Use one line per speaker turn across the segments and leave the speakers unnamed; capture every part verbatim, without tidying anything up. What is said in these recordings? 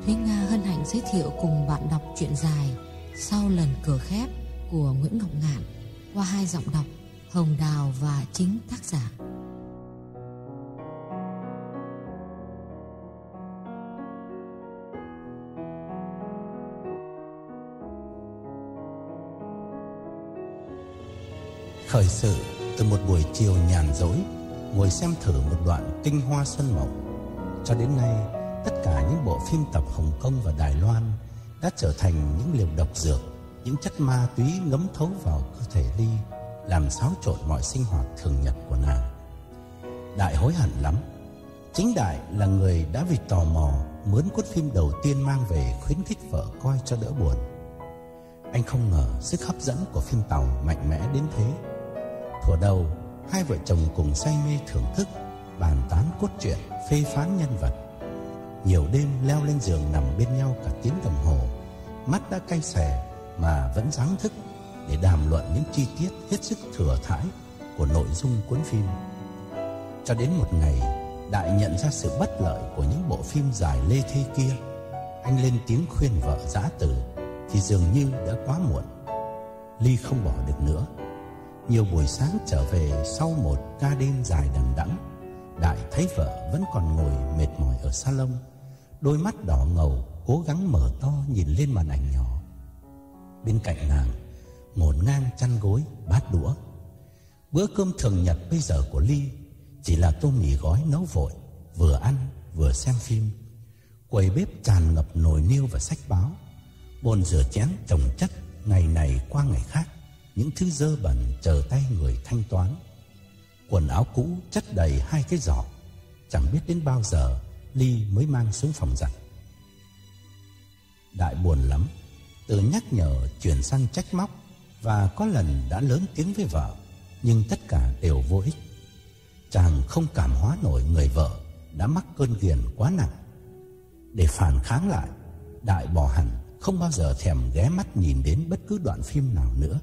Thúy Nga hân hạnh giới thiệu cùng bạn đọc truyện dài Sau lần cửa khép của Nguyễn Ngọc Ngạn qua hai giọng đọc Hồng Đào và chính tác giả.
Khởi sự từ một buổi chiều nhàn rỗi ngồi xem thử một đoạn Kinh Hoa Xuân Mậu, cho đến nay tất cả những bộ phim tập Hồng Kông và Đài Loan đã trở thành những liều độc dược, những chất ma túy ngấm thấu vào cơ thể Ly, làm xáo trộn mọi sinh hoạt thường nhật của nàng. Đại hối hận lắm. Chính Đại là người đã vì tò mò mướn cốt phim đầu tiên mang về khuyến khích vợ coi cho đỡ buồn. Anh không ngờ sức hấp dẫn của phim tàu mạnh mẽ đến thế. Thuở đầu, hai vợ chồng cùng say mê thưởng thức, bàn tán cốt truyện, phê phán nhân vật. Nhiều đêm leo lên giường nằm bên nhau cả tiếng đồng hồ, mắt đã cay xè mà vẫn ráng thức để đàm luận những chi tiết hết sức thừa thãi của nội dung cuốn phim. Cho đến một ngày, Đại nhận ra sự bất lợi của những bộ phim dài lê thê kia. Anh lên tiếng khuyên vợ giã từ thì dường như đã quá muộn. Ly không bỏ được nữa. Nhiều buổi sáng trở về sau một ca đêm dài đằng đẵng, Đại thấy vợ vẫn còn ngồi mệt mỏi ở salon, đôi mắt đỏ ngầu cố gắng mở to nhìn lên màn ảnh nhỏ. Bên cạnh nàng ngổn ngang chăn gối, bát đũa. Bữa cơm thường nhật bây giờ của Ly chỉ là tô mì gói nấu vội, vừa ăn vừa xem phim. Quầy bếp tràn ngập nồi niêu và sách báo. Bồn rửa chén chồng chất, ngày này qua ngày khác, những thứ dơ bẩn chờ tay người thanh toán. Quần áo cũ chất đầy hai cái giỏ. Chẳng biết đến bao giờ Ly mới mang xuống phòng giặt. Đại buồn lắm. Từ nhắc nhở chuyển sang trách móc, và có lần đã lớn tiếng với vợ, nhưng tất cả đều vô ích. Chàng không cảm hóa nổi người vợ đã mắc cơn ghiền quá nặng. Để phản kháng lại, Đại bỏ hẳn, không bao giờ thèm ghé mắt nhìn đến bất cứ đoạn phim nào nữa.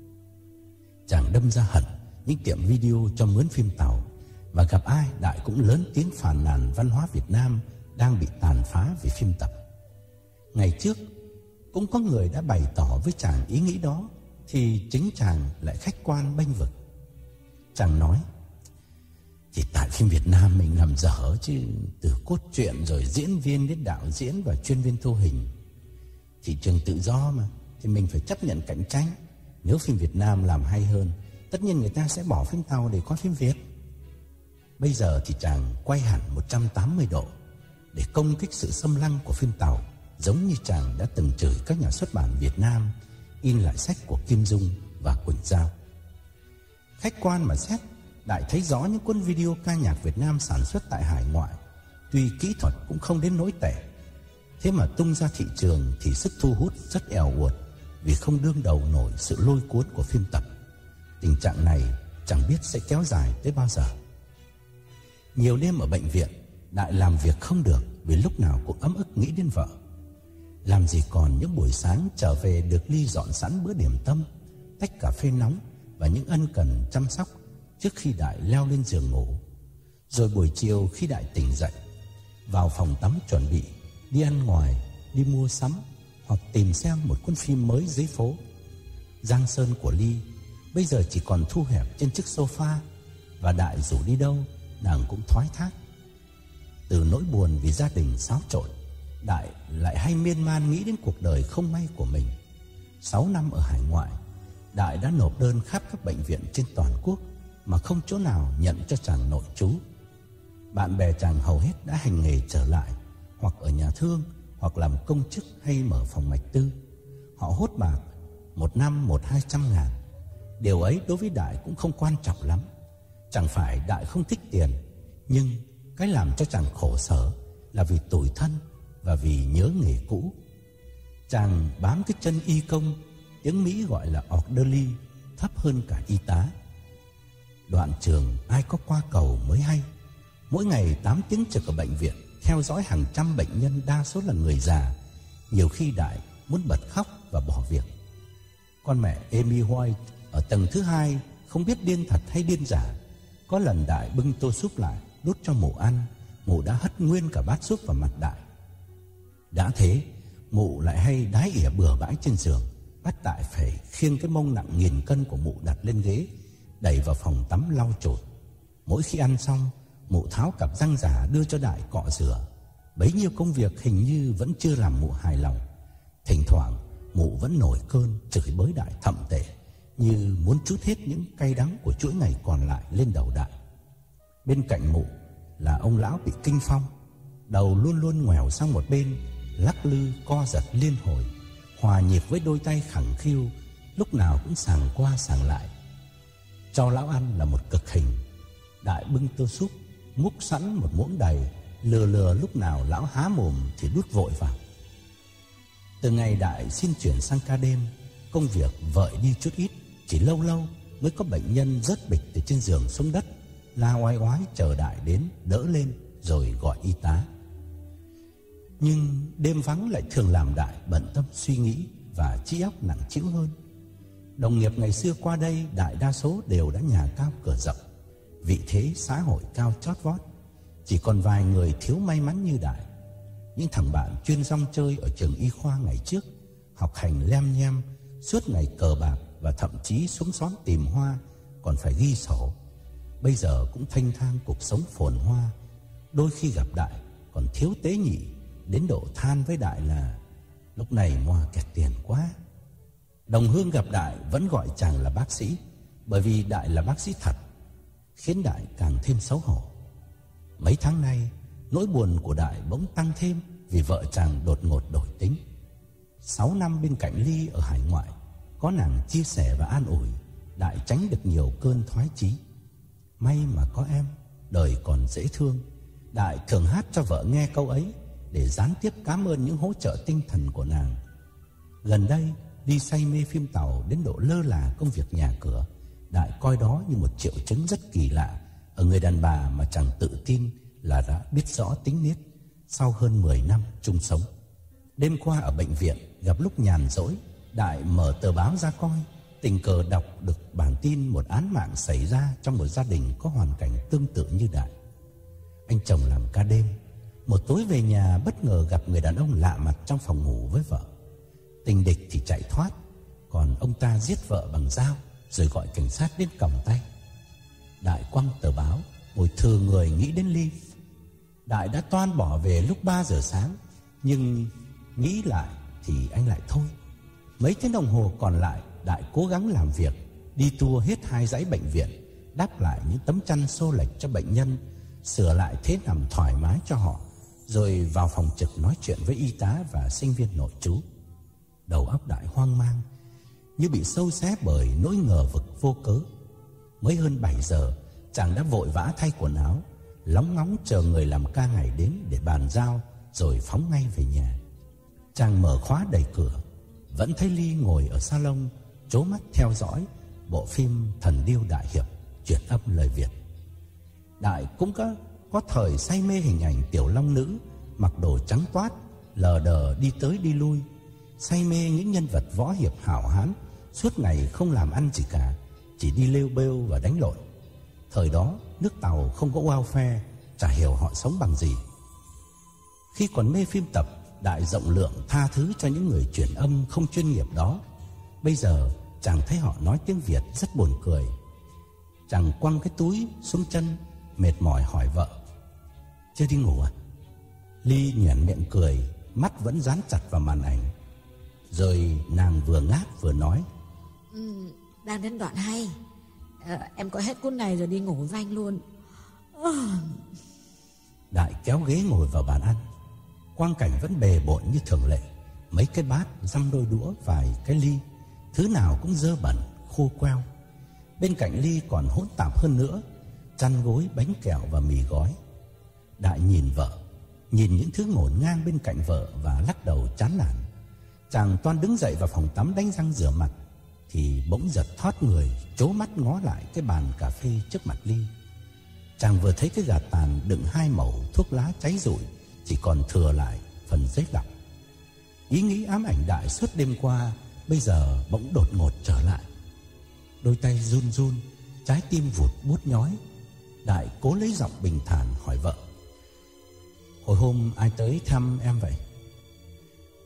Chàng đâm ra hận những tiệm video cho mướn phim tàu, và gặp ai Đại cũng lớn tiếng phàn nàn văn hóa Việt Nam đang bị tàn phá vì phim tập. Ngày trước cũng có người đã bày tỏ với chàng ý nghĩ đó, thì chính chàng lại khách quan bênh vực. Chàng nói: thì tại phim Việt Nam mình làm dở chứ, từ cốt truyện rồi diễn viên đến đạo diễn và chuyên viên thu hình. Thị trường tự do mà, thì mình phải chấp nhận cạnh tranh. Nếu phim Việt Nam làm hay hơn, tất nhiên người ta sẽ bỏ phim tàu để coi phim Việt. Bây giờ thì chàng quay hẳn một trăm tám mươi độ để công kích sự xâm lăng của phim tàu, giống như chàng đã từng chửi các nhà xuất bản Việt Nam in lại sách của Kim Dung và Quỳnh Giao. Khách quan mà xét, Đại thấy rõ những cuốn video ca nhạc Việt Nam sản xuất tại hải ngoại tuy kỹ thuật cũng không đến nỗi tệ, thế mà tung ra thị trường thì sức thu hút rất eo uột, vì không đương đầu nổi sự lôi cuốn của phim tập. Tình trạng này chẳng biết sẽ kéo dài tới bao giờ. Nhiều đêm ở bệnh viện, Đại làm việc không được vì lúc nào cũng ấm ức nghĩ đến vợ. Làm gì còn những buổi sáng trở về được Ly dọn sẵn bữa điểm tâm, tách cà phê nóng và những ân cần chăm sóc trước khi Đại leo lên giường ngủ. Rồi buổi chiều khi Đại tỉnh dậy, vào phòng tắm chuẩn bị đi ăn ngoài, đi mua sắm hoặc tìm xem một cuốn phim mới dưới phố. Giang sơn của Ly bây giờ chỉ còn thu hẹp trên chiếc sofa, và Đại rủ đi đâu nàng cũng thoái thác. Từ nỗi buồn vì gia đình xáo trộn, Đại lại hay miên man nghĩ đến cuộc đời không may của mình. Sáu năm ở hải ngoại, Đại đã nộp đơn khắp các bệnh viện trên toàn quốc mà không chỗ nào nhận cho chàng nội trú. Bạn bè chàng hầu hết đã hành nghề trở lại, hoặc ở nhà thương, hoặc làm công chức hay mở phòng mạch tư. Họ hốt bạc, một năm một hai trăm ngàn. Điều ấy đối với Đại cũng không quan trọng lắm. Chẳng phải Đại không thích tiền, nhưng cái làm cho chàng khổ sở là vì tủi thân và vì nhớ nghề cũ. Chàng bám cái chân y công, tiếng Mỹ gọi là orderly, thấp hơn cả y tá. Đoạn trường ai có qua cầu mới hay. Mỗi ngày tám tiếng trực ở bệnh viện, theo dõi hàng trăm bệnh nhân, đa số là người già. Nhiều khi Đại muốn bật khóc và bỏ việc. Con mẹ Amy White ở tầng thứ hai không biết điên thật hay điên giả. Có lần Đại bưng tô súp lại đút cho mụ ăn, mụ đã hất nguyên cả bát súp vào mặt Đại. Đã thế, mụ lại hay đái ỉa bừa bãi trên giường, bắt Đại phải khiêng cái mông nặng nghìn cân của mụ đặt lên ghế, đẩy vào phòng tắm lau chùi. Mỗi khi ăn xong, mụ tháo cặp răng giả đưa cho Đại cọ rửa. Bấy nhiêu công việc hình như vẫn chưa làm mụ hài lòng. Thỉnh thoảng mụ vẫn nổi cơn chửi bới Đại thậm tệ, như muốn trút hết những cay đắng của chuỗi ngày còn lại lên đầu Đại. Bên cạnh mụ là ông lão bị kinh phong, đầu luôn luôn ngoẻo sang một bên, lắc lư co giật liên hồi, hòa nhịp với đôi tay khẳng khiu, lúc nào cũng sàng qua sàng lại. Cho lão ăn là một cực hình. Đại bưng tô súp, múc sẵn một muỗng đầy, lừa lừa lúc nào lão há mồm thì đút vội vào. Từ ngày Đại xin chuyển sang ca đêm, công việc vợi đi chút ít, chỉ lâu lâu mới có bệnh nhân rớt bịch từ trên giường xuống đất, la oai oái chờ Đại đến đỡ lên rồi gọi y tá. Nhưng đêm vắng lại thường làm Đại bận tâm suy nghĩ và trí óc nặng trĩu hơn. Đồng nghiệp ngày xưa qua đây đại đa số đều đã nhà cao cửa rộng, vị thế xã hội cao chót vót. Chỉ còn vài người thiếu may mắn như Đại. Những thằng bạn chuyên rong chơi ở trường y khoa ngày trước, học hành lem nhem, suốt ngày cờ bạc và thậm chí xuống xóm tìm hoa, còn phải ghi sổ, bây giờ cũng thênh thang cuộc sống phồn hoa. Đôi khi gặp Đại còn thiếu tế nhị, đến độ than với Đại là lúc này moa kẹt tiền quá. Đồng hương gặp Đại vẫn gọi chàng là bác sĩ, bởi vì Đại là bác sĩ thật, khiến Đại càng thêm xấu hổ. Mấy tháng nay, nỗi buồn của Đại bỗng tăng thêm vì vợ chàng đột ngột đổi tính. Sáu năm bên cạnh Ly ở hải ngoại, có nàng chia sẻ và an ủi, Đại tránh được nhiều cơn thoái chí. May mà có em, đời còn dễ thương. Đại thường hát cho vợ nghe câu ấy để gián tiếp cảm ơn những hỗ trợ tinh thần của nàng. Gần đây, Ly say mê phim tàu đến độ lơ là công việc nhà cửa. Đại coi đó như một triệu chứng rất kỳ lạ ở người đàn bà mà chẳng tự tin là đã biết rõ tính nết sau hơn mười năm chung sống. Đêm qua ở bệnh viện, gặp lúc nhàn rỗi, Đại mở tờ báo ra coi, tình cờ đọc được bản tin một án mạng xảy ra trong một gia đình có hoàn cảnh tương tự như Đại. Anh chồng làm ca đêm, một tối về nhà bất ngờ gặp người đàn ông lạ mặt trong phòng ngủ với vợ. Tình địch thì chạy thoát, còn ông ta giết vợ bằng dao rồi gọi cảnh sát đến còng tay. Đại quăng tờ báo, ngồi thừ người nghĩ đến Ly. Đại đã toan bỏ về lúc ba giờ sáng, nhưng nghĩ lại thì anh lại thôi. Mấy tiếng đồng hồ còn lại, Đại cố gắng làm việc, đi tour hết hai dãy bệnh viện, đắp lại những tấm chăn xô lệch cho bệnh nhân, sửa lại thế nằm thoải mái cho họ, rồi vào phòng trực nói chuyện với y tá và sinh viên nội trú. Đầu óc Đại hoang mang, như bị sâu xé bởi nỗi ngờ vực vô cớ. Mới hơn bảy giờ, chàng đã vội vã thay quần áo, lóng ngóng chờ người làm ca ngày đến để bàn giao, rồi phóng ngay về nhà. Chàng mở khóa đẩy cửa, vẫn thấy Ly ngồi ở salon, trố mắt theo dõi bộ phim Thần Điêu Đại Hiệp chuyển âm lời Việt. Đại cũng có, có thời say mê hình ảnh tiểu long nữ mặc đồ trắng toát, lờ đờ đi tới đi lui, say mê những nhân vật võ hiệp hảo hán, suốt ngày không làm ăn gì cả, chỉ đi lêu bêu và đánh lộn. Thời đó nước Tàu không có welfare, chả hiểu họ sống bằng gì. Khi còn mê phim tập, Đại rộng lượng tha thứ cho những người chuyển âm không chuyên nghiệp đó. Bây giờ chàng thấy họ nói tiếng Việt rất buồn cười. Chàng quăng cái túi xuống chân, mệt mỏi hỏi vợ: "Chưa đi ngủ à?" Ly nhoẻn miệng cười, mắt vẫn dán chặt vào màn ảnh. Rồi nàng vừa ngáp vừa nói:
ừ, "Đang đến đoạn hay, à, em có hết cuốn này rồi đi ngủ với anh luôn." à.
Đại kéo ghế ngồi vào bàn ăn. Quang cảnh vẫn bề bộn như thường lệ, mấy cái bát, dăm đôi đũa, vài cái ly, thứ nào cũng dơ bẩn, khô queo. Bên cạnh ly còn hỗn tạp hơn nữa, chăn gối, bánh kẹo và mì gói. Đại nhìn vợ, nhìn những thứ ngổn ngang bên cạnh vợ và lắc đầu chán nản. Chàng toan đứng dậy vào phòng tắm đánh răng rửa mặt, thì bỗng giật thót người, trố mắt ngó lại cái bàn cà phê trước mặt Ly. Chàng vừa thấy cái gạt tàn đựng hai mẩu thuốc lá cháy rụi, chỉ còn thừa lại phần giấy lọc. Ý nghĩ ám ảnh Đại suốt đêm qua bây giờ bỗng đột ngột trở lại. Đôi tay run run, trái tim vụt buốt nhói. Đại cố lấy giọng bình thản hỏi vợ: "Hồi hôm ai tới thăm em vậy?"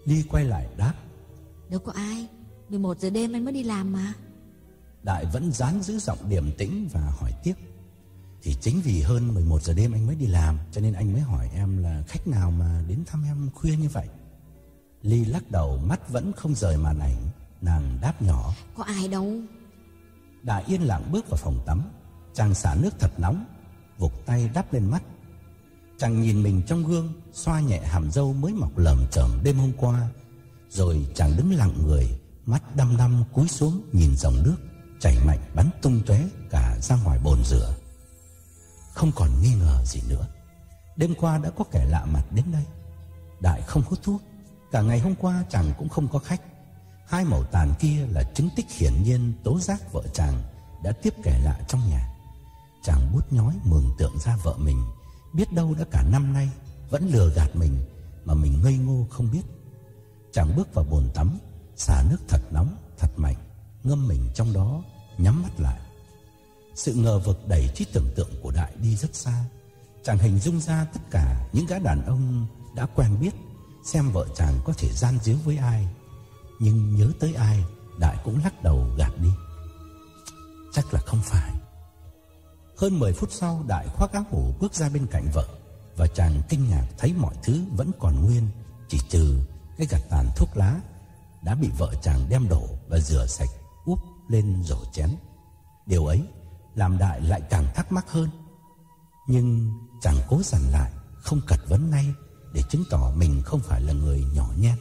Ly quay lại đáp:
Đâu có ai, mười một giờ đêm anh mới đi làm mà.
Đại vẫn dán giữ giọng điềm tĩnh và hỏi tiếp: Thì chính vì hơn mười một giờ đêm anh mới đi làm, cho nên anh mới hỏi em là khách nào mà đến thăm em khuya như vậy. Ly lắc đầu, mắt vẫn không rời màn ảnh. Nàng đáp nhỏ:
Có ai đâu.
Đại yên lặng bước vào phòng tắm. Chàng xả nước thật nóng, vụt tay đắp lên mắt. Chàng nhìn mình trong gương, xoa nhẹ hàm râu mới mọc lởm chởm đêm hôm qua. Rồi chàng đứng lặng người, mắt đăm đăm cúi xuống nhìn dòng nước chảy mạnh bắn tung tóe cả ra ngoài bồn rửa. Không còn nghi ngờ gì nữa, đêm qua đã có kẻ lạ mặt đến đây. Đại không hút thuốc, cả ngày hôm qua chàng cũng không có khách. Hai mẩu tàn kia là chứng tích hiển nhiên tố giác vợ chàng đã tiếp kẻ lạ trong nhà. Chàng bút nhói mường tượng ra vợ mình biết đâu đã cả năm nay vẫn lừa gạt mình mà mình ngây ngô không biết. Chàng bước vào bồn tắm, xả nước thật nóng, thật mạnh, ngâm mình trong đó, nhắm mắt lại. Sự ngờ vực đẩy trí tưởng tượng của Đại đi rất xa. Chàng hình dung ra tất cả những gã đàn ông đã quen biết, xem vợ chàng có thể gian díu với ai. Nhưng nhớ tới ai, Đại cũng lắc đầu gạt đi. Chắc là không phải. Hơn mười phút sau, Đại khoác áo ngủ bước ra bên cạnh vợ, và chàng kinh ngạc thấy mọi thứ vẫn còn nguyên, chỉ trừ cái gạt tàn thuốc lá đã bị vợ chàng đem đổ và rửa sạch úp lên rổ chén. Điều ấy làm Đại lại càng thắc mắc hơn. Nhưng chàng cố dằn lại, không cật vấn ngay, để chứng tỏ mình không phải là người nhỏ nhen.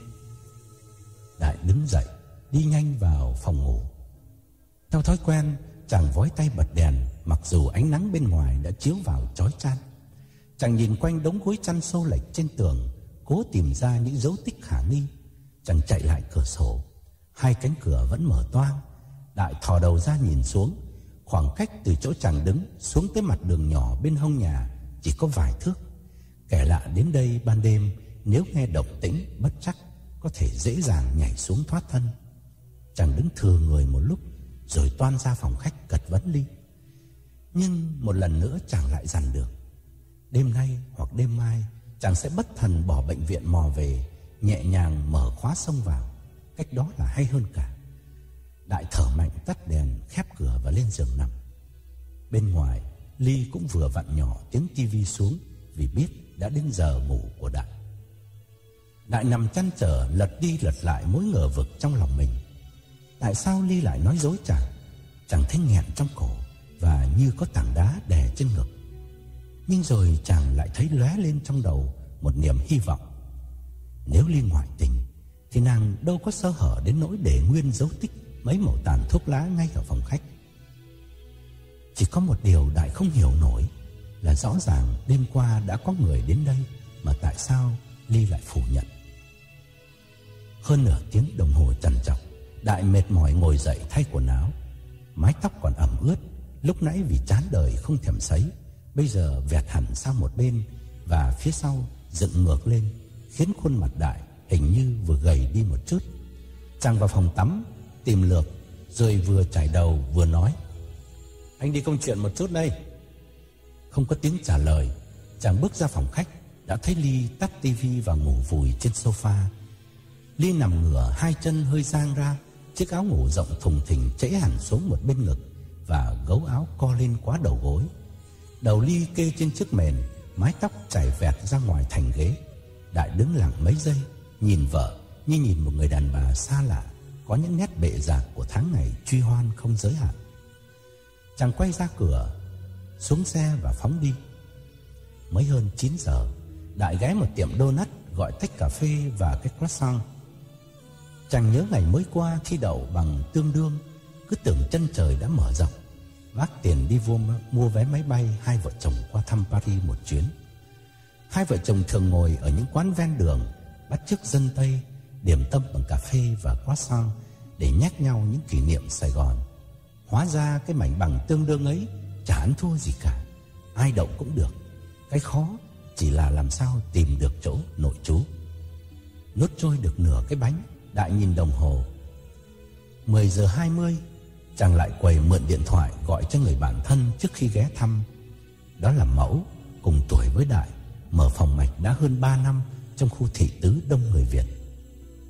Đại đứng dậy, đi nhanh vào phòng ngủ. Theo thói quen, chàng vói tay bật đèn, mặc dù ánh nắng bên ngoài đã chiếu vào chói chang. Chàng nhìn quanh đống gối chăn xô lệch trên tường, cố tìm ra những dấu tích khả nghi. Chàng chạy lại cửa sổ, hai cánh cửa vẫn mở toang. Đại thò đầu ra nhìn xuống. Khoảng cách từ chỗ chàng đứng xuống tới mặt đường nhỏ bên hông nhà chỉ có vài thước. Kẻ lạ đến đây ban đêm nếu nghe động tĩnh bất chắc có thể dễ dàng nhảy xuống thoát thân. Chàng đứng thừa người một lúc rồi toan ra phòng khách cật vấn Ly. Nhưng một lần nữa chàng lại dằn được. Đêm nay hoặc đêm mai chàng sẽ bất thần bỏ bệnh viện mò về, nhẹ nhàng mở khóa xông vào. Cách đó là hay hơn cả. Đại thở mạnh tắt đèn, khép cửa và lên giường nằm. Bên ngoài, Ly cũng vừa vặn nhỏ tiếng tivi xuống vì biết đã đến giờ ngủ của Đại. Đại nằm chăn trở, lật đi lật lại mối ngờ vực trong lòng mình. Tại sao Ly lại nói dối chàng? Chàng thấy nghẹn trong cổ và như có tảng đá đè trên ngực. Nhưng rồi chàng lại thấy lóe lên trong đầu một niềm hy vọng. Nếu Ly ngoại tình thì nàng đâu có sơ hở đến nỗi để nguyên dấu tích mấy mẩu tàn thuốc lá ngay ở phòng khách. Chỉ có một điều Đại không hiểu nổi là rõ ràng đêm qua đã có người đến đây, mà tại sao Ly lại phủ nhận. Hơn nửa tiếng đồng hồ trằn trọc, Đại mệt mỏi ngồi dậy thay quần áo. Mái tóc còn ẩm ướt, lúc nãy vì chán đời không thèm sấy, bây giờ vẹt hẳn sang một bên và phía sau dựng ngược lên, khiến khuôn mặt Đại hình như vừa gầy đi một chút. Chàng vào phòng tắm tìm lược, rồi vừa chải đầu vừa nói: Anh đi công chuyện một chút đây. Không có tiếng trả lời, chàng bước ra phòng khách, đã thấy Ly tắt tivi và ngủ vùi trên sofa. Ly nằm ngửa, hai chân hơi dang ra, chiếc áo ngủ rộng thùng thình trễ hẳn xuống một bên ngực và gấu áo co lên quá đầu gối. Đầu Ly kê trên chiếc mền, mái tóc chảy vẹt ra ngoài thành ghế. Đại đứng lặng mấy giây, nhìn vợ như nhìn một người đàn bà xa lạ, có những nét bệ rạc của tháng ngày truy hoan không giới hạn. Chàng quay ra cửa, xuống xe và phóng đi. Mới hơn chín giờ, Đại ghé một tiệm donut gọi tách cà phê và cái croissant. Chàng nhớ ngày mới qua thi đậu bằng tương đương, cứ tưởng chân trời đã mở rộng, vác tiền đi vô mua vé máy bay hai vợ chồng qua thăm Paris một chuyến. Hai vợ chồng thường ngồi ở những quán ven đường, bắt chước dân Tây, điểm tâm bằng cà phê và croissant để nhắc nhau những kỷ niệm Sài Gòn. Hóa ra cái mảnh bằng tương đương ấy chả ăn thua gì cả, ai đậu cũng được. Cái khó chỉ là làm sao tìm được chỗ nội trú. Nuốt trôi được nửa cái bánh, Đại nhìn đồng hồ. Mười giờ hai mươi, chàng lại quầy mượn điện thoại gọi cho người bạn thân trước khi ghé thăm. Đó là Mẫu, cùng tuổi với Đại, mở phòng mạch đã hơn ba năm trong khu thị tứ đông người Việt.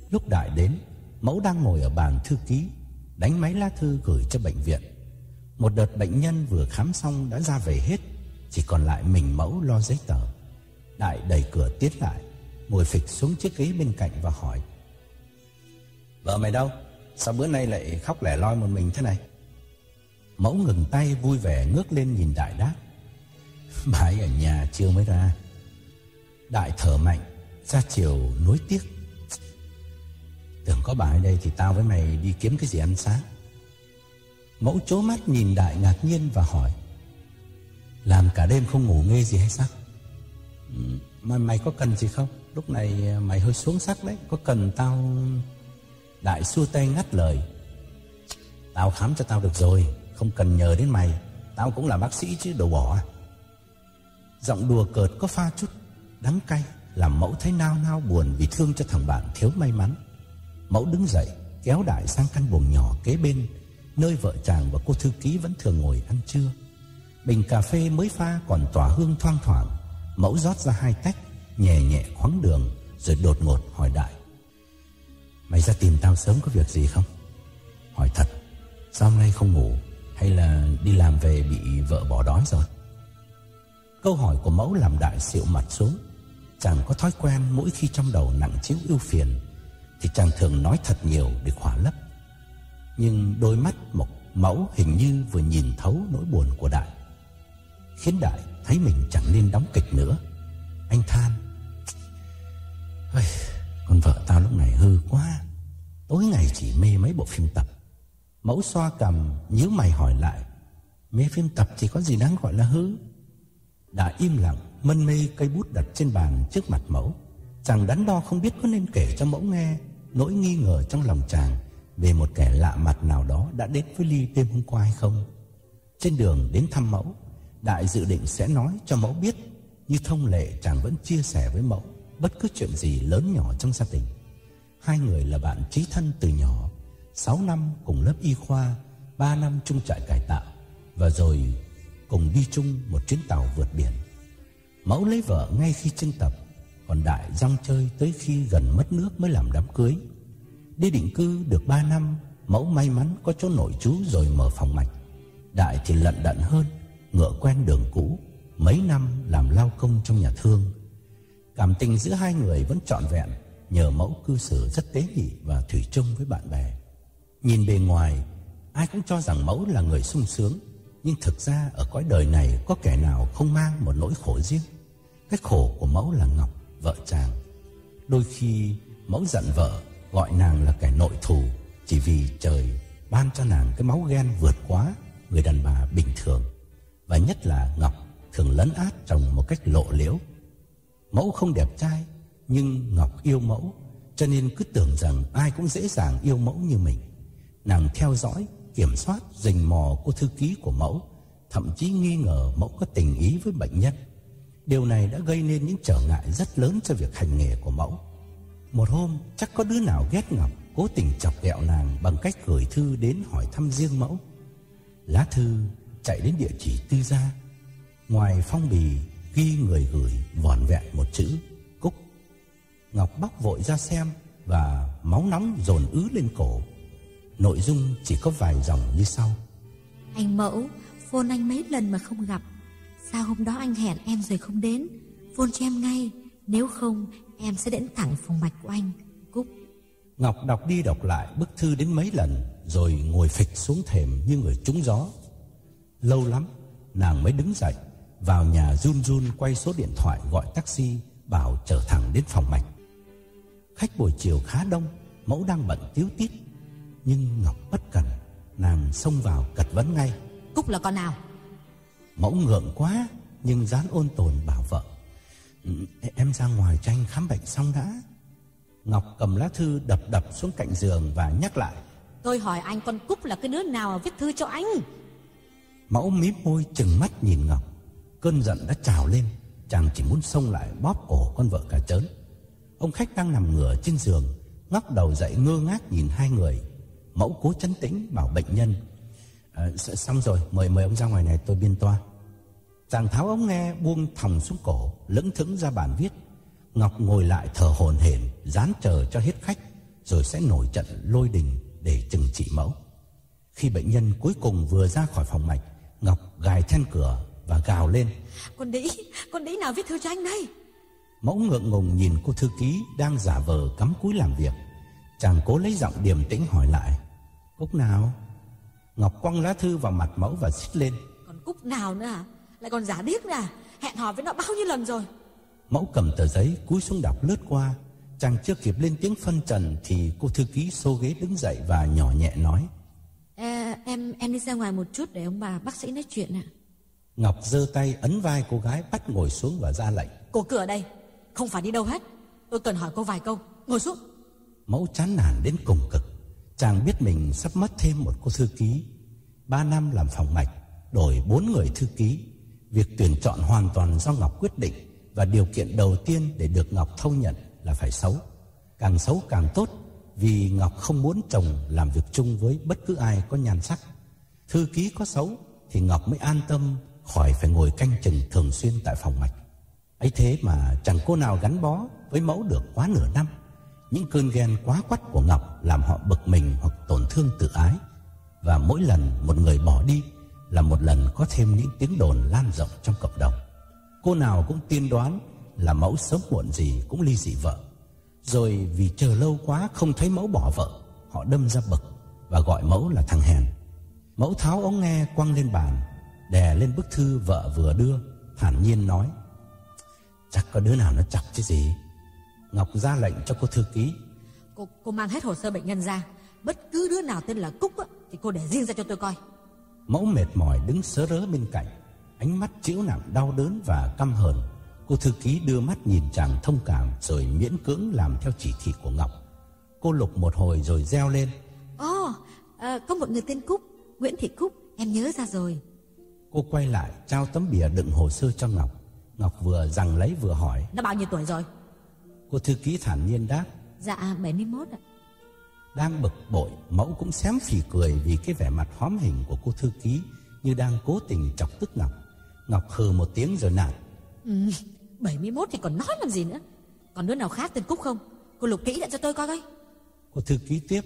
Lúc Đại đến, Mẫu đang ngồi ở bàn thư ký, đánh máy lá thư gửi cho bệnh viện. Một đợt bệnh nhân vừa khám xong đã ra về hết, chỉ còn lại mình Mẫu lo giấy tờ. Đại đẩy cửa tiến lại, ngồi phịch xuống chiếc ghế bên cạnh và hỏi: "Vợ mày đâu? Sao bữa nay lại khóc lẻ loi một mình thế này?" Mẫu ngừng tay vui vẻ ngước lên nhìn Đại đáp: "Bà ấy ở nhà chưa mới ra." Đại thở mạnh, ra chiều nuối tiếc: "Tưởng có bà ở đây thì tao với mày đi kiếm cái gì ăn sáng." Mẫu trố mắt nhìn Đại ngạc nhiên và hỏi: "Làm cả đêm không ngủ nghê gì hay sao? Mà mày có cần gì không? Lúc này mày hơi xuống sắc đấy, có cần tao..." Đại xua tay ngắt lời: "Tao khám cho tao được rồi, không cần nhờ đến mày. Tao cũng là bác sĩ chứ đồ bỏ." Giọng đùa cợt có pha chút đắng cay làm Mẫu thấy nao nao buồn vì thương cho thằng bạn thiếu may mắn. Mẫu đứng dậy kéo Đại sang căn buồng nhỏ kế bên, nơi vợ chàng và cô thư ký vẫn thường ngồi ăn trưa. Bình cà phê mới pha còn tỏa hương thoang thoảng. Mẫu rót ra hai tách, nhẹ nhẹ khoáng đường, rồi đột ngột hỏi Đại: "Mày ra tìm tao sớm có việc gì không? Hỏi thật, sao hôm nay không ngủ, hay là đi làm về bị vợ bỏ đói rồi?" Câu hỏi của Mẫu làm Đại xịu mặt xuống. Chàng có thói quen mỗi khi trong đầu nặng trĩu ưu phiền thì chàng thường nói thật nhiều để khỏa lấp. Nhưng đôi mắt một Mẫu hình như vừa nhìn thấu nỗi buồn của Đại, khiến Đại thấy mình chẳng nên đóng kịch nữa. Anh than: "Con vợ tao lúc này hư quá, tối ngày chỉ mê mấy bộ phim tập." Mẫu xoa cằm nhíu mày hỏi lại: "Mê phim tập thì có gì đáng gọi là hư?" Đại im lặng mân mê cây bút đặt trên bàn trước mặt Mẫu. Chàng đắn đo không biết có nên kể cho Mẫu nghe nỗi nghi ngờ trong lòng chàng về một kẻ lạ mặt nào đó đã đến với Ly đêm hôm qua hay không. Trên đường đến thăm Mẫu, Đại dự định sẽ nói cho Mẫu biết. Như thông lệ, chàng vẫn chia sẻ với Mẫu bất cứ chuyện gì lớn nhỏ trong gia đình. Hai người là bạn chí thân từ nhỏ, sáu năm cùng lớp y khoa, ba năm chung trại cải tạo, và rồi cùng đi chung một chuyến tàu vượt biển. Mẫu lấy vợ ngay khi trưng tập, còn Đại rong chơi tới khi gần mất nước mới làm đám cưới. Đi định cư được ba năm, Mẫu may mắn có chỗ nội trú rồi mở phòng mạch. Đại thì lận đận hơn, ngựa quen đường cũ, mấy năm làm lao công trong nhà thương. Cảm tình giữa hai người vẫn trọn vẹn nhờ Mẫu cư xử rất tế nhị và thủy chung với bạn bè. Nhìn bề ngoài, ai cũng cho rằng Mẫu là người sung sướng, nhưng thực ra ở cõi đời này có kẻ nào không mang một nỗi khổ riêng. Cái khổ của Mẫu là Ngọc, vợ chàng. Đôi khi Mẫu giận vợ, gọi nàng là kẻ nội thù, chỉ vì trời ban cho nàng cái máu ghen vượt quá người đàn bà bình thường. Và nhất là Ngọc thường lấn át chồng một cách lộ liễu. Mẫu không đẹp trai, nhưng Ngọc yêu Mẫu, cho nên cứ tưởng rằng ai cũng dễ dàng yêu Mẫu như mình. Nàng theo dõi, kiểm soát, rình mò cô thư ký của Mẫu, thậm chí nghi ngờ Mẫu có tình ý với bệnh nhân. Điều này đã gây nên những trở ngại rất lớn cho việc hành nghề của Mẫu. Một hôm, chắc có đứa nào ghét Ngọc, cố tình chọc ghẹo nàng bằng cách gửi thư đến hỏi thăm riêng Mẫu. Lá thư chạy đến địa chỉ tư gia. Ngoài phong bì ghi người gửi vỏn vẹn một chữ Cúc. Ngọc bóc vội ra xem và máu nóng dồn ứ lên cổ. Nội dung chỉ có vài dòng như sau:
Anh Mẫu, phone anh mấy lần mà không gặp. Sao hôm đó anh hẹn em rồi không đến? Phone cho em ngay, nếu không em sẽ đến thẳng phòng mạch của anh. Cúc.
Ngọc đọc đi đọc lại bức thư đến mấy lần, rồi ngồi phịch xuống thềm như người trúng gió. Lâu lắm nàng mới đứng dậy, vào nhà run run quay số điện thoại gọi taxi, bảo chở thẳng đến phòng mạch. Khách buổi chiều khá đông, Mẫu đang bận tíu tít, nhưng Ngọc bất cần, nàng xông vào cật vấn ngay:
Cúc là con nào?
Mẫu ngượng quá, nhưng dáng ôn tồn bảo vợ: Em ra ngoài cho anh khám bệnh xong đã. Ngọc cầm lá thư đập đập xuống cạnh giường và nhắc lại:
Tôi hỏi anh, con Cúc là cái đứa nào viết thư cho anh?
Mẫu mím môi trừng mắt nhìn Ngọc. Cơn giận đã trào lên, chàng chỉ muốn xông lại bóp cổ con vợ cả trớn. Ông khách đang nằm ngửa trên giường, ngóc đầu dậy ngơ ngác nhìn hai người. Mẫu cố trấn tĩnh bảo bệnh nhân: à, Xong rồi, mời mời ông ra ngoài này, tôi biên toa. Chàng tháo ống nghe buông thòng xuống cổ, lững thững ra bàn viết. Ngọc ngồi lại thở hổn hển, dán chờ cho hết khách, rồi sẽ nổi trận lôi đình để trừng trị Mẫu. Khi bệnh nhân cuối cùng vừa ra khỏi phòng mạch, Ngọc gài then cửa và gào lên:
Con đĩ, con đĩ nào viết thư cho anh đây?
Mẫu ngượng ngùng nhìn cô thư ký đang giả vờ cắm cúi làm việc. Chàng cố lấy giọng điềm tĩnh hỏi lại: Cúc nào? Ngọc quăng lá thư vào mặt Mẫu và xít lên:
Còn Cúc nào nữa à? Lại còn giả điếc nữa à? Hẹn hò với nó bao nhiêu lần rồi?
Mẫu cầm tờ giấy cúi xuống đọc lướt qua. Chàng chưa kịp lên tiếng phân trần thì cô thư ký xô ghế đứng dậy và nhỏ nhẹ nói:
à, Em em đi ra ngoài một chút để ông bà bác sĩ nói chuyện ạ.
Ngọc giơ tay ấn vai cô gái bắt ngồi xuống và ra lệnh:
Cô cứ ở đây, không phải đi đâu hết. Tôi cần hỏi cô vài câu, ngồi xuống.
Mẫu chán nản đến cùng cực. Chàng biết mình sắp mất thêm một cô thư ký. Ba năm làm phòng mạch, đổi bốn người thư ký. Việc tuyển chọn hoàn toàn do Ngọc quyết định. Và điều kiện đầu tiên để được Ngọc thâu nhận là phải xấu. Càng xấu càng tốt, vì Ngọc không muốn chồng làm việc chung với bất cứ ai có nhan sắc. Thư ký có xấu thì Ngọc mới an tâm, khỏi phải ngồi canh chừng thường xuyên tại phòng mạch. Ấy thế mà chẳng cô nào gắn bó với Mẫu được quá nửa năm. Những cơn ghen quá quắt của Ngọc làm họ bực mình hoặc tổn thương tự ái. Và mỗi lần một người bỏ đi là một lần có thêm những tiếng đồn lan rộng trong cộng đồng. Cô nào cũng tiên đoán là Mẫu sớm muộn gì cũng ly dị vợ. Rồi vì chờ lâu quá không thấy Mẫu bỏ vợ, họ đâm ra bực và gọi Mẫu là thằng hèn. Mẫu tháo ống nghe quăng lên bàn, đè lên bức thư vợ vừa đưa, thản nhiên nói: Chắc có đứa nào nó chọc chứ gì. Ngọc ra lệnh cho cô thư ký:
Cô, cô mang hết hồ sơ bệnh nhân ra. Bất cứ đứa nào tên là Cúc á, thì cô để riêng ra cho tôi coi.
Mẫu mệt mỏi đứng sớ rớ bên cạnh, ánh mắt trĩu nặng đau đớn và căm hờn. Cô thư ký đưa mắt nhìn chàng thông cảm, rồi miễn cưỡng làm theo chỉ thị của Ngọc. Cô lục một hồi rồi reo lên:
Ồ, oh, à, có một người tên Cúc, Nguyễn Thị Cúc, em nhớ ra rồi.
Cô quay lại trao tấm bìa đựng hồ sơ cho Ngọc. Ngọc vừa giằng lấy vừa hỏi:
Nó bao nhiêu tuổi rồi?
Cô thư ký thản nhiên đáp:
Dạ bảy mươi mốt ạ.
Đang bực bội, Mẫu cũng xém phì cười vì cái vẻ mặt hóm hình của cô thư ký như đang cố tình chọc tức Ngọc. Ngọc hừ một tiếng rồi nạt:
ừ, bảy mươi mốt thì còn nói làm gì nữa. Còn đứa nào khác tên Cúc không? Cô lục kỹ lại cho tôi coi coi.
Cô thư ký tiếp: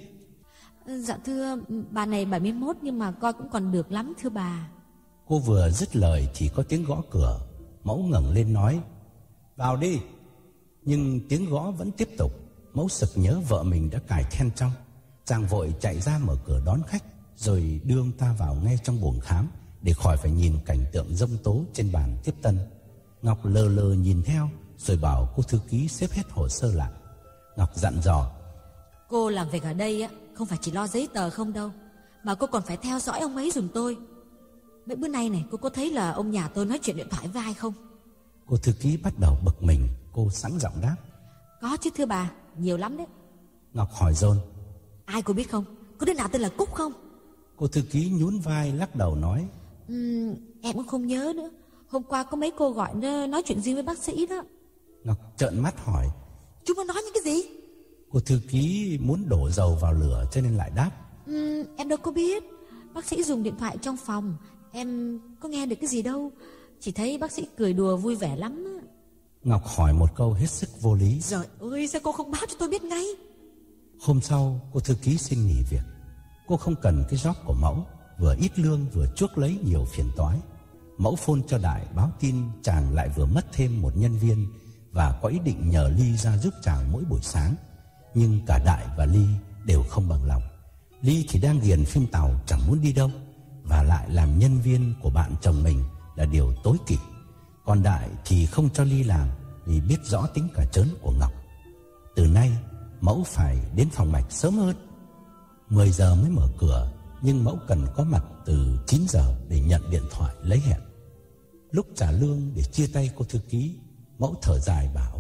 Dạ thưa, bà này bảy mươi mốt nhưng mà coi cũng còn được lắm thưa bà.
Cô vừa dứt lời thì có tiếng gõ cửa. Mẫu ngẩng lên nói: Vào đi. Nhưng tiếng gõ vẫn tiếp tục. Mẫu sực nhớ vợ mình đã cài then trong. Chàng vội chạy ra mở cửa đón khách, rồi đưa ông ta vào ngay trong buồng khám, để khỏi phải nhìn cảnh tượng dông tố trên bàn tiếp tân. Ngọc lờ lờ nhìn theo, rồi bảo cô thư ký xếp hết hồ sơ lại. Ngọc dặn dò:
Cô làm việc ở đây á, không phải chỉ lo giấy tờ không đâu, mà cô còn phải theo dõi ông ấy giùm tôi. Mấy bữa nay này cô có thấy là ông nhà tôi nói chuyện điện thoại với ai không?
Cô thư ký bắt đầu bực mình. Cô sẵn giọng đáp:
Có chứ thưa bà, nhiều lắm đấy.
Ngọc hỏi dồn:
Ai cô biết không? Có đứa nào tên là Cúc không?
Cô thư ký nhún vai lắc đầu nói:
uhm, Em cũng không nhớ nữa. Hôm qua có mấy cô gọi nói chuyện riêng với bác sĩ đó.
Ngọc trợn mắt hỏi:
Chúng nó nói những cái gì?
Cô thư ký muốn đổ dầu vào lửa cho nên lại đáp:
uhm, Em đâu có biết. Bác sĩ dùng điện thoại trong phòng, em có nghe được cái gì đâu. Chỉ thấy bác sĩ cười đùa vui vẻ lắm.
Ngọc hỏi một câu hết sức vô lý:
Trời ơi, sao cô không báo cho tôi biết ngay?
Hôm sau cô thư ký xin nghỉ việc. Cô không cần cái job của Mẫu, vừa ít lương vừa chuốc lấy nhiều phiền toái. Mẫu phone cho Đại báo tin chàng lại vừa mất thêm một nhân viên, và có ý định nhờ Ly ra giúp chàng mỗi buổi sáng. Nhưng cả Đại và Ly đều không bằng lòng. Ly thì đang ghiền phim tàu chẳng muốn đi đâu, và lại làm nhân viên của bạn chồng mình là điều tối kỵ. Còn Đại thì không cho Ly làm, vì biết rõ tính cả trớn của Ngọc. Từ nay Mẫu phải đến phòng mạch sớm hơn. Mười giờ mới mở cửa, nhưng Mẫu cần có mặt từ chín giờ để nhận điện thoại lấy hẹn. Lúc trả lương để chia tay cô thư ký, Mẫu thở dài bảo: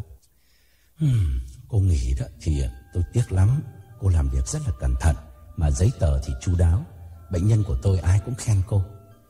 hmm, Cô nghỉ đó thì tôi tiếc lắm. Cô làm việc rất là cẩn thận, mà giấy tờ thì chu đáo. Bệnh nhân của tôi ai cũng khen cô.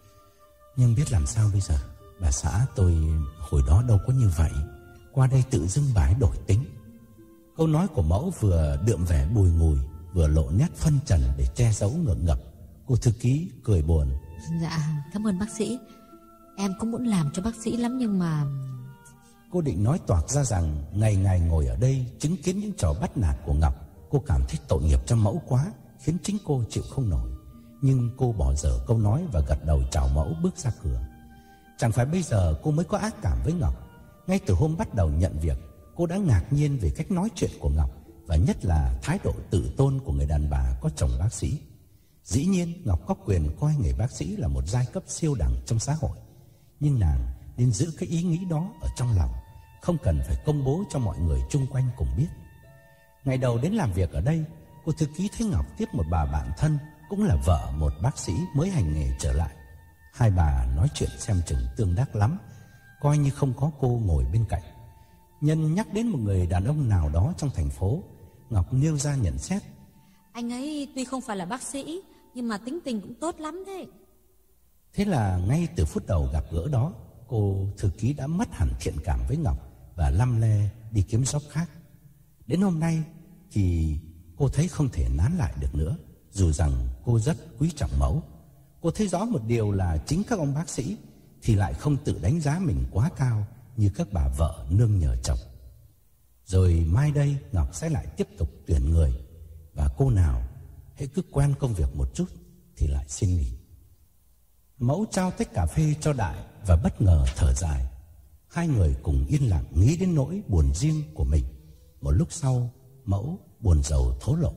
Nhưng biết làm sao bây giờ. Bà xã tôi hồi đó đâu có như vậy. Qua đây tự dưng bà ấy đổi tính. Câu nói của Mẫu vừa đượm vẻ bùi ngùi, vừa lộ nét phân trần để che giấu ngượng ngập. Cô thư ký cười buồn:
Dạ cảm ơn bác sĩ. Em cũng muốn làm cho bác sĩ lắm nhưng mà...
Cô định nói toạc ra rằng ngày ngày ngồi ở đây chứng kiến những trò bắt nạt của Ngọc, Cô cảm thấy tội nghiệp cho Mẫu quá, khiến chính cô chịu không nổi. Nhưng cô bỏ dở câu nói và gật đầu chào Mẫu bước ra cửa. Chẳng phải bây giờ cô mới có ác cảm với Ngọc. Ngay từ hôm bắt đầu nhận việc, cô đã ngạc nhiên về cách nói chuyện của Ngọc, và nhất là thái độ tự tôn của người đàn bà có chồng bác sĩ. Dĩ nhiên Ngọc có quyền coi nghề bác sĩ là một giai cấp siêu đẳng trong xã hội, nhưng nàng nên giữ cái ý nghĩ đó ở trong lòng, không cần phải công bố cho mọi người chung quanh cùng biết. Ngày đầu đến làm việc ở đây, cô thư ký thấy Ngọc tiếp một bà bạn thân, cũng là vợ một bác sĩ mới hành nghề trở lại. Hai bà nói chuyện xem chừng tương đắc lắm, coi như không có cô ngồi bên cạnh. Nhân nhắc đến một người đàn ông nào đó trong thành phố, Ngọc nêu ra nhận xét:
Anh ấy tuy không phải là bác sĩ, nhưng mà tính tình cũng tốt lắm đấy.
Thế là ngay từ phút đầu gặp gỡ đó, cô thư ký đã mất hẳn thiện cảm với Ngọc và lăm le đi kiếm job khác. Đến hôm nay thì cô thấy không thể nán lại được nữa, dù rằng cô rất quý trọng Mẫu. Cô thấy rõ một điều là chính các ông bác sĩ thì lại không tự đánh giá mình quá cao như các bà vợ nương nhờ chồng. Rồi mai đây Ngọc sẽ lại tiếp tục tuyển người, và cô nào hễ cứ quen công việc một chút thì lại xin nghỉ. Mẫu trao tách cà phê cho Đại và bất ngờ thở dài. Hai người cùng yên lặng nghĩ đến nỗi buồn riêng của mình. Một lúc sau, Mẫu buồn rầu thổ lộ: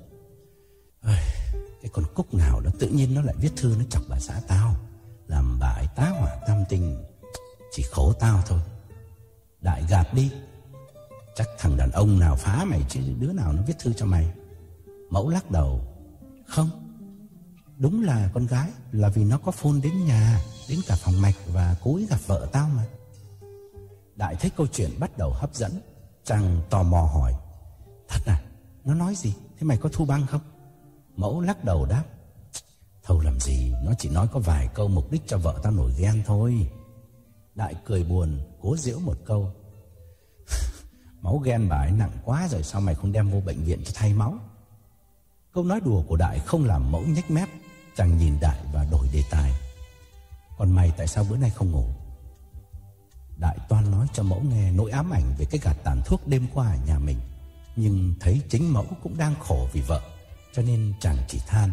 Cái con Cúc nào đó tự nhiên nó lại viết thư nó chọc bà xã tao, làm bà ấy tá hỏa tam tinh. Chỉ khổ tao thôi. Đại gạt đi, chắc thằng đàn ông nào phá mày chứ đứa nào nó viết thư cho mày. Mẫu lắc đầu: Không, đúng là con gái, là vì nó có phone đến nhà, đến cả phòng mạch và cố ý gặp vợ tao mà. Đại thấy câu chuyện bắt đầu hấp dẫn, chàng tò mò hỏi: Thật à, nó nói gì? Thế mày có thu băng không? Mẫu lắc đầu đáp: Thâu làm gì, nó chỉ nói có vài câu mục đích cho vợ tao nổi ghen thôi. Đại cười buồn, cố giễu một câu: Máu ghen bà ấy nặng quá rồi, sao mày không đem vô bệnh viện cho thay máu? Câu nói đùa của Đại không làm Mẫu nhếch mép. Chàng nhìn Đại và đổi đề tài: Còn mày tại sao bữa nay không ngủ? Đại toan nói cho Mẫu nghe nỗi ám ảnh về cái gạt tàn thuốc đêm qua ở nhà mình, nhưng thấy chính Mẫu cũng đang khổ vì vợ, cho nên chàng chỉ than: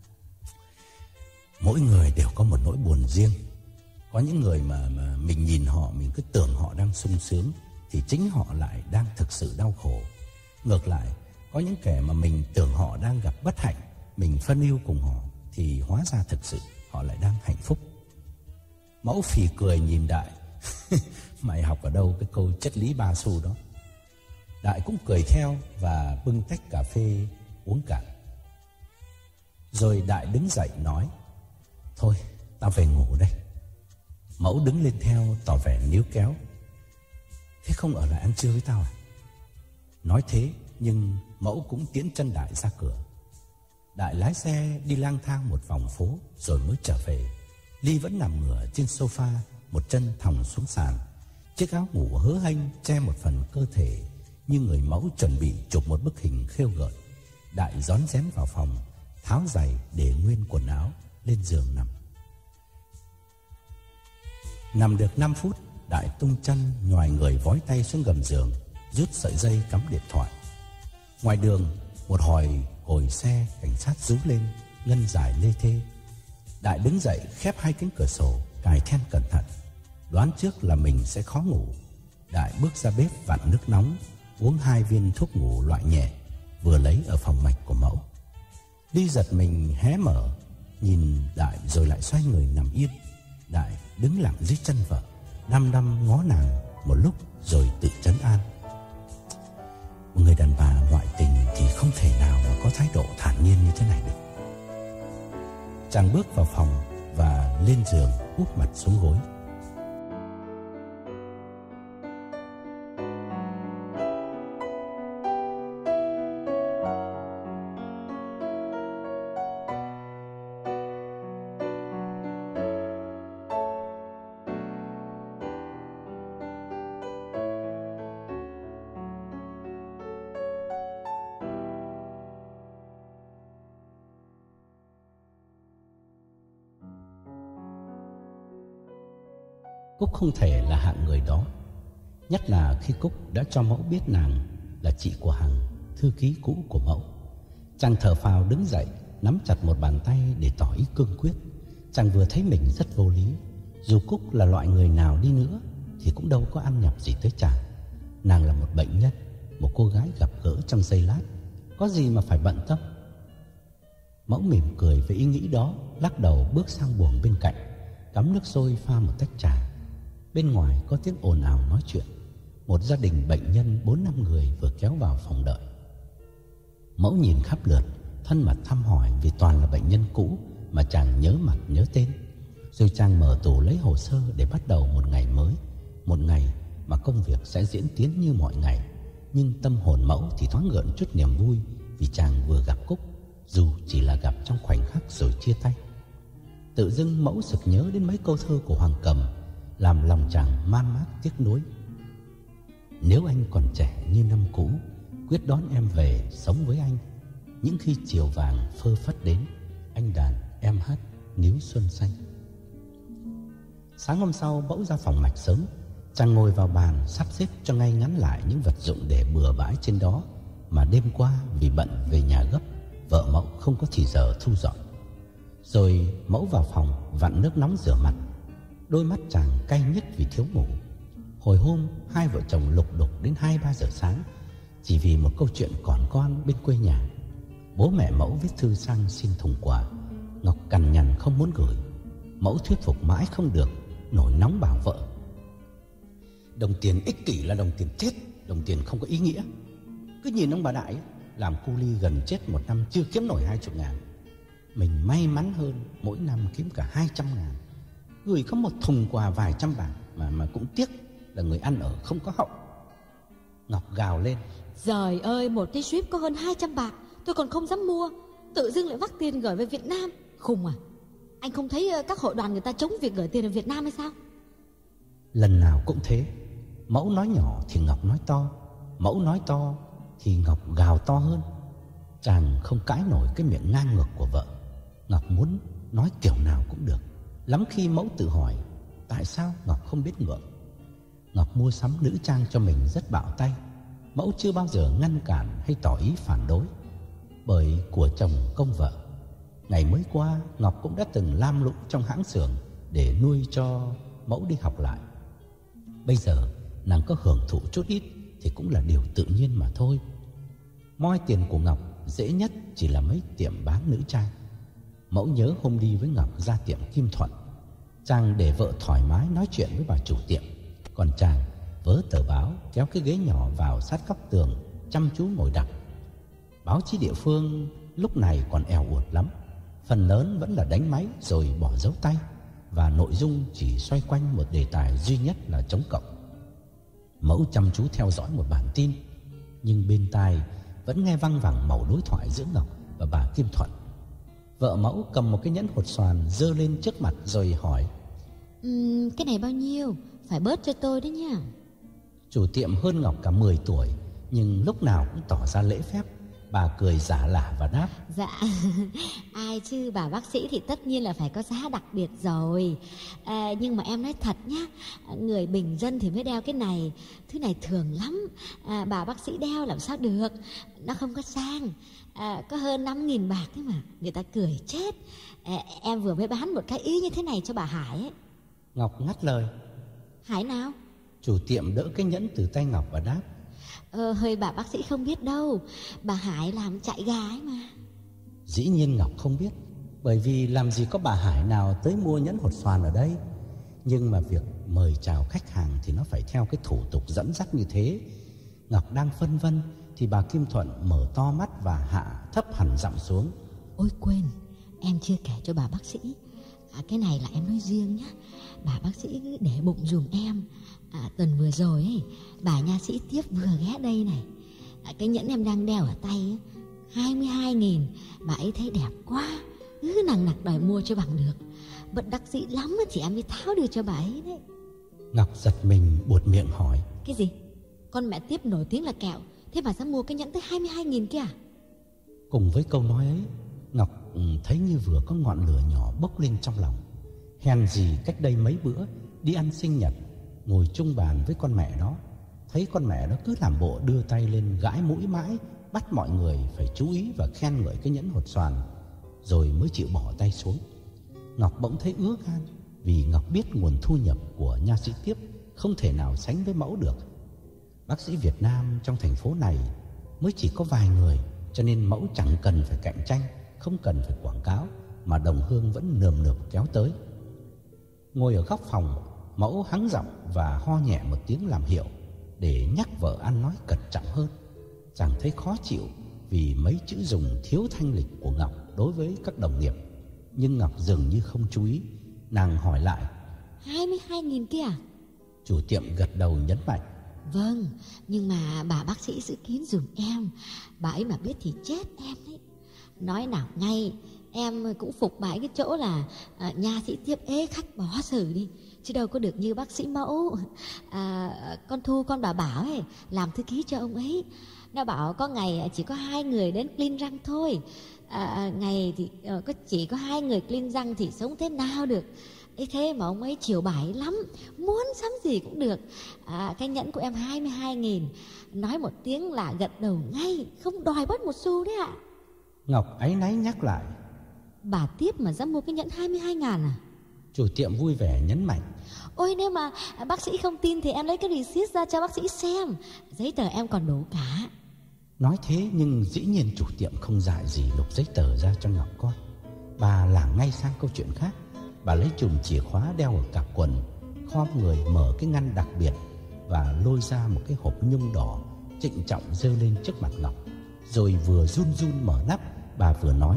Mỗi người đều có một nỗi buồn riêng. Có những người mà, mà mình nhìn họ, mình cứ tưởng họ đang sung sướng, thì chính họ lại đang thực sự đau khổ. Ngược lại, có những kẻ mà mình tưởng họ đang gặp bất hạnh, mình phân ưu cùng họ, thì hóa ra thực sự họ lại đang hạnh phúc. Mẫu phì cười nhìn Đại: Mày học ở đâu cái câu chất lý ba xu đó? Đại cũng cười theo và bưng tách cà phê uống cạn. Rồi Đại đứng dậy nói: Thôi, tao về ngủ đây. Mẫu đứng lên theo tỏ vẻ níu kéo: Thế không ở lại ăn trưa với tao à? Nói thế nhưng Mẫu cũng tiễn chân Đại ra cửa. Đại lái xe đi lang thang một vòng phố rồi mới trở về. Ly vẫn nằm ngửa trên sofa, một chân thòng xuống sàn. Chiếc áo ngủ hớ hênh che một phần cơ thể, như người Mẫu chuẩn bị chụp một bức hình khêu gợi. Đại rón rén vào phòng, tháo giày để nguyên quần áo, lên giường nằm. Nằm được năm phút, Đại tung chân nhoài người vói tay xuống gầm giường, rút sợi dây cắm điện thoại. Ngoài đường, một hồi còi xe cảnh sát rú lên, ngân dài lê thê. Đại đứng dậy khép hai cánh cửa sổ, cài then cẩn thận. Đoán trước là mình sẽ khó ngủ, Đại bước ra bếp vặn nước nóng, uống hai viên thuốc ngủ loại nhẹ vừa lấy ở phòng mạch của Mẫu. Ly giật mình hé mở, nhìn Đại rồi lại xoay người nằm yên. Đại đứng lặng dưới chân vợ, đăm đăm ngó nàng một lúc rồi tự trấn an: Một người đàn bà ngoại tình thì không thể nào mà có thái độ thản nhiên như thế này được. Chàng bước vào phòng và lên giường úp mặt xuống gối. Cúc không thể là hạng người đó, nhất là khi Cúc đã cho Mẫu biết nàng là chị của Hằng, thư ký cũ của Mẫu. Chàng thở phào đứng dậy, nắm chặt một bàn tay để tỏ ý cương quyết. Chàng vừa thấy mình rất vô lý. Dù Cúc là loại người nào đi nữa thì cũng đâu có ăn nhập gì tới chàng. Nàng là một bệnh nhân, một cô gái gặp gỡ trong giây lát, có gì mà phải bận tâm. Mẫu mỉm cười với ý nghĩ đó, lắc đầu bước sang buồng bên cạnh, cắm nước sôi pha một tách trà. Bên ngoài có tiếng ồn ào nói chuyện. Một gia đình bệnh nhân bốn năm người vừa kéo vào phòng đợi. Mẫu nhìn khắp lượt, thân mật thăm hỏi vì toàn là bệnh nhân cũ mà chàng nhớ mặt nhớ tên. Rồi chàng mở tủ lấy hồ sơ để bắt đầu một ngày mới, một ngày mà công việc sẽ diễn tiến như mọi ngày. Nhưng tâm hồn Mẫu thì thoáng gợn chút niềm vui vì chàng vừa gặp Cúc, dù chỉ là gặp trong khoảnh khắc rồi chia tay. Tự dưng Mẫu sực nhớ đến mấy câu thơ của Hoàng Cầm, làm lòng chàng man mác tiếc nuối. Nếu anh còn trẻ như năm cũ, quyết đón em về sống với anh. Những khi chiều vàng phơ phất đến, anh đàn em hát níu xuân xanh. Sáng hôm sau Mẫu ra phòng mạch sớm. Chàng ngồi vào bàn sắp xếp cho ngay ngắn lại những vật dụng để bừa bãi trên đó mà đêm qua vì bận về nhà gấp, vợ Mẫu không có thì giờ thu dọn. Rồi Mẫu vào phòng vặn nước nóng rửa mặt. Đôi mắt chàng cay nhất vì thiếu ngủ. Hồi hôm hai vợ chồng lục đục đến hai ba giờ sáng chỉ vì một câu chuyện còn con bên quê nhà. Bố mẹ Mẫu viết thư sang xin thùng quà. Ngọc cằn nhằn không muốn gửi. Mẫu thuyết phục mãi không được, nổi nóng bảo vợ: đồng tiền ích kỷ là đồng tiền chết, đồng tiền không có ý nghĩa. Cứ nhìn ông bà Đại làm cu li gần chết một năm chưa kiếm nổi hai chục ngàn. Mình may mắn hơn, mỗi năm kiếm cả hai trăm ngàn. Gửi có một thùng quà vài trăm bạc mà mà cũng tiếc là người ăn ở không có hậu. Ngọc gào lên:
Giời ơi, một cái ship có hơn hai trăm bạc tôi còn không dám mua, tự dưng lại vắt tiền gửi về Việt Nam. Khùng à? Anh không thấy các hội đoàn người ta chống việc gửi tiền ở Việt Nam hay sao?
Lần nào cũng thế. Mẫu nói nhỏ thì Ngọc nói to, Mẫu nói to thì Ngọc gào to hơn. Chàng không cãi nổi cái miệng ngang ngược của vợ. Ngọc muốn nói kiểu nào cũng được. Lắm khi Mẫu tự hỏi tại sao Ngọc không biết ngượng. Ngọc mua sắm nữ trang cho mình rất bạo tay. Mẫu chưa bao giờ ngăn cản hay tỏ ý phản đối, bởi của chồng công vợ. Ngày mới qua Ngọc cũng đã từng lam lũ trong hãng xưởng để nuôi cho Mẫu đi học lại. Bây giờ nàng có hưởng thụ chút ít thì cũng là điều tự nhiên mà thôi. Moi tiền của Ngọc dễ nhất chỉ là mấy tiệm bán nữ trang. Mẫu nhớ hôm đi với Ngọc ra tiệm Kim Thuận. Chàng để vợ thoải mái nói chuyện với bà chủ tiệm, còn chàng vớ tờ báo kéo cái ghế nhỏ vào sát góc tường, chăm chú ngồi đọc. Báo chí địa phương lúc này còn eo uột lắm, phần lớn vẫn là đánh máy rồi bỏ dấu tay, và nội dung chỉ xoay quanh một đề tài duy nhất là chống cộng. Mẫu chăm chú theo dõi một bản tin, nhưng bên tai vẫn nghe văng vẳng mẩu đối thoại giữa Ngọc và bà Kim Thuận. Vợ Mẫu cầm một cái nhẫn hột xoàn giơ lên trước mặt rồi hỏi:
uhm, Cái này bao nhiêu? Phải bớt cho tôi đấy nha.
Chủ tiệm hơn Ngọc cả mười tuổi, nhưng lúc nào cũng tỏ ra lễ phép. Bà cười giả lả và đáp:
Dạ, ai chứ, bà bác sĩ thì tất nhiên là phải có giá đặc biệt rồi. à, Nhưng mà em nói thật nhá, người bình dân thì mới đeo cái này. Thứ này thường lắm, à, bà bác sĩ đeo làm sao được, nó không có sang. à, Có hơn năm nghìn bạc thế mà, người ta cười chết. à, Em vừa mới bán một cái ý như thế này cho bà Hải ấy.
Ngọc ngắt lời:
Hải nào?
Chủ tiệm đỡ cái nhẫn từ tay Ngọc và đáp:
Ờ, hơi bà bác sĩ không biết đâu, bà Hải làm chạy gái mà.
Dĩ nhiên Ngọc không biết, bởi vì làm gì có bà Hải nào tới mua nhẫn hột xoàn ở đây. Nhưng mà việc mời chào khách hàng thì nó phải theo cái thủ tục dẫn dắt như thế. Ngọc đang phân vân thì bà Kim Thuận mở to mắt và hạ thấp hẳn giọng xuống:
Ôi quên, em chưa kể cho bà bác sĩ. à, Cái này là em nói riêng nhá, bà bác sĩ cứ để bụng dùm em. à, Tuần vừa rồi ấy, bà nha sĩ Tiếp vừa ghé đây này. à, Cái nhẫn em đang đeo ở tay ấy, hai mươi hai nghìn. Bà ấy thấy đẹp quá, cứ nằng nặc đòi mua cho bằng được. Bất đắc dĩ lắm thì em mới tháo đưa cho bà ấy đấy.
Ngọc giật mình buột miệng hỏi:
Cái gì? Con mẹ Tiếp nổi tiếng là kẹo, thế bà dám mua cái nhẫn tới hai mươi hai nghìn kia à?
Cùng với câu nói ấy, Ngọc thấy như vừa có ngọn lửa nhỏ bốc lên trong lòng. Hèn gì cách đây mấy bữa đi ăn sinh nhật, ngồi chung bàn với con mẹ đó, thấy con mẹ nó cứ làm bộ đưa tay lên gãi mũi mãi, bắt mọi người phải chú ý và khen ngợi cái nhẫn hột xoàn, rồi mới chịu bỏ tay xuống. Ngọc bỗng thấy ứa gan, vì Ngọc biết nguồn thu nhập của nha sĩ Tiếp không thể nào sánh với Mẫu được. Bác sĩ Việt Nam trong thành phố này mới chỉ có vài người, cho nên Mẫu chẳng cần phải cạnh tranh, không cần phải quảng cáo, mà đồng hương vẫn nườm nượp kéo tới. Ngồi ở góc phòng, Mẫu hắng giọng và ho nhẹ một tiếng làm hiệu để nhắc vợ ăn nói cẩn trọng hơn. Chàng thấy khó chịu vì mấy chữ dùng thiếu thanh lịch của Ngọc đối với các đồng nghiệp, nhưng Ngọc dường như không chú ý. Nàng hỏi lại:
hai mươi hai nghìn kia à?
Chủ tiệm gật đầu nhấn mạnh:
Vâng, nhưng mà bà bác sĩ giữ kín giùm em. Bà ấy mà biết thì chết em đấy. Nói nào ngay, em cũng phục bà ấy cái chỗ là à, nha sĩ Tiếp ế khách bỏ xử đi, chứ đâu có được như bác sĩ Mẫu. à, Con Thu con bà Bảo ấy làm thư ký cho ông ấy. Nó bảo có ngày chỉ có hai người đến clean răng thôi. à, Ngày thì uh, có chỉ có hai người clean răng thì sống thế nào được. Ấy thế mà ông ấy chiều bà ấy lắm, muốn sắm gì cũng được. à, Cái nhẫn của em hai mươi hai nghìn, nói một tiếng là gật đầu ngay, không đòi bớt một xu đấy ạ.
Ngọc áy náy nhắc lại:
Bà Tiếp mà dám mua cái nhẫn hai mươi hai ngàn à?
Chủ tiệm vui vẻ nhấn mạnh:
Ôi nếu mà bác sĩ không tin thì em lấy cái receipt ra cho bác sĩ xem, giấy tờ em còn đủ cả.
Nói thế nhưng dĩ nhiên chủ tiệm không dại gì lục giấy tờ ra cho Ngọc coi. Bà lảng ngay sang câu chuyện khác. Bà lấy chùm chìa khóa đeo ở cặp quần, khom người mở cái ngăn đặc biệt và lôi ra một cái hộp nhung đỏ, trịnh trọng giơ lên trước mặt Ngọc. Rồi vừa run run mở nắp, bà vừa nói: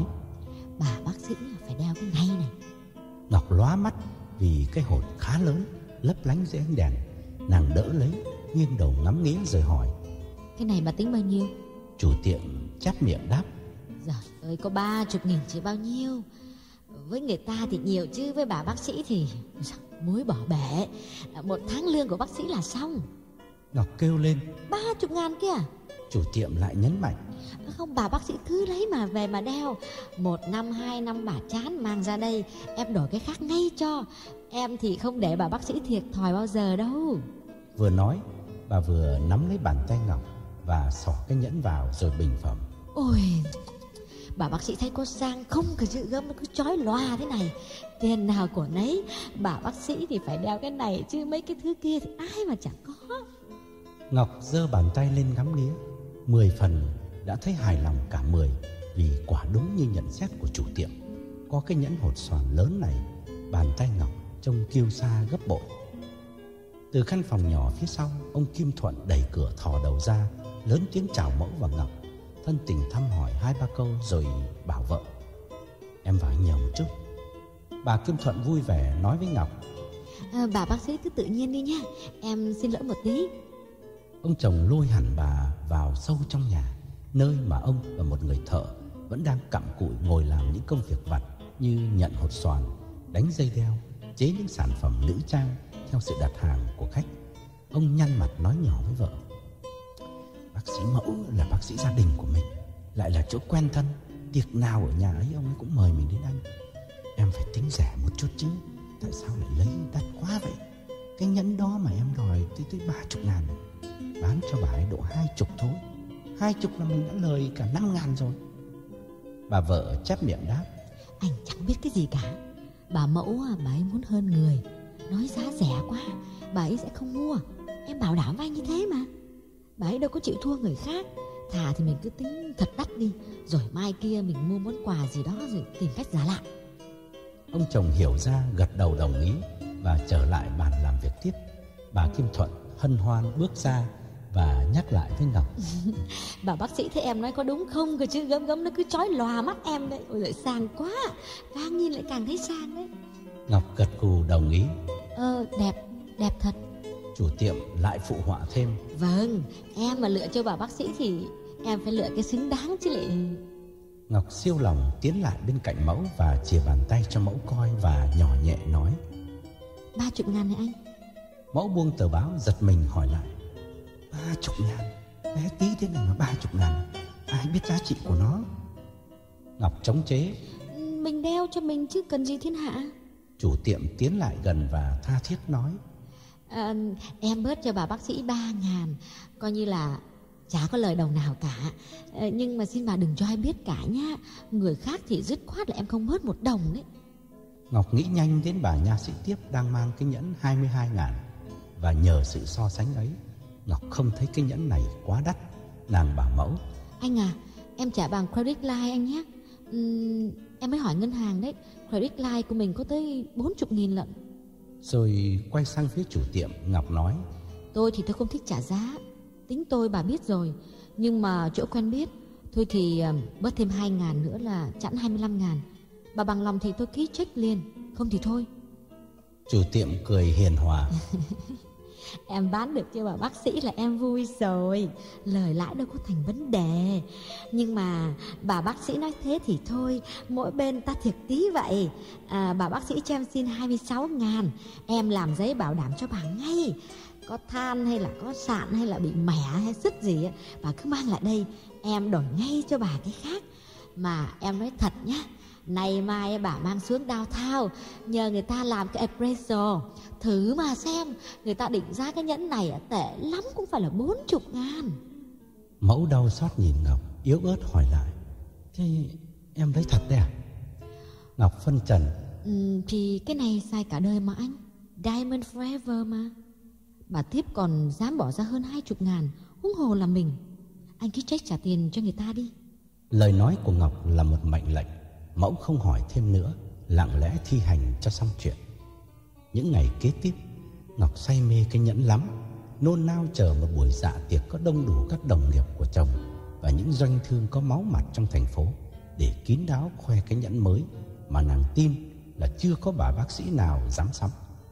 Bà bác sĩ phải đeo cái này này.
Ngọc lóa mắt vì cái hộp khá lớn, lấp lánh dưới ánh đèn. Nàng đỡ lấy, nghiêng đầu ngắm nghía rồi hỏi:
Cái này bà tính bao nhiêu?
Chủ tiệm chép miệng đáp:
Giời ơi, có ba chục nghìn chứ bao nhiêu. Với người ta thì nhiều chứ với bà bác sĩ thì muối bỏ bể. Một tháng lương của bác sĩ là xong.
Ngọc kêu lên:
Ba chục ngàn kia.
Chủ tiệm lại nhấn mạnh:
Không, bà bác sĩ cứ lấy mà về mà đeo. Một năm hai năm bà chán mang ra đây, em đổi cái khác ngay cho. Em thì không để bà bác sĩ thiệt thòi bao giờ đâu.
Vừa nói, bà vừa nắm lấy bàn tay Ngọc và xỏ cái nhẫn vào rồi bình phẩm:
Ôi, bà bác sĩ thấy có sang không, cái chữ gấm nó cứ chói lòa thế này. Tiền nào của nấy, bà bác sĩ thì phải đeo cái này, chứ mấy cái thứ kia thì ai mà chẳng có.
Ngọc giơ bàn tay lên ngắm nghía, mười phần đã thấy hài lòng cả mười, vì quả đúng như nhận xét của chủ tiệm. Có cái nhẫn hột xoàn lớn này, bàn tay Ngọc trông kiêu sa gấp bội. Từ căn phòng nhỏ phía sau, ông Kim Thuận đẩy cửa thò đầu ra, lớn tiếng chào Mẫu và Ngọc, thân tình thăm hỏi hai ba câu rồi bảo vợ: Em vào nhờ một chút. Bà Kim Thuận vui vẻ nói với Ngọc:
à, Bà bác sĩ cứ tự nhiên đi nha, em xin lỗi một tí.
Ông chồng lôi hẳn bà vào sâu trong nhà, nơi mà ông và một người thợ vẫn đang cặm cụi ngồi làm những công việc vặt như nhận hột xoàn, đánh dây đeo, chế những sản phẩm nữ trang theo sự đặt hàng của khách. Ông nhăn mặt nói nhỏ với vợ: Bác sĩ Mẫu là bác sĩ gia đình của mình, lại là chỗ quen thân, tiệc nào ở nhà ấy ông ấy cũng mời mình đến ăn. Em phải tính rẻ một chút chứ, tại sao lại lấy đắt quá vậy? Cái nhẫn đó mà em đòi tới tới ba chục ngàn, bán cho bà ấy độ hai chục thôi. Hai chục là mình đã lời cả năm ngàn rồi. Bà vợ chép miệng đáp:
Anh chẳng biết cái gì cả. Bà Mẫu bà ấy muốn hơn người, nói giá rẻ quá bà ấy sẽ không mua. Em bảo đảm với anh như thế mà. Bà ấy đâu có chịu thua người khác. Thà thì mình cứ tính thật đắt đi, rồi mai kia mình mua món quà gì đó rồi tìm cách giả lại.
Ông chồng hiểu ra, gật đầu đồng ý và trở lại bàn làm việc tiếp. Bà Kim Thuận hân hoan bước ra và nhắc lại với Ngọc:
Bà bác sĩ thấy em nói có đúng không? Cái chữ gấm gấm nó cứ chói lòa mắt em đấy. Ôi giời, sang quá, càng nhìn lại càng thấy sang đấy.
Ngọc gật gù đồng ý:
Ờ, đẹp, đẹp thật.
Chủ tiệm lại phụ họa thêm:
Vâng, em mà lựa cho bà bác sĩ thì em phải lựa cái xứng đáng chứ lại.
Ngọc siêu lòng tiến lại bên cạnh Mẫu và chìa bàn tay cho Mẫu coi và nhỏ nhẹ nói:
Ba chục ngàn này anh.
Mẫu buông tờ báo giật mình hỏi lại: Ba chục ngàn? Bé tí thế này mà ba chục ngàn? Ai biết giá trị của nó? Ngọc chống chế:
Mình đeo cho mình chứ cần gì thiên hạ.
Chủ tiệm tiến lại gần và tha thiết nói:
À, em bớt cho bà bác sĩ ba ngàn, coi như là chả có lời đồng nào cả. À, nhưng mà xin bà đừng cho ai biết cả nhá. Người khác thì dứt khoát là em không bớt một đồng đấy.
Ngọc nghĩ nhanh đến bà nha sĩ tiếp đang mang cái nhẫn hai mươi hai ngàn. Và nhờ sự so sánh ấy, Ngọc không thấy cái nhẫn này quá đắt. Nàng bảo Mẫu:
Anh à, em trả bằng credit line anh nhé. uhm, Em mới hỏi ngân hàng đấy, credit line của mình có tới bốn mươi nghìn lận.
Rồi quay sang phía chủ tiệm, Ngọc nói:
Tôi thì tôi không thích trả giá, tính tôi bà biết rồi. Nhưng mà chỗ quen biết, thôi thì uh, bớt thêm hai ngàn nữa là chẵn hai mươi lăm ngàn. Bà bằng lòng thì tôi ký check liền, không thì thôi.
Chủ tiệm cười hiền hòa:
Em bán được cho bà bác sĩ là em vui rồi, lời lãi đâu có thành vấn đề. Nhưng mà bà bác sĩ nói thế thì thôi, mỗi bên ta thiệt tí vậy. à, Bà bác sĩ cho em xin hai mươi sáu ngàn, em làm giấy bảo đảm cho bà ngay. Có than hay là có sạn hay là bị mẻ hay sứt gì á, bà cứ mang lại đây, em đổi ngay cho bà cái khác. Mà em nói thật nhá, này mai bà mang xuống downtown, nhờ người ta làm cái appraisal, thử mà xem, người ta định giá cái nhẫn này tệ lắm cũng phải là bốn mươi ngàn.
Mẫu đau xót nhìn Ngọc, yếu ớt hỏi lại: Thế em lấy thật đấy à? Ngọc phân trần:
ừ, Thì cái này xài cả đời mà anh, Diamond Forever mà. Bà tiếp còn dám bỏ ra hơn hai mươi ngàn, huống hồ là mình. Anh cứ check trả tiền cho người ta đi.
Lời nói của Ngọc là một mệnh lệnh. Mẫu không hỏi thêm nữa, lặng lẽ thi hành cho xong chuyện. Những ngày kế tiếp, Ngọc say mê cái nhẫn lắm, nôn nao chờ một buổi dạ tiệc có đông đủ các đồng nghiệp của chồng và những doanh thương có máu mặt trong thành phố để kín đáo khoe cái nhẫn mới mà nàng tin là chưa có bà bác sĩ nào dám sắm.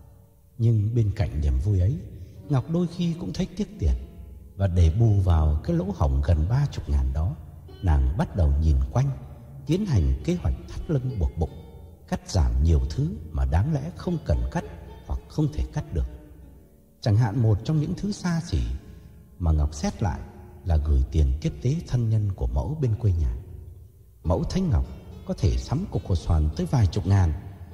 Nhưng bên cạnh niềm vui ấy, Ngọc đôi khi cũng thấy tiếc tiền. Và để bù vào cái lỗ hổng gần ba mươi ngàn đó, nàng bắt đầu nhìn quanh, tiến hành kế hoạch thắt lưng buộc bụng, cắt giảm nhiều thứ mà đáng lẽ không cần cắt hoặc không thể cắt được. Chẳng hạn một trong những thứ xa xỉ mà Ngọc xét lại là gửi tiền tiếp tế thân nhân của Mẫu bên quê nhà. Mẫu thấy Ngọc có thể sắm cục hồ xoàn tới vài chục ngàn,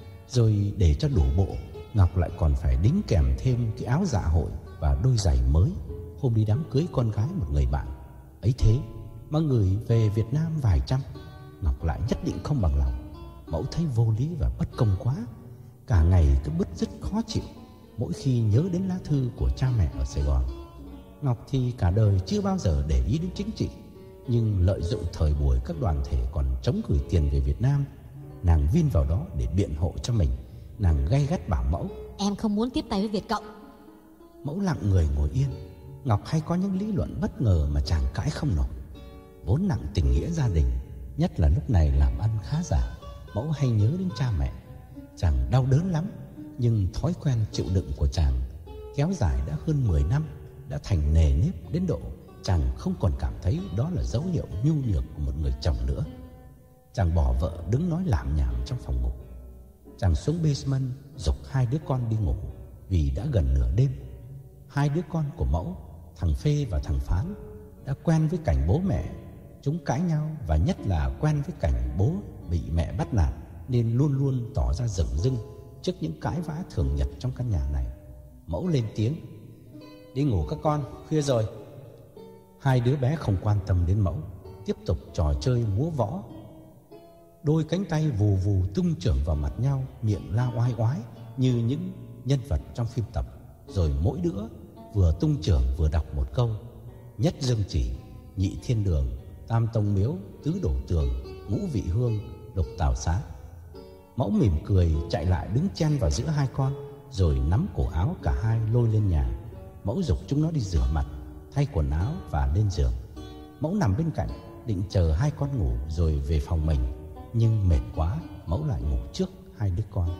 rồi để cho đủ bộ, Ngọc lại còn phải đính kèm thêm cái áo dạ hội và đôi giày mới hôm đi đám cưới con gái một người bạn. Ấy thế mà gửi về Việt Nam vài trăm, Ngọc lại nhất định không bằng lòng. Mẫu thấy vô lý và bất công quá, cả ngày cứ bứt rứt khó chịu mỗi khi nhớ đến lá thư của cha mẹ ở Sài Gòn. Ngọc thì cả đời chưa bao giờ để ý đến chính trị, nhưng lợi dụng thời buổi các đoàn thể còn chống gửi tiền về Việt Nam, nàng vin vào đó để biện hộ cho mình. Nàng gay gắt bảo Mẫu:
Em không muốn tiếp tay với Việt Cộng.
Mẫu lặng người ngồi yên. Ngọc hay có những lý luận bất ngờ mà chàng cãi không nổi. Vốn nặng tình nghĩa gia đình, nhất là lúc này làm ăn khá giả, Mẫu hay nhớ đến cha mẹ. Chàng đau đớn lắm, nhưng thói quen chịu đựng của chàng kéo dài đã hơn mười năm, đã thành nề nếp đến độ chàng không còn cảm thấy đó là dấu hiệu nhu nhược của một người chồng nữa. Chàng bỏ vợ đứng nói lảm nhảm trong phòng ngủ. Chàng xuống basement giục hai đứa con đi ngủ vì đã gần nửa đêm. Hai đứa con của Mẫu, thằng Phê và thằng Phán, đã quen với cảnh bố mẹ chúng cãi nhau, và nhất là quen với cảnh bố bị mẹ bắt nạt, nên luôn luôn tỏ ra dửng dưng trước những cãi vã thường nhật trong căn nhà này. Mẫu lên tiếng: Đi ngủ các con, khuya rồi. Hai đứa bé không quan tâm đến Mẫu, tiếp tục trò chơi múa võ. Đôi cánh tay vù vù tung chưởng vào mặt nhau, miệng la oai oái như những nhân vật trong phim tập. Rồi mỗi đứa vừa tung chưởng vừa đọc một câu: Nhất dương chỉ, nhị thiên đường, tam tông miếu, tứ đổ tường, ngũ vị hương, lục tào xá. Mẫu mỉm cười chạy lại đứng chen vào giữa hai con, rồi nắm cổ áo cả hai lôi lên nhà. Mẫu giục chúng nó đi rửa mặt, thay quần áo và lên giường. Mẫu nằm bên cạnh định chờ hai con ngủ rồi về phòng mình, nhưng mệt quá, Mẫu lại ngủ trước hai đứa con.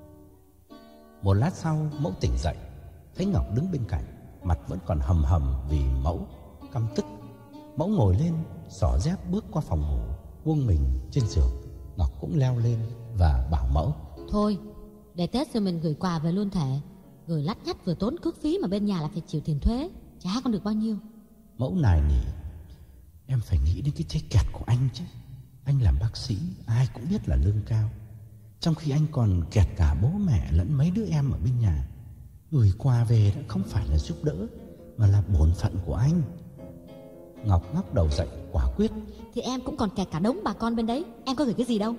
Một lát sau, Mẫu tỉnh dậy, thấy Ngọc đứng bên cạnh, mặt vẫn còn hầm hầm vì Mẫu, căm tức. Mẫu ngồi lên, xỏ dép bước qua phòng ngủ, buông mình trên giường. Ngọc cũng leo lên và bảo Mẫu:
Thôi, để Tết rồi mình gửi quà về luôn thể. Gửi lắt nhắt vừa tốn cước phí mà bên nhà là phải chịu tiền thuế, chả còn được bao nhiêu.
Mẫu nài nỉ: Em phải nghĩ đến cái trái kẹt của anh chứ. Anh làm bác sĩ, ai cũng biết là lương cao, trong khi anh còn kẹt cả bố mẹ lẫn mấy đứa em ở bên nhà. Gửi quà về đã không phải là giúp đỡ, mà là bổn phận của anh. Ngọc ngóc đầu dậy quả quyết.
Thì em cũng còn kẹt cả đống bà con bên đấy, em có gửi cái gì đâu.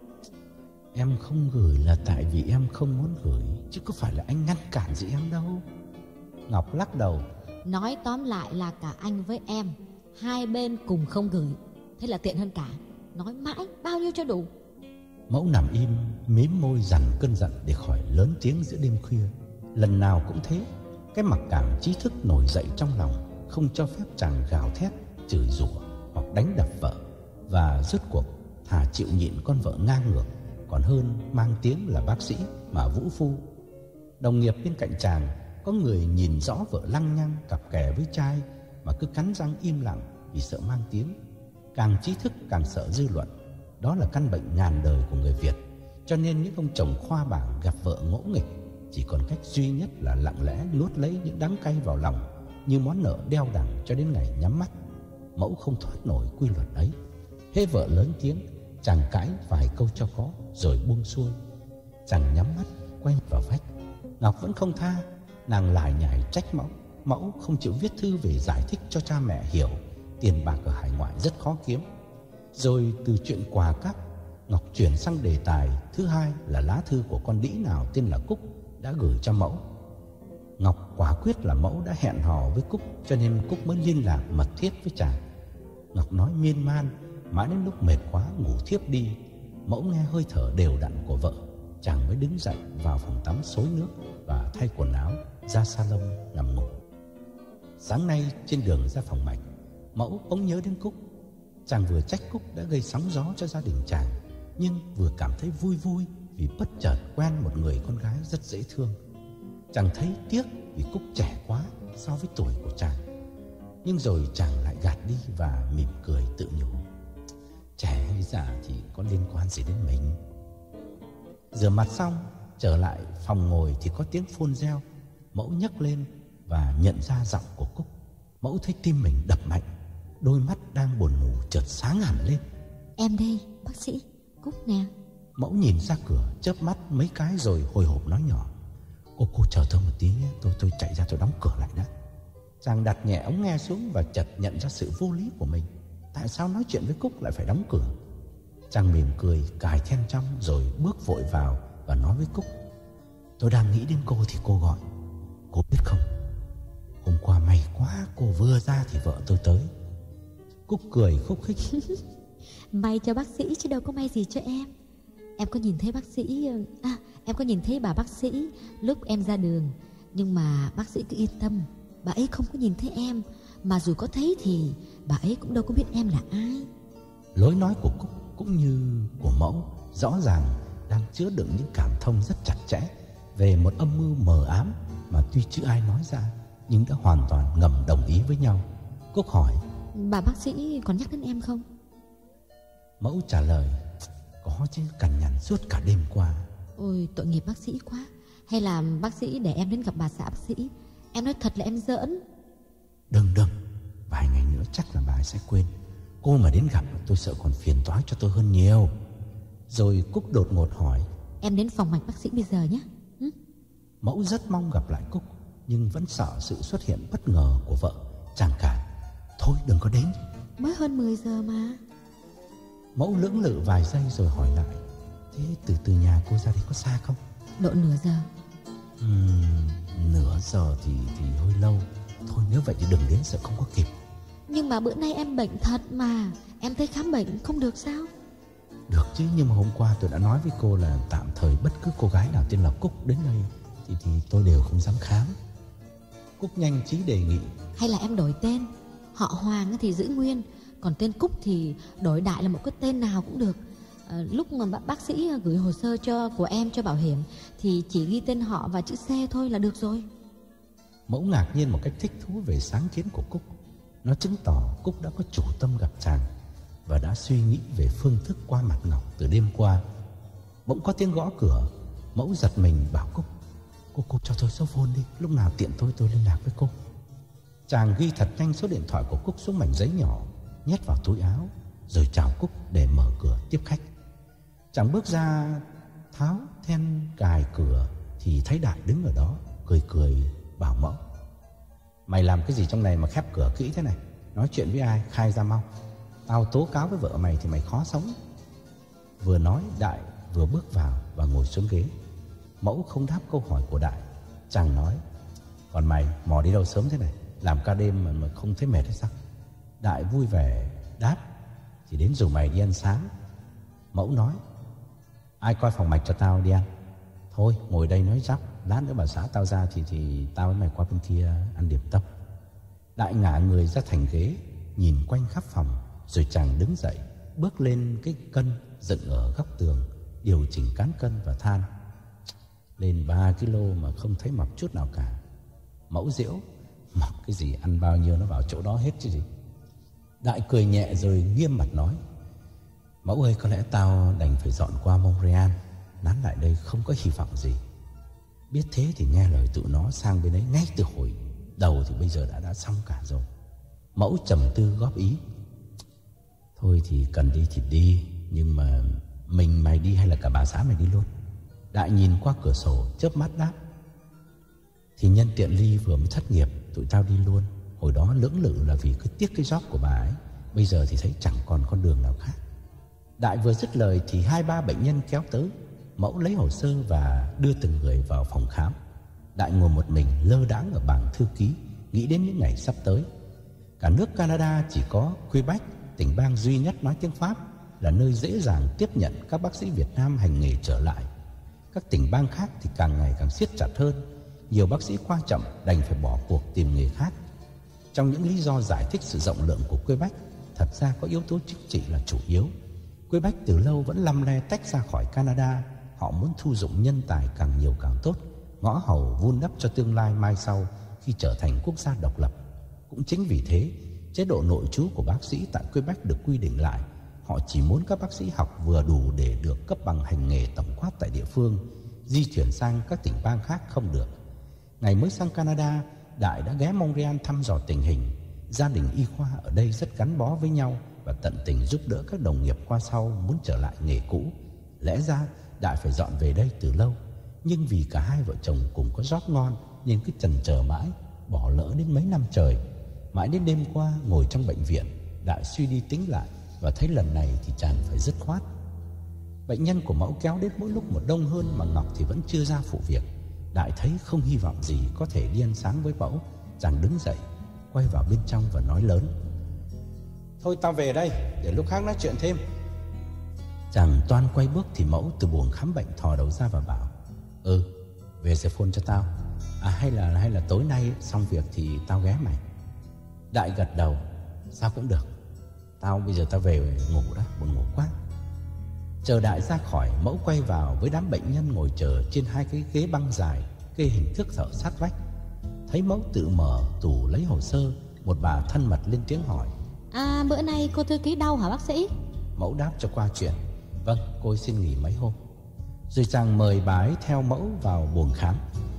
Em không gửi là tại vì em không muốn gửi, chứ có phải là anh ngăn cản gì em đâu. Ngọc lắc đầu.
Nói tóm lại là cả anh với em, hai bên cùng không gửi, thế là tiện hơn cả. Nói mãi bao nhiêu cho đủ.
Mẫu nằm im, mím môi dằn cơn giận để khỏi lớn tiếng giữa đêm khuya. Lần nào cũng thế, cái mặc cảm trí thức nổi dậy trong lòng, không cho phép chàng gào thét, chửi rủa hoặc đánh đập vợ. Và rốt cuộc thà chịu nhịn con vợ ngang ngược, còn hơn mang tiếng là bác sĩ mà vũ phu. Đồng nghiệp bên cạnh chàng có người nhìn rõ vợ lăng nhăng cặp kè với trai mà cứ cắn răng im lặng vì sợ mang tiếng. Càng trí thức càng sợ dư luận. Đó là căn bệnh ngàn đời của người Việt. Cho nên những ông chồng khoa bảng gặp vợ ngỗ nghịch chỉ còn cách duy nhất là lặng lẽ nuốt lấy những đắng cay vào lòng, như món nợ đeo đẳng cho đến ngày nhắm mắt. Mẫu không thoát nổi quy luật ấy. Hễ vợ lớn tiếng, chàng cãi vài câu cho có rồi buông xuôi. Chàng nhắm mắt quay vào vách. Ngọc vẫn không tha. Nàng lải nhải trách Mẫu. Mẫu không chịu viết thư về giải thích cho cha mẹ hiểu tiền bạc ở hải ngoại rất khó kiếm. Rồi từ chuyện quà cáp, Ngọc chuyển sang đề tài thứ hai là lá thư của con đĩ nào tên là Cúc đã gửi cho Mẫu. Ngọc quả quyết là Mẫu đã hẹn hò với Cúc, cho nên Cúc mới liên lạc mật thiết với chàng. Ngọc nói miên man, mãi đến lúc mệt quá ngủ thiếp đi. Mẫu nghe hơi thở đều đặn của vợ, chàng mới đứng dậy vào phòng tắm xối nước và thay quần áo ra salon nằm ngủ. Sáng nay trên đường ra phòng mạch, Mẫu bỗng nhớ đến Cúc. Chàng vừa trách Cúc đã gây sóng gió cho gia đình chàng, nhưng vừa cảm thấy vui vui vì bất chợt quen một người con gái rất dễ thương. Chàng thấy tiếc vì Cúc trẻ quá so với tuổi của chàng. Nhưng rồi chàng lại gạt đi và mỉm cười tự nhủ, trẻ hay già thì có liên quan gì đến mình. Rửa mặt xong, trở lại phòng ngồi thì có tiếng phone reo. Mẫu nhấc lên và nhận ra giọng của Cúc. Mẫu thấy tim mình đập mạnh, đôi mắt đang buồn ngủ chợt sáng hẳn lên.
Em đây, bác sĩ, Cúc nè.
Mẫu nhìn ra cửa, chớp mắt mấy cái rồi hồi hộp nói nhỏ, Cô cô chờ tôi một tí nhé, tôi tôi chạy ra tôi đóng cửa lại đã. Chàng đặt nhẹ ống nghe xuống và chợt nhận ra sự vô lý của mình. Tại sao nói chuyện với Cúc lại phải đóng cửa? Chàng mỉm cười, cài then trong rồi bước vội vào và nói với Cúc, tôi đang nghĩ đến cô thì cô gọi. Cô biết không, hôm qua may quá cô vừa ra thì vợ tôi tới. Cúc cười khúc khích.
May cho bác sĩ chứ đâu có may gì cho em. Em có nhìn thấy bác sĩ à, em có nhìn thấy bà bác sĩ lúc em ra đường. Nhưng mà bác sĩ cứ yên tâm, bà ấy không có nhìn thấy em. Mà dù có thấy thì bà ấy cũng đâu có biết em là ai.
Lối nói của Cúc cũng như của Mẫu rõ ràng đang chứa đựng những cảm thông rất chặt chẽ về một âm mưu mờ ám mà tuy chưa ai nói ra nhưng đã hoàn toàn ngầm đồng ý với nhau. Cúc hỏi,
bà bác sĩ còn nhắc đến em không?
Mẫu trả lời, có chứ, cằn nhằn suốt cả đêm qua.
Ôi tội nghiệp bác sĩ quá. Hay là bác sĩ để em đến gặp bà xã bác sĩ. Em nói thật là em giỡn.
Đừng đừng, vài ngày nữa chắc là bà ấy sẽ quên. Cô mà đến gặp tôi sợ còn phiền toái cho tôi hơn nhiều. Rồi Cúc đột ngột hỏi,
em đến phòng mạch bác sĩ bây giờ nhé. ừ?
Mẫu rất mong gặp lại Cúc, nhưng vẫn sợ sự xuất hiện bất ngờ của vợ. Chàng cản, thôi đừng có đến,
mới hơn mười giờ mà.
Mẫu lưỡng lự vài giây rồi hỏi lại, thế từ từ nhà cô ra đây có xa không?
Độ nửa giờ.
uhm, Nửa giờ thì, thì hơi lâu. Thôi nếu vậy thì đừng đến, sợ không có kịp.
Nhưng mà bữa nay em bệnh thật mà. Em thấy khám bệnh không được sao?
Được chứ, nhưng mà hôm qua tôi đã nói với cô là tạm thời bất cứ cô gái nào tên là Cúc đến đây Thì, thì tôi đều không dám khám. Cúc nhanh trí đề nghị,
hay là em đổi tên. Họ Hoàng thì giữ nguyên, còn tên Cúc thì đổi đại là một cái tên nào cũng được. à, Lúc mà bác sĩ gửi hồ sơ cho của em cho bảo hiểm thì chỉ ghi tên họ và chữ C thôi là được rồi.
Mẫu ngạc nhiên một cách thích thú về sáng kiến của Cúc. Nó chứng tỏ Cúc đã có chủ tâm gặp chàng và đã suy nghĩ về phương thức qua mặt Ngọc từ đêm qua. Bỗng có tiếng gõ cửa. Mẫu giật mình bảo Cúc, Cô cô cho tôi số phone đi, lúc nào tiện tôi tôi liên lạc với cô. Chàng ghi thật nhanh số điện thoại của Cúc xuống mảnh giấy nhỏ, nhét vào túi áo, rồi chào Cúc để mở cửa tiếp khách. Chàng bước ra tháo then cài cửa thì thấy Đại đứng ở đó, cười cười bảo Mẫu: "Mày làm cái gì trong này mà khép cửa kỹ thế này? Nói chuyện với ai khai ra mau. Tao tố cáo với vợ mày thì mày khó sống." Vừa nói, Đại vừa bước vào và ngồi xuống ghế. Mẫu không đáp câu hỏi của Đại. Chàng nói: "Còn mày mò đi đâu sớm thế này? Làm ca đêm mà, mà không thấy mệt hay sao?" Đại vui vẻ đáp: "Thì đến rủ mày đi ăn sáng." Mẫu nói: "Ai coi phòng mạch cho tao đi ăn?" "Thôi ngồi đây nói róc, lát nữa bà xã tao ra thì thì tao với mày qua bên kia ăn điểm tâm." Đại ngả người ra thành ghế, nhìn quanh khắp phòng, rồi chàng đứng dậy, bước lên cái cân dựng ở góc tường, điều chỉnh cán cân và than: "Lên ba ki lô mà không thấy mập chút nào cả." Mẫu giễu: "Mập cái gì, ăn bao nhiêu nó vào chỗ đó hết chứ gì." Đại cười nhẹ rồi nghiêm mặt nói: "Mẫu ơi, có lẽ tao đành phải dọn qua Montreal, nán lại đây không có hy vọng gì." Biết thế thì nghe lời tụi nó sang bên ấy ngay từ hồi đầu thì bây giờ đã đã xong cả rồi. Mẫu trầm tư góp ý: "Thôi thì cần đi thì đi, nhưng mà mình mày đi hay là cả bà xã mày đi luôn?" Đại nhìn qua cửa sổ chớp mắt đáp: "Thì nhân tiện Ly vừa mới thất nghiệp, tụi tao đi luôn. Hồi đó lưỡng lự là vì cứ tiếc cái job của bà ấy, bây giờ thì thấy chẳng còn con đường nào khác." Đại vừa dứt lời thì hai ba bệnh nhân kéo tới. Mẫu lấy hồ sơ và đưa từng người vào phòng khám. Đại ngồi một mình lơ đãng ở bảng thư ký, nghĩ đến những ngày sắp tới. Cả nước Canada chỉ có Quebec, tỉnh bang duy nhất nói tiếng Pháp, là nơi dễ dàng tiếp nhận các bác sĩ Việt Nam hành nghề trở lại. Các tỉnh bang khác thì càng ngày càng siết chặt hơn. Nhiều bác sĩ quan trọng đành phải bỏ cuộc tìm nghề khác. Trong những lý do giải thích sự rộng lượng của Quebec, thật ra có yếu tố chính trị là chủ yếu. Quebec từ lâu vẫn lăm le tách ra khỏi Canada. Họ muốn thu dụng nhân tài càng nhiều càng tốt, ngõ hầu vun đắp cho tương lai mai sau khi trở thành quốc gia độc lập. Cũng chính vì thế, chế độ nội trú của bác sĩ tại Quebec được quy định lại. Họ chỉ muốn các bác sĩ học vừa đủ để được cấp bằng hành nghề tổng quát tại địa phương, di chuyển sang các tỉnh bang khác không được. Ngày mới sang Canada, Đại đã ghé Montreal thăm dò tình hình. Gia đình y khoa ở đây rất gắn bó với nhau và tận tình giúp đỡ các đồng nghiệp qua sau muốn trở lại nghề cũ. Lẽ ra Đại phải dọn về đây từ lâu, nhưng vì cả hai vợ chồng cùng có job ngon nên cứ chần chờ mãi, bỏ lỡ đến mấy năm trời. Mãi đến đêm qua ngồi trong bệnh viện, Đại suy đi tính lại và thấy lần này thì chàng phải dứt khoát. Bệnh nhân của Mẫu kéo đến mỗi lúc một đông hơn mà Ngọc thì vẫn chưa ra phụ việc. Đại thấy không hy vọng gì có thể đi ăn sáng với Mẫu. Chàng đứng dậy, quay vào bên trong và nói lớn: "Thôi tao về đây, để lúc khác nói chuyện thêm." Chàng toan quay bước thì Mẫu từ buồng khám bệnh thò đầu ra và bảo: "Ừ, về sẽ phone cho tao. À hay là hay là tối nay xong việc thì tao ghé mày." Đại gật đầu: "Sao cũng được. Tao bây giờ tao về ngủ đó, buồn ngủ quá." Chờ Đại ra khỏi, Mẫu quay vào với đám bệnh nhân ngồi chờ trên hai cái ghế băng dài, kê hình thức thở sát vách. Thấy Mẫu tự mở tủ lấy hồ sơ, một bà thân mật lên tiếng hỏi:
"À, bữa nay cô thư ký đau hả bác sĩ?"
Mẫu đáp cho qua chuyện: "Vâng, cô ấy xin nghỉ mấy hôm." Rồi chàng mời bà ấy theo Mẫu vào buồng khám.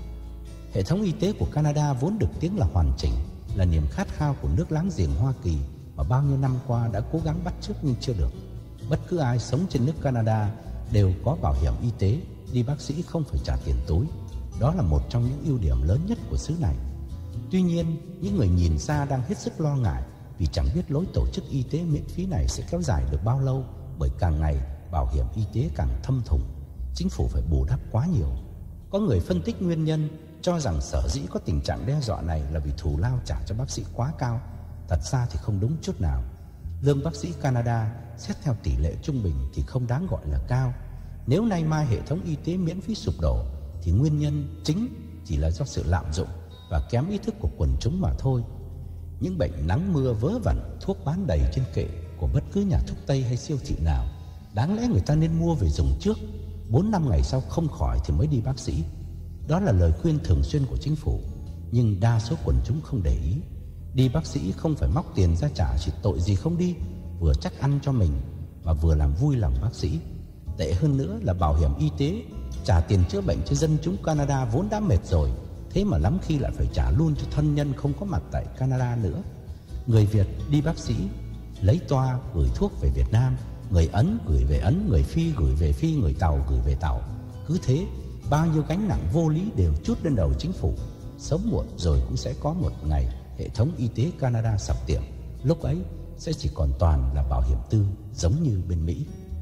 Hệ thống y tế của Canada vốn được tiếng là hoàn chỉnh, là niềm khát khao của nước láng giềng Hoa Kỳ mà bao nhiêu năm qua đã cố gắng bắt chước nhưng chưa được. Bất cứ ai sống trên nước Canada đều có bảo hiểm y tế, đi bác sĩ không phải trả tiền túi. Đó là một trong những ưu điểm lớn nhất của xứ này. Tuy nhiên, những người nhìn xa đang hết sức lo ngại vì chẳng biết lối tổ chức y tế miễn phí này sẽ kéo dài được bao lâu, bởi càng ngày bảo hiểm y tế càng thâm thủng, chính phủ phải bù đắp quá nhiều. Có người phân tích nguyên nhân, cho rằng sở dĩ có tình trạng đe dọa này là vì thù lao trả cho bác sĩ quá cao. Thật ra thì không đúng chút nào. Lương bác sĩ Canada xét theo tỷ lệ trung bình thì không đáng gọi là cao. Nếu nay mai hệ thống y tế miễn phí sụp đổ thì nguyên nhân chính chỉ là do sự lạm dụng và kém ý thức của quần chúng mà thôi. Những bệnh nắng mưa vớ vẩn, thuốc bán đầy trên kệ của bất cứ nhà thuốc Tây hay siêu thị nào, đáng lẽ người ta nên mua về dùng trước, bốn năm ngày sau không khỏi thì mới đi bác sĩ. Đó là lời khuyên thường xuyên của chính phủ, nhưng đa số quần chúng không để ý. Đi bác sĩ không phải móc tiền ra trả thì tội gì không đi, vừa chắc ăn cho mình mà vừa làm vui lòng bác sĩ. Tệ hơn nữa là bảo hiểm y tế trả tiền chữa bệnh cho dân chúng Canada vốn đã mệt rồi, thế mà lắm khi lại phải trả luôn cho thân nhân không có mặt tại Canada nữa. Người Việt đi bác sĩ lấy toa gửi thuốc về Việt Nam, người Ấn gửi về Ấn, người Phi gửi về Phi, người Tàu gửi về Tàu. Cứ thế bao nhiêu gánh nặng vô lý đều trút lên đầu chính phủ. Sớm muộn rồi cũng sẽ có một ngày hệ thống y tế Canada sập tiệm. Lúc ấy sẽ chỉ còn toàn là bảo hiểm tư giống như bên Mỹ.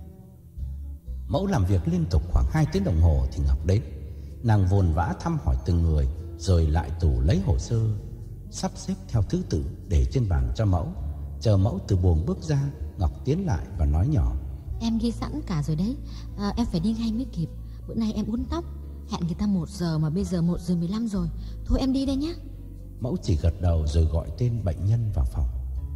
Mẫu làm việc liên tục khoảng hai tiếng đồng hồ thì Ngọc đến. Nàng vồn vã thăm hỏi từng người, rồi lại tủ lấy hồ sơ, sắp xếp theo thứ tự để trên bàn cho mẫu. Chờ mẫu từ buồng bước ra, Ngọc tiến lại và nói nhỏ:
Em ghi sẵn cả rồi đấy, à, em phải đi ngay mới kịp. Bữa nay em uốn tóc, hẹn người ta một giờ mà bây giờ một giờ mười lăm rồi. Thôi em đi đây nhé.
Mẫu chỉ gật đầu rồi gọi tên bệnh nhân vào phòng.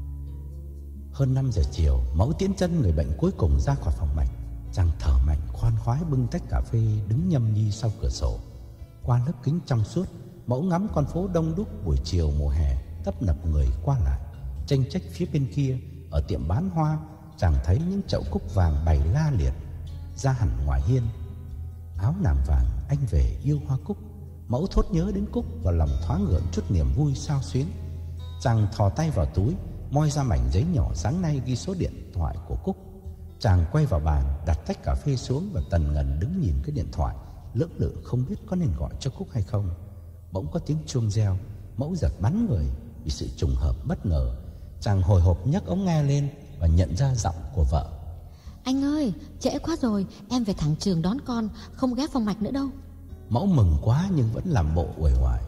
Hơn năm giờ chiều, mẫu tiễn chân người bệnh cuối cùng ra khỏi phòng mạch. Chàng thở mạnh khoan khoái bưng tách cà phê đứng nhâm nhi sau cửa sổ. Qua lớp kính trong suốt, mẫu ngắm con phố đông đúc buổi chiều mùa hè, tấp nập người qua lại. Chênh chách phía bên kia, ở tiệm bán hoa, chàng thấy những chậu cúc vàng bày la liệt. Ra hẳn ngoài hiên, áo nạm vàng anh về yêu hoa cúc. Mẫu thốt nhớ đến cúc và lòng thoáng gợn chút niềm vui xao xuyến. Chàng thò tay vào túi, moi ra mảnh giấy nhỏ sáng nay ghi số điện thoại của Cúc. Chàng quay vào bàn, đặt tách cà phê xuống và tần ngần đứng nhìn cái điện thoại, lưỡng lự không biết có nên gọi cho Cúc hay không. Bỗng có tiếng chuông reo, mẫu giật bắn người vì sự trùng hợp bất ngờ. Chàng hồi hộp nhấc ống nghe lên và nhận ra giọng của vợ.
Anh ơi, trễ quá rồi, em về thẳng trường đón con, không ghé phòng mạch nữa đâu.
Mẫu mừng quá nhưng vẫn làm bộ uể oải.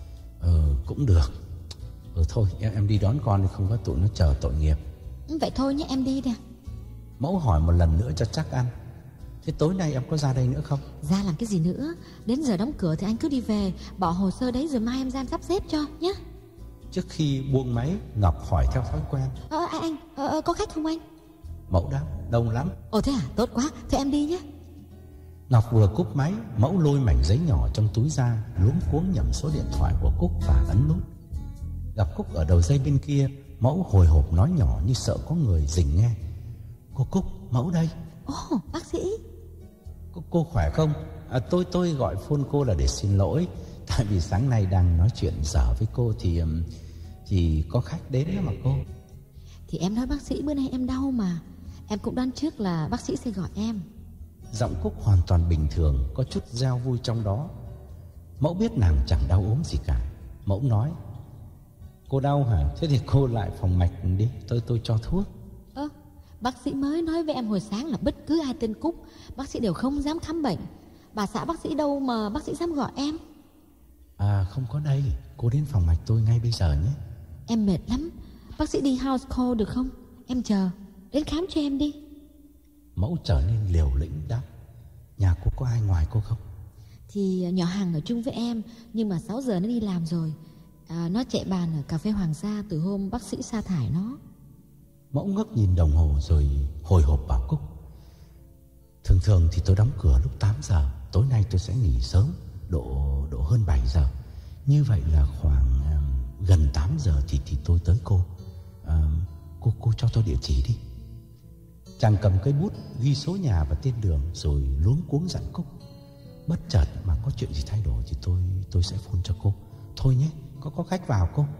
Ừ, cũng được. Ừ thôi, em, em đi đón con thì không có tụi nó chờ tội nghiệp.
Vậy thôi nhé, em đi nè.
Mẫu hỏi một lần nữa cho chắc ăn. Thế tối nay em có ra đây nữa không?
Ra làm cái gì nữa? Đến giờ đóng cửa thì anh cứ đi về, bỏ hồ sơ đấy rồi mai em ra em sắp xếp cho nhé.
Trước khi buông máy, Ngọc hỏi theo thói quen.
Ờ anh, ờ, có khách không anh?
Mẫu đáp: đông lắm.
Ồ thế à, tốt quá, thế em đi nhé.
Ngọc vừa cúp máy, Mẫu lôi mảnh giấy nhỏ trong túi ra, luống cuống nhẩm số điện thoại của Cúc và ấn nút. Gặp Cúc ở đầu dây bên kia, Mẫu hồi hộp nói nhỏ như sợ có người rình nghe: Cô Cúc, Mẫu đây.
Ồ, bác sĩ.
Cô, cô khỏe không? À, tôi tôi gọi phone cô là để xin lỗi. Tại vì sáng nay đang nói chuyện dở với cô thì thì có khách đến đó mà cô.
Thì em nói bác sĩ bữa nay em đau mà. Em cũng đoán trước là bác sĩ sẽ gọi em.
Giọng Cúc hoàn toàn bình thường, có chút reo vui trong đó. Mẫu biết nàng chẳng đau ốm gì cả. Mẫu nói: cô đau hả? Thế thì cô lại phòng mạch đi, tôi tôi cho thuốc.
Ơ, à, bác sĩ mới nói với em hồi sáng là bất cứ ai tên Cúc, bác sĩ đều không dám khám bệnh. Bà xã bác sĩ đâu mà bác sĩ dám gọi em?
À không có đây, cô đến phòng mạch tôi ngay bây giờ nhé.
Em mệt lắm, bác sĩ đi house call được không? Em chờ, đến khám cho em đi.
Mẫu trở nên liều lĩnh đáp: nhà cô có ai ngoài cô không?
Thì nhỏ Hằng ở chung với em, nhưng mà sáu giờ nó đi làm rồi. à, Nó chạy bàn ở cà phê Hoàng gia từ hôm bác sĩ sa thải nó.
Mẫu ngước nhìn đồng hồ rồi hồi hộp bảo Cúc: thường thường thì tôi đóng cửa lúc tám giờ, tối nay tôi sẽ nghỉ sớm, độ độ hơn bảy giờ. Như vậy là khoảng uh, gần tám giờ thì thì tôi tới cô. Uh, cô cô cho tôi địa chỉ đi. Chàng cầm cây bút ghi số nhà và tên đường rồi luống cuống dặn Cúc: bất chợt mà có chuyện gì thay đổi thì tôi tôi sẽ phone cho cô. Thôi nhé, có có khách vào cô.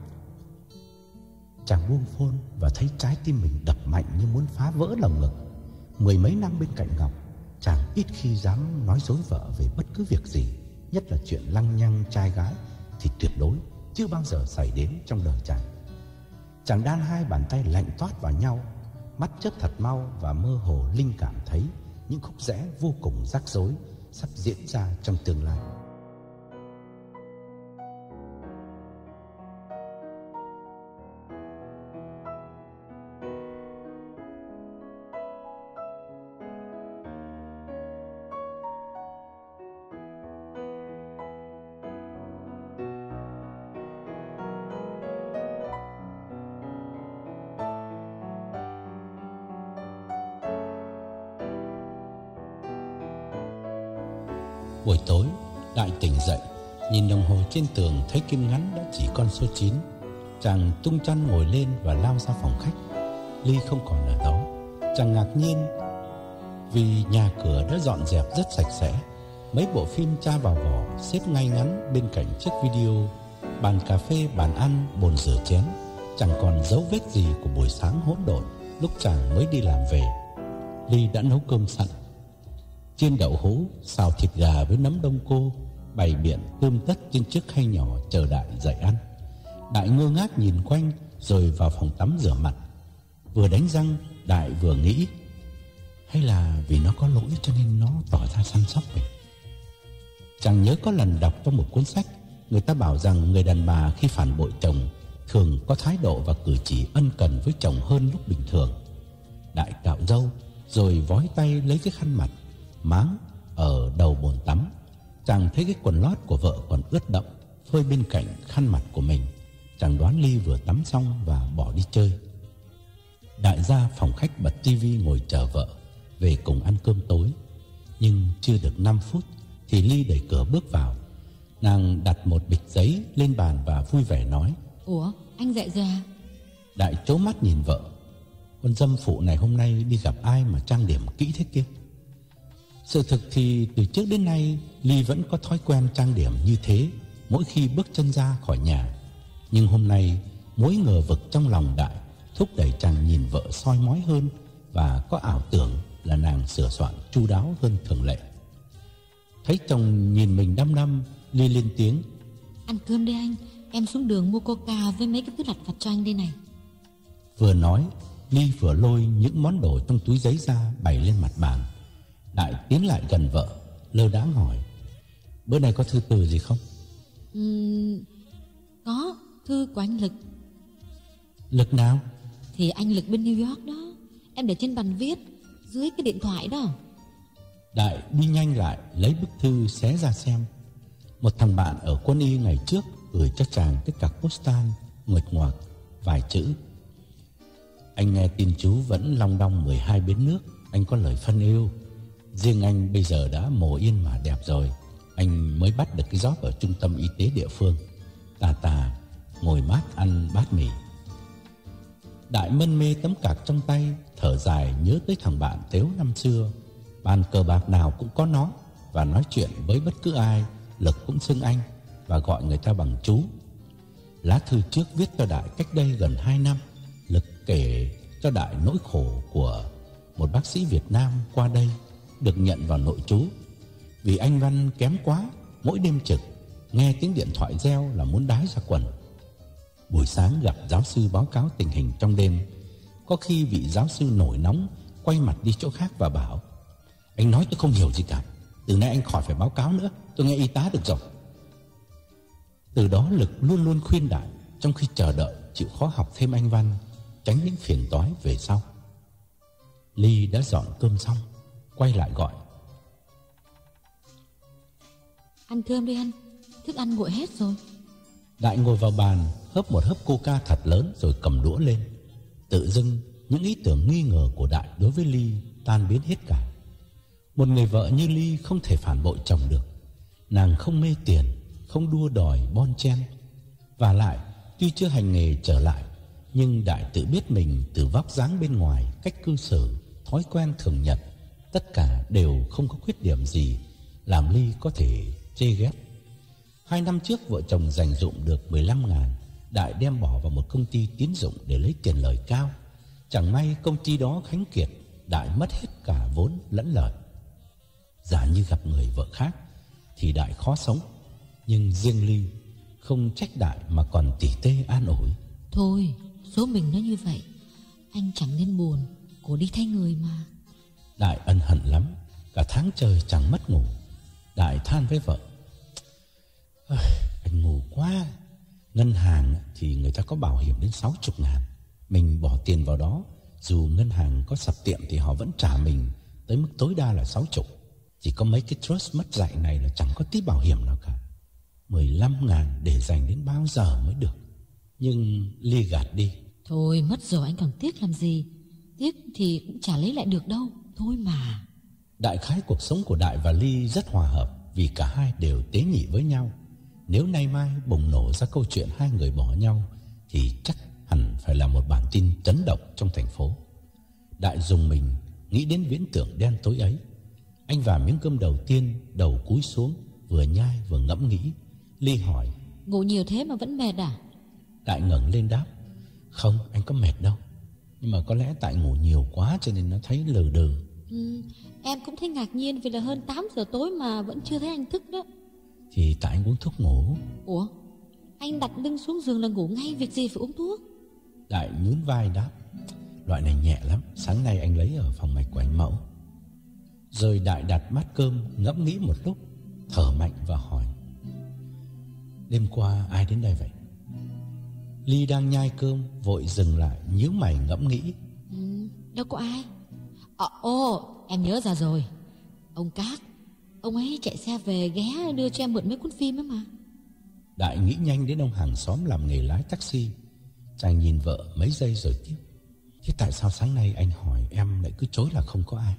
Chàng buông phone và thấy trái tim mình đập mạnh như muốn phá vỡ lồng ngực. Mười mấy năm bên cạnh Ngọc, chàng ít khi dám nói dối vợ về bất cứ việc gì, nhất là chuyện lăng nhăng trai gái thì tuyệt đối chưa bao giờ xảy đến trong đời chàng. Chàng đan hai bàn tay lạnh toát vào nhau, mắt chớp thật mau và mơ hồ linh cảm thấy những khúc rẽ vô cùng rắc rối sắp diễn ra trong tương lai. Buổi tối, Đại tỉnh dậy, nhìn đồng hồ trên tường thấy kim ngắn đã chỉ con số chín. Chàng tung chăn ngồi lên và lao ra phòng khách. Ly không còn ở đó. Chàng ngạc nhiên vì nhà cửa đã dọn dẹp rất sạch sẽ. Mấy bộ phim tra vào vỏ xếp ngay ngắn bên cạnh chiếc video. Bàn cà phê, bàn ăn, bồn rửa chén, chẳng còn dấu vết gì của buổi sáng hỗn độn lúc chàng mới đi làm về. Ly đã nấu cơm sẵn. chiên đậu hũ, xào thịt gà với nấm đông cô, bày biện tươm tất trên chiếc khay nhỏ chờ Đại dậy ăn. Đại ngơ ngác nhìn quanh rồi vào phòng tắm rửa mặt. Vừa đánh răng, Đại vừa nghĩ, hay là vì nó có lỗi cho nên nó tỏ ra săn sóc mình. Chàng nhớ có lần đọc trong một cuốn sách, người ta bảo rằng người đàn bà khi phản bội chồng thường có thái độ và cử chỉ ân cần với chồng hơn lúc bình thường. Đại cạo râu rồi vói tay lấy cái khăn mặt máng ở đầu bồn tắm. Chàng thấy cái quần lót của vợ còn ướt đẫm phơi bên cạnh khăn mặt của mình. Chàng đoán Ly vừa tắm xong và bỏ đi chơi. Đại ra phòng khách bật tivi ngồi chờ vợ về cùng ăn cơm tối. Nhưng chưa được năm phút thì Ly đẩy cửa bước vào. Nàng đặt một bịch giấy lên bàn và vui vẻ nói:
Ủa, anh dậy rồi à?
Đại trố mắt nhìn vợ. Con dâm phụ này hôm nay đi gặp ai mà trang điểm kỹ thế kia? Sự thực thì từ trước đến nay Ly vẫn có thói quen trang điểm như thế mỗi khi bước chân ra khỏi nhà. Nhưng hôm nay mối ngờ vực trong lòng Đại thúc đẩy chàng nhìn vợ soi mói hơn và có ảo tưởng là nàng sửa soạn chu đáo hơn thường lệ. Thấy chồng nhìn mình đăm đăm, Ly lên tiếng:
Ăn cơm đi anh, em xuống đường mua coca với mấy cái thứ lặt vặt cho anh đây này.
Vừa nói, Ly vừa lôi những món đồ trong túi giấy ra bày lên mặt bàn. Đại tiến lại gần vợ, lơ đãng hỏi: Bữa nay có thư từ gì không?
Uhm, có, thư của anh Lực.
Lực nào?
Thì anh Lực bên New York đó. Em để trên bàn viết, dưới cái điện thoại đó.
Đại đi nhanh lại lấy bức thư xé ra xem. Một thằng bạn ở quân y ngày trước gửi cho chàng cái cặp postal nguệch ngoạc vài chữ: Anh nghe tin chú vẫn long đong mười hai bến nước, anh có lời phân yêu. Riêng anh bây giờ đã mồ yên mà đẹp rồi. Anh mới bắt được cái job ở trung tâm y tế địa phương. Tà tà ngồi mát ăn bát mì. Đại mân mê tấm cạc trong tay, thở dài nhớ tới thằng bạn tếu năm xưa. Bàn cờ bạc nào cũng có nó, và nói chuyện với bất cứ ai Lực cũng xưng anh và gọi người ta bằng chú. Lá thư trước viết cho Đại cách đây gần hai năm. Lực kể cho Đại nỗi khổ của một bác sĩ Việt Nam qua đây được nhận vào nội trú. Vì anh Văn kém quá, mỗi đêm trực nghe tiếng điện thoại reo là muốn đái ra quần. Buổi sáng gặp giáo sư báo cáo tình hình trong đêm, có khi vị giáo sư nổi nóng quay mặt đi chỗ khác và bảo: Anh nói tôi không hiểu gì cả, từ nay anh khỏi phải báo cáo nữa, tôi nghe y tá được rồi. Từ đó Lực luôn luôn khuyên Đại trong khi chờ đợi chịu khó học thêm anh Văn, tránh những phiền toái về sau. Ly đã dọn cơm xong, quay lại gọi:
Ăn cơm đi anh, thức ăn nguội hết rồi.
Đại ngồi vào bàn, hớp một hớp coca thật lớn rồi cầm đũa lên. Tự dưng những ý tưởng nghi ngờ của Đại đối với Ly tan biến hết cả. Một người vợ như Ly không thể phản bội chồng được. Nàng không mê tiền, không đua đòi bon chen. Và lại tuy chưa hành nghề trở lại, nhưng Đại tự biết mình từ vóc dáng bên ngoài, cách cư xử, thói quen thường nhật, tất cả đều không có khuyết điểm gì làm Ly có thể chê ghét. Hai năm trước vợ chồng dành dụm được mười lăm ngàn. Đại đem bỏ vào một công ty tín dụng để lấy tiền lời cao. Chẳng may công ty đó khánh kiệt, Đại mất hết cả vốn lẫn lời. Giả như gặp người vợ khác thì Đại khó sống. Nhưng riêng Ly không trách Đại mà còn tỉ tê an ủi:
Thôi, số mình nó như vậy, anh chẳng nên buồn, cổ đi thay người mà.
Đại ân hận lắm, cả tháng trời chẳng mất ngủ. Đại than với vợ: Anh ngu quá. Ngân hàng thì người ta có bảo hiểm đến sáu mươi ngàn. Mình bỏ tiền vào đó, dù ngân hàng có sập tiệm thì họ vẫn trả mình tới mức tối đa là sáu mươi. Chỉ có mấy cái trust mất dạy này là chẳng có tí bảo hiểm nào cả. Mười lăm ngàn để dành đến bao giờ mới được. Nhưng Ly gạt đi:
Thôi mất rồi anh còn tiếc làm gì? Tiếc thì cũng chả lấy lại được đâu. Thôi mà.
Đại khái cuộc sống của Đại và Ly rất hòa hợp, vì cả hai đều tế nhị với nhau. Nếu nay mai bùng nổ ra câu chuyện hai người bỏ nhau thì chắc hẳn phải là một bản tin chấn động trong thành phố. Đại dùng mình nghĩ đến viễn tưởng đen tối ấy. Anh vào miếng cơm đầu tiên, đầu cúi xuống, vừa nhai vừa ngẫm nghĩ. Ly hỏi:
Ngủ nhiều thế mà vẫn mệt à?
Đại ngẩng lên đáp: Không, anh có mệt đâu. Nhưng mà có lẽ tại ngủ nhiều quá cho nên nó thấy lừ đừ.
Ừ, em cũng thấy ngạc nhiên vì là hơn tám giờ tối mà vẫn chưa thấy anh thức đó.
Thì tại anh uống thuốc ngủ.
Ủa, anh đặt lưng xuống giường là ngủ ngay, việc gì phải uống thuốc?
Đại nhún vai đáp, loại này nhẹ lắm, sáng nay anh lấy ở phòng mạch của anh Mẫu. Rồi Đại đặt bát cơm ngẫm nghĩ một lúc, thở mạnh và hỏi, đêm qua ai đến đây vậy? Ly đang nhai cơm vội dừng lại, nhíu mày ngẫm nghĩ.
Ừ, đâu có ai. Ờ, ồ, em nhớ ra rồi. Ông Cát, ông ấy chạy xe về ghé đưa cho em mượn mấy cuốn phim ấy mà.
Đại nghĩ nhanh đến ông hàng xóm làm nghề lái taxi. Chàng nhìn vợ mấy giây rồi tiếp, thế tại sao sáng nay anh hỏi em lại cứ chối là không có ai?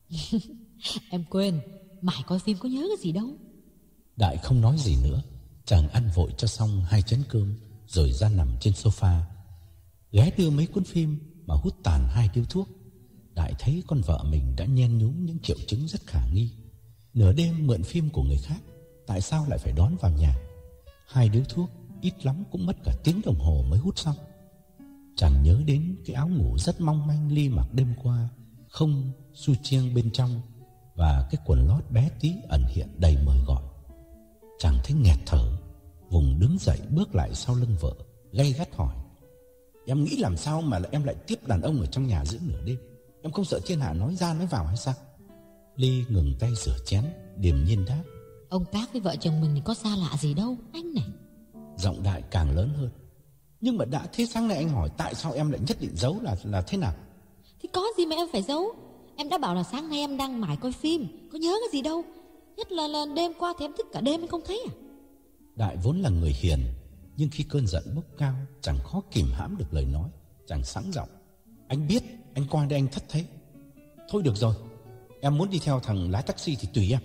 Em quên, mải coi phim có nhớ cái gì đâu.
Đại không nói gì nữa. Chàng ăn vội cho xong hai chén cơm rồi ra nằm trên sofa, ghé đưa mấy cuốn phim mà hút tàn hai điếu thuốc. Đại thấy con vợ mình đã nhen nhúm những triệu chứng rất khả nghi. Nửa đêm mượn phim của người khác, tại sao lại phải đón vào nhà? Hai điếu thuốc ít lắm cũng mất cả tiếng đồng hồ mới hút xong. Chàng nhớ đến cái áo ngủ rất mong manh Ly mặc đêm qua, không su chiêng bên trong, và cái quần lót bé tí ẩn hiện đầy mời gọi. Chàng thấy nghẹt thở, vùng đứng dậy bước lại sau lưng vợ, gay gắt hỏi, em nghĩ làm sao mà em lại tiếp đàn ông ở trong nhà giữa nửa đêm? Em không sợ thiên hạ nói ra nói vào hay sao? Ly ngừng tay rửa chén, điềm nhiên đáp,
ông Cát với vợ chồng mình thì có xa lạ gì đâu anh này.
Giọng Đại càng lớn hơn, nhưng mà đã thế sáng nay anh hỏi tại sao em lại nhất định giấu là là thế nào?
Thì có gì mà em phải giấu? Em đã bảo là sáng nay em đang mải coi phim, có nhớ cái gì đâu. Nhất là, là đêm qua thì em thức cả đêm em không thấy à?
Đại vốn là người hiền, nhưng khi cơn giận bốc cao, chẳng khó kìm hãm được lời nói. Chàng sẵn giọng, anh biết anh qua đây anh thất thế. Thôi được rồi, em muốn đi theo thằng lái taxi thì tùy em.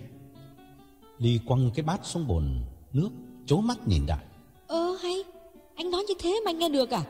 Ly quăng cái bát xuống bồn nước, trố mắt nhìn Đại.
Ơ hay, anh nói như thế mà anh nghe được à?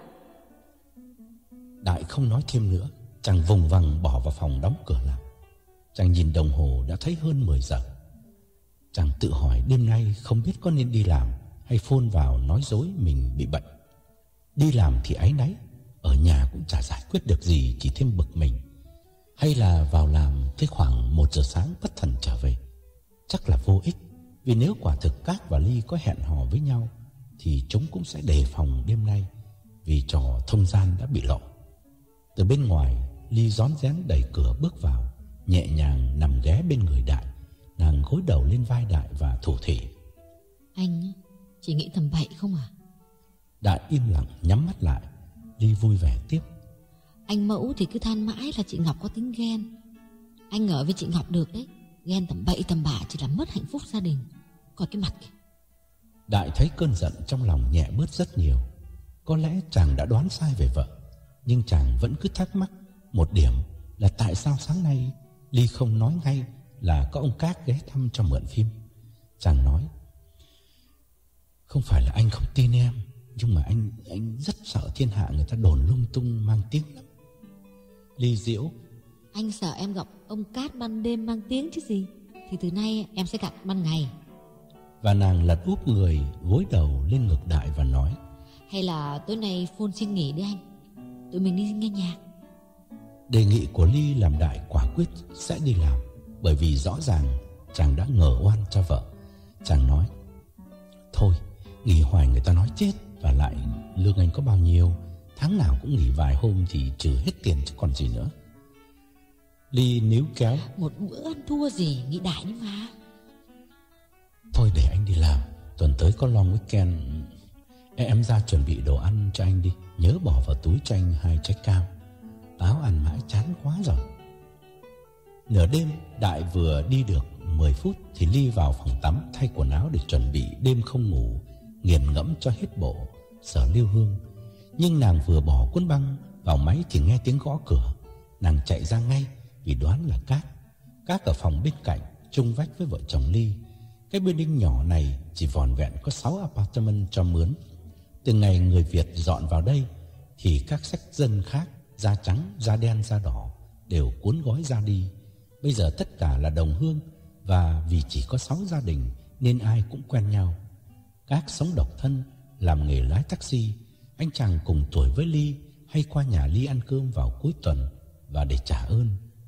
Đại không nói thêm nữa. Chàng vùng vằng bỏ vào phòng đóng cửa lại. Chàng nhìn đồng hồ đã thấy hơn mười giờ. Chàng tự hỏi đêm nay không biết có nên đi làm hay phone vào nói dối mình bị bệnh. Đi làm thì áy náy, ở nhà cũng chả giải quyết được gì, chỉ thêm bực mình. Hay là vào làm tới khoảng một giờ sáng bất thần trở về? Chắc là vô ích, vì nếu quả thực Cát và Ly có hẹn hò với nhau thì chúng cũng sẽ đề phòng đêm nay, vì trò thông gian đã bị lộ. Từ bên ngoài, Ly rón rén đẩy cửa bước vào, nhẹ nhàng nằm ghé bên người Đại. Nàng gối đầu lên vai Đại và thủ thỉ,
anh chỉ nghĩ tầm bậy không à?
Đại im lặng nhắm mắt lại. Ly vui vẻ tiếp,
anh Mẫu thì cứ than mãi là chị Ngọc có tính ghen. Anh ở với chị Ngọc được đấy, ghen tầm bậy tầm bạ chỉ làm mất hạnh phúc gia đình. Coi cái mặt kìa.
Đại thấy cơn giận trong lòng nhẹ bớt rất nhiều. Có lẽ chàng đã đoán sai về vợ, nhưng chàng vẫn cứ thắc mắc một điểm là tại sao sáng nay Ly không nói ngay là có ông Cát ghé thăm cho mượn phim. Chàng nói, không phải là anh không tin em, nhưng mà anh anh rất sợ thiên hạ người ta đồn lung tung mang tiếng lắm. Ly giễu,
anh sợ em gặp ông Cát ban đêm mang tiếng chứ gì. Thì từ nay em sẽ gặp ban ngày.
Và nàng lật úp người, gối đầu lên ngực Đại và nói,
hay là tối nay phone xin nghỉ đi anh, tụi mình đi nghe nhạc.
Đề nghị của Ly làm Đại quả quyết sẽ đi làm, bởi vì rõ ràng chàng đã ngờ oan cho vợ. Chàng nói, thôi nghỉ hoài người ta nói chết, và lại lương anh có bao nhiêu, tháng nào cũng nghỉ vài hôm thì trừ hết tiền chứ còn gì nữa. Ly níu kéo,
một bữa ăn thua gì, nghĩ Đại đi mà.
Thôi để anh đi làm, tuần tới có long weekend. Em ra chuẩn bị đồ ăn cho anh đi, nhớ bỏ vào túi cho anh hai trái cam. Táo ăn mãi chán quá rồi. Nửa đêm, Đại vừa đi được mười phút thì Ly vào phòng tắm thay quần áo để chuẩn bị đêm không ngủ, nghiền ngẫm cho hết bộ Sở Lưu Hương. Nhưng nàng vừa bỏ cuốn băng vào máy thì nghe tiếng gõ cửa. Nàng chạy ra ngay vì đoán là Cát. Cát ở phòng bên cạnh, chung vách với vợ chồng Ly. Cái building nhỏ này chỉ vỏn vẹn có sáu apartment cho mướn. Từ ngày người Việt dọn vào đây thì các sắc dân khác, da trắng, da đen, da đỏ đều cuốn gói ra đi. Bây giờ tất cả là đồng hương, và vì chỉ có sáu gia đình nên ai cũng quen nhau. Các sống độc thân, làm nghề lái taxi. Anh chàng cùng tuổi với Ly hay qua nhà Ly ăn cơm vào cuối tuần, và để trả ơn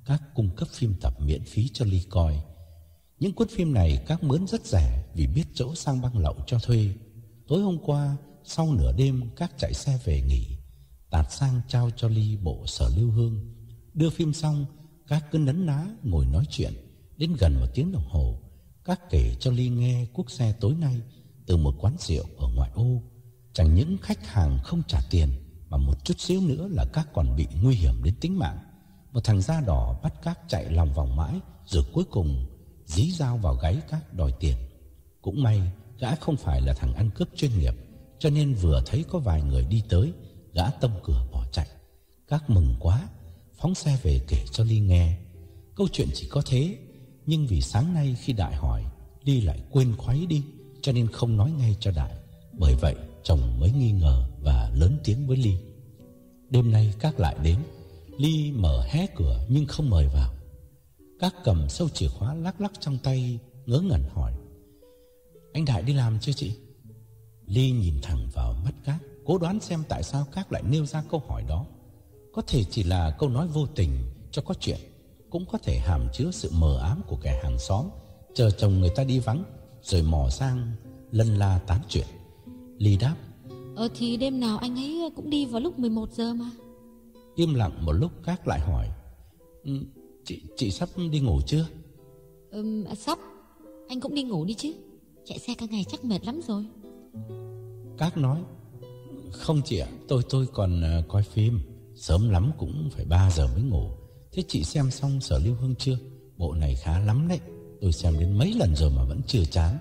các cung cấp phim tập miễn phí cho Ly coi. Những cuốn phim này các mướn rất rẻ vì biết chỗ sang băng lậu cho thuê. Tối hôm qua, sau nửa đêm các chạy xe về nghỉ, Tạt sang trao cho Ly bộ Sở Lưu Hương. Đưa phim xong, các cứ nấn ná ngồi nói chuyện đến gần một tiếng đồng hồ. Các kể cho Ly nghe cuộc xe tối nay từ một quán rượu ở ngoại ô. Chẳng những khách hàng không trả tiền, mà một chút xíu nữa là các còn bị nguy hiểm đến tính mạng. Một thằng da đỏ bắt các chạy lòng vòng mãi, rồi cuối cùng dí dao vào gáy các đòi tiền. Cũng may gã không phải là thằng ăn cướp chuyên nghiệp, cho nên vừa thấy có vài người đi tới, gã tông cửa bỏ chạy. Các mừng quá, phóng xe về kể cho Ly nghe. Câu chuyện chỉ có thế, nhưng vì sáng nay khi Đại hỏi, Ly lại quên khuấy đi, cho nên không nói ngay cho Đại. Bởi vậy chồng mới nghi ngờ và lớn tiếng với Ly. Đêm nay các lại đến. Ly mở hé cửa nhưng không mời vào. Các cầm sâu chìa khóa lắc lắc trong tay, ngớ ngẩn hỏi: "Anh Đại đi làm chưa chị?" Ly nhìn thẳng vào mắt các, cố đoán xem tại sao các lại nêu ra câu hỏi đó. Có thể chỉ là câu nói vô tình cho có chuyện, cũng có thể hàm chứa sự mờ ám của kẻ hàng xóm chờ chồng người ta đi vắng rồi mò sang lân la tán chuyện. Ly đáp:
Ờ thì đêm nào anh ấy cũng đi vào lúc mười một giờ mà.
Im lặng một lúc, các lại hỏi: ừ, chị, chị sắp đi ngủ chưa?
Ừ, sắp. Anh cũng đi ngủ đi chứ, chạy xe cả ngày chắc mệt lắm rồi.
Các nói: Không chị ạ, tôi tôi còn uh, coi phim. Sớm lắm cũng phải ba giờ mới ngủ. Thế chị xem xong Sở Lưu Hương chưa? Bộ này khá lắm đấy, tôi xem đến mấy lần rồi mà vẫn chưa chán.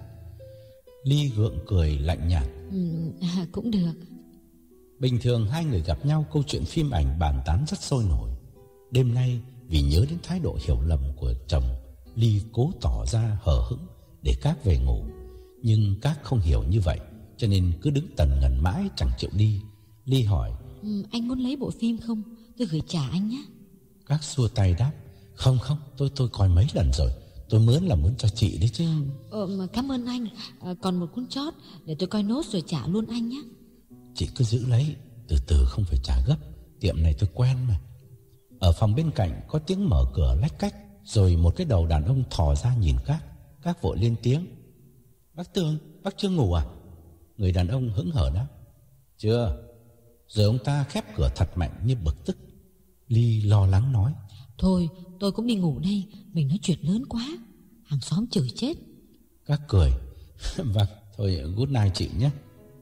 Ly gượng cười lạnh nhạt:
ừ, à, Cũng được.
Bình thường hai người gặp nhau câu chuyện phim ảnh bàn tán rất sôi nổi. Đêm nay vì nhớ đến thái độ hiểu lầm của chồng, Ly cố tỏ ra hờ hững để các về ngủ. Nhưng các không hiểu như vậy, cho nên cứ đứng tần ngần mãi chẳng chịu đi. Ly hỏi:
ừ, Anh muốn lấy bộ phim không? Tôi gửi trả anh nhé.
Các xua tay đáp: Không không, tôi tôi coi mấy lần rồi. Tôi mướn là muốn cho chị đấy chứ.
Ờ, mà cảm ơn anh. à, Còn một cuốn chót để tôi coi nốt rồi trả luôn anh nhé.
Chị cứ giữ lấy, từ từ không phải trả gấp. Tiệm này tôi quen mà. Ở phòng bên cạnh có tiếng mở cửa lách cách, rồi một cái đầu đàn ông thò ra nhìn các. Các vội lên tiếng: Bác Tường, bác chưa ngủ à? Người đàn ông hững hờ đáp: Chưa. Rồi ông ta khép cửa thật mạnh như bực tức. Ly lo lắng nói:
Thôi tôi cũng đi ngủ đây, mình nói chuyện lớn quá, hàng xóm chửi chết.
Các cười: Vâng, thôi good night chị nhé.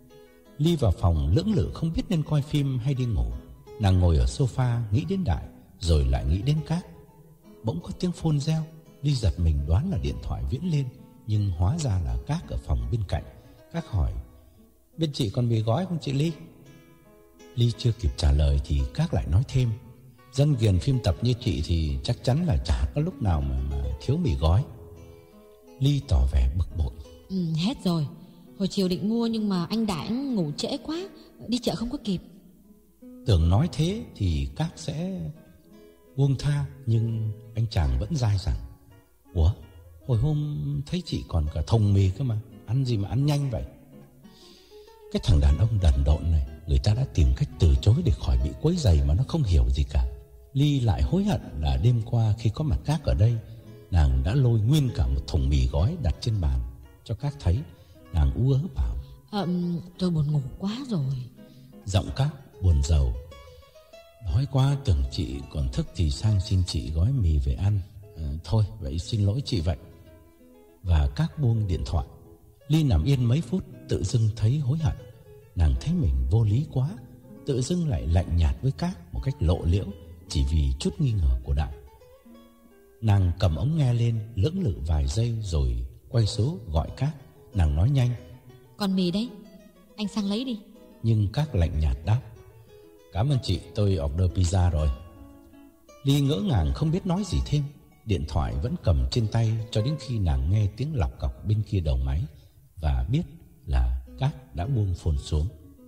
Ly vào phòng lưỡng lự không biết nên coi phim hay đi ngủ. Nàng ngồi ở sofa nghĩ đến Đại, rồi lại nghĩ đến các. Bỗng có tiếng phone reo. Ly giật mình đoán là điện thoại Viễn lên, nhưng hóa ra là các ở phòng bên cạnh. Các hỏi: Bên chị còn mì gói không chị Ly? Ly chưa kịp trả lời thì các lại nói thêm: Dân ghiền phim tập như chị thì chắc chắn là chả có lúc nào mà, mà thiếu mì gói. Ly tỏ vẻ bực bội:
ừ, Hết rồi. Hồi chiều định mua nhưng mà anh Đại ngủ trễ quá, đi chợ không có kịp.
Tưởng nói thế thì các sẽ buông tha, nhưng anh chàng vẫn dai dẳng: Ủa, hồi hôm thấy chị còn cả thùng mì cơ mà, ăn gì mà ăn nhanh vậy? Cái thằng đàn ông đần độn này, người ta đã tìm cách từ chối để khỏi bị quấy rầy mà nó không hiểu gì cả. Ly lại hối hận là đêm qua khi có mặt các ở đây, nàng đã lôi nguyên cả một thùng mì gói đặt trên bàn cho các thấy. Nàng ú ớ bảo:
à, Tôi buồn ngủ quá rồi.
Giọng các buồn rầu: Đói quá, tưởng chị còn thức thì sang xin chị gói mì về ăn. à, Thôi vậy xin lỗi chị vậy. Và các buông điện thoại. Ly nằm yên mấy phút, tự dưng thấy hối hận. Nàng thấy mình vô lý quá, tự dưng lại lạnh nhạt với các một cách lộ liễu chỉ vì chút nghi ngờ của Đại. Nàng cầm ống nghe lên lưỡng lự vài giây rồi quay số gọi các. Nàng nói nhanh:
Còn mì đấy, anh sang lấy đi.
Nhưng các lạnh nhạt đáp: Cảm ơn chị, tôi order pizza rồi. Ly ngỡ ngàng không biết nói gì thêm. Điện thoại vẫn cầm trên tay cho đến khi nàng nghe tiếng lọc cọc bên kia đầu máy và biết là các đã buông phone xuống.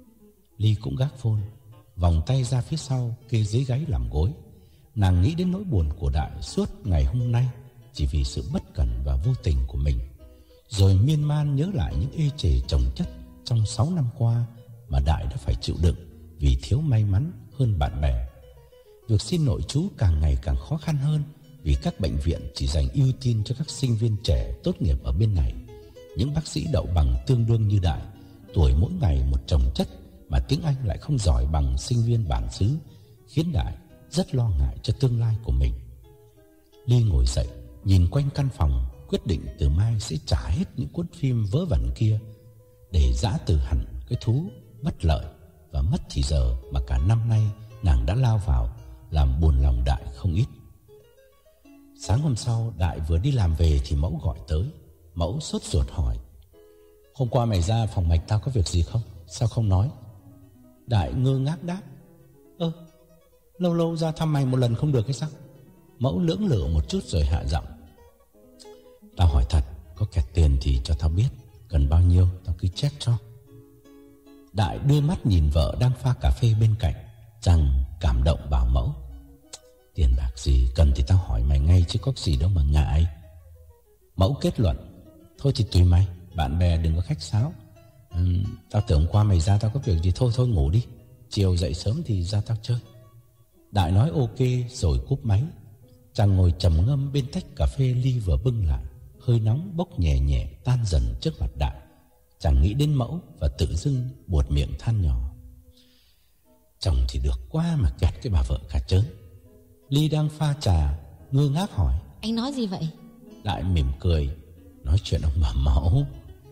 Ly cũng gác phone, vòng tay ra phía sau kê dưới gáy làm gối. Nàng nghĩ đến nỗi buồn của Đại suốt ngày hôm nay chỉ vì sự bất cẩn và vô tình của mình, rồi miên man nhớ lại những ê chề chồng chất trong sáu năm qua mà Đại đã phải chịu đựng vì thiếu may mắn hơn bạn bè. Việc xin nội trú càng ngày càng khó khăn hơn vì các bệnh viện chỉ dành ưu tiên cho các sinh viên trẻ tốt nghiệp ở bên này. Những bác sĩ đậu bằng tương đương như Đại, tuổi mỗi ngày một chồng chất, mà tiếng Anh lại không giỏi bằng sinh viên bản xứ, khiến Đại rất lo ngại cho tương lai của mình. Ly ngồi dậy, nhìn quanh căn phòng, quyết định từ mai sẽ trả hết những cuốn phim vớ vẩn kia để giã từ hẳn cái thú bất lợi và mất thì giờ mà cả năm nay nàng đã lao vào, làm buồn lòng Đại không ít. Sáng hôm sau, Đại vừa đi làm về thì Mẫu gọi tới. Mẫu sốt ruột hỏi: "Hôm qua mày ra phòng mạch tao có việc gì không? Sao không nói?" Đại ngơ ngác đáp: "Ơ, lâu lâu ra thăm mày một lần không được hay sao?" Mẫu lưỡng lự một chút rồi hạ giọng: "Tao hỏi thật, có kẹt tiền thì cho tao biết, cần bao nhiêu tao cứ check cho." Đại đưa mắt nhìn vợ đang pha cà phê bên cạnh, chàng cảm động bảo Mẫu: "Tiền bạc gì cần thì tao hỏi mày ngay chứ có gì đâu mà ngại." Mẫu kết luận: "Thôi thì tùy mày, bạn bè đừng có khách sáo. ừ, Tao tưởng qua mày ra tao có việc gì, thôi thôi ngủ đi, chiều dậy sớm thì ra tao chơi." Đại nói ok rồi cúp máy. Chàng ngồi trầm ngâm bên tách cà phê Ly vừa bưng lại, hơi nóng bốc nhẹ nhẹ tan dần trước mặt Đại. Chàng nghĩ đến Mẫu và tự dưng buột miệng than nhỏ: "Chồng thì được quá mà kẹt cái bà vợ cả trớn." Ly đang pha trà ngơ ngác hỏi:
"Anh nói gì vậy?"
Đại mỉm cười: "Nói chuyện ông bà Mẫu."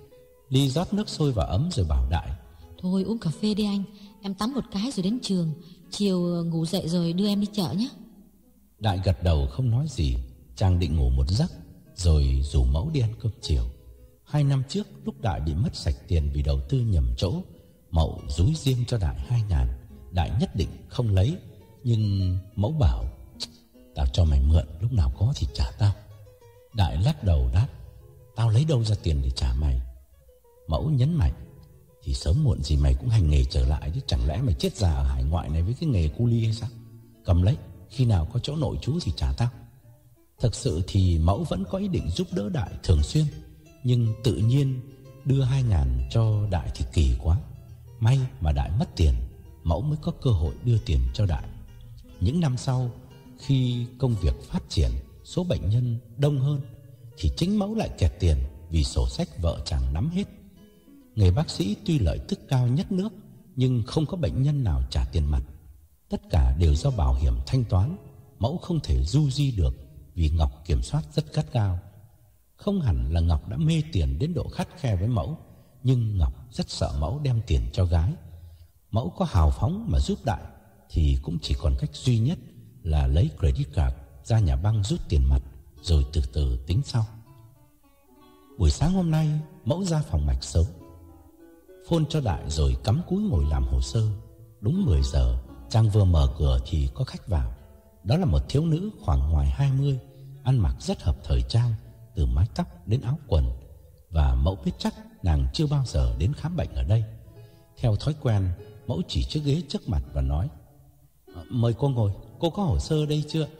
Ly rót nước sôi vào ấm rồi bảo Đại:
"Thôi uống cà phê đi anh, em tắm một cái rồi đến trường, chiều ngủ dậy rồi đưa em đi chợ nhé."
Đại gật đầu không nói gì. Chàng định ngủ một giấc rồi rủ Mẫu đi ăn cơm chiều. Hai năm trước lúc Đại bị mất sạch tiền vì đầu tư nhầm chỗ, Mậu dúi riêng cho Đại hai ngàn. Đại nhất định không lấy, nhưng Mẫu bảo: "Tao cho mày mượn, lúc nào có thì trả tao." Đại lắc đầu đáp: "Tao lấy đâu ra tiền để trả mày?" Mẫu nhấn mạnh: "Thì sớm muộn gì mày cũng hành nghề trở lại chứ, chẳng lẽ mày chết già ở hải ngoại này với cái nghề cu li hay sao? Cầm lấy, khi nào có chỗ nội trú thì trả tao." Thực sự thì Mẫu vẫn có ý định giúp đỡ Đại thường xuyên, nhưng tự nhiên đưa hai ngàn cho Đại thì kỳ quá. May mà Đại mất tiền, Mẫu mới có cơ hội đưa tiền cho Đại. Những năm sau, khi công việc phát triển, số bệnh nhân đông hơn, thì chính Mẫu lại kẹt tiền vì sổ sách vợ chàng nắm hết. Nghề bác sĩ tuy lợi tức cao nhất nước, nhưng không có bệnh nhân nào trả tiền mặt. Tất cả đều do bảo hiểm thanh toán. Mẫu không thể du di được vì Ngọc kiểm soát rất gắt gao. Không hẳn là Ngọc đã mê tiền đến độ khắt khe với Mẫu, nhưng Ngọc rất sợ Mẫu đem tiền cho gái. Mẫu có hào phóng mà giúp Đại thì cũng chỉ còn cách duy nhất là lấy credit card ra nhà băng rút tiền mặt, rồi từ từ tính sau. Buổi sáng hôm nay, Mẫu ra phòng mạch sớm, phone cho Đại rồi cắm cúi ngồi làm hồ sơ. Đúng mười giờ, Trang vừa mở cửa thì có khách vào. Đó là một thiếu nữ khoảng ngoài hai mươi, ăn mặc rất hợp thời trang, từ mái tóc đến áo quần. Và Mẫu biết chắc nàng chưa bao giờ đến khám bệnh ở đây. Theo thói quen, Mẫu chỉ chiếc ghế trước mặt và nói: "Mời cô ngồi, cô có hồ sơ đây chưa?"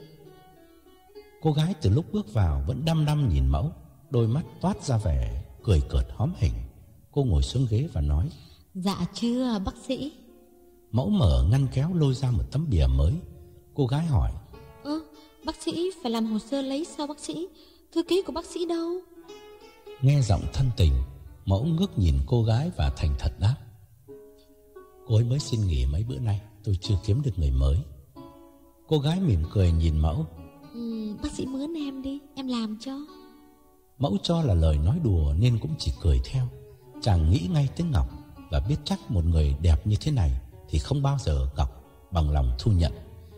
Cô gái từ lúc bước vào vẫn đăm đăm nhìn Mẫu, đôi mắt toát ra vẻ cười cợt hóm hỉnh. Cô ngồi xuống ghế và nói:
"Dạ chưa bác sĩ."
Mẫu mở ngăn kéo lôi ra một tấm bìa mới. Cô gái hỏi:
"Ơ, bác sĩ phải làm hồ sơ lấy sao bác sĩ? Thư ký của bác sĩ đâu?"
Nghe giọng thân tình, Mẫu ngước nhìn cô gái và thành thật đáp: "Cô ấy mới xin nghỉ mấy bữa nay, tôi chưa kiếm được người mới." Cô gái mỉm cười nhìn Mẫu:
ừ, "Bác sĩ mướn em đi, em làm cho."
Mẫu cho là lời nói đùa nên cũng chỉ cười theo. Chàng nghĩ ngay tới Ngọc và biết chắc một người đẹp như thế này thì không bao giờ Ngọc bằng lòng thu nhận.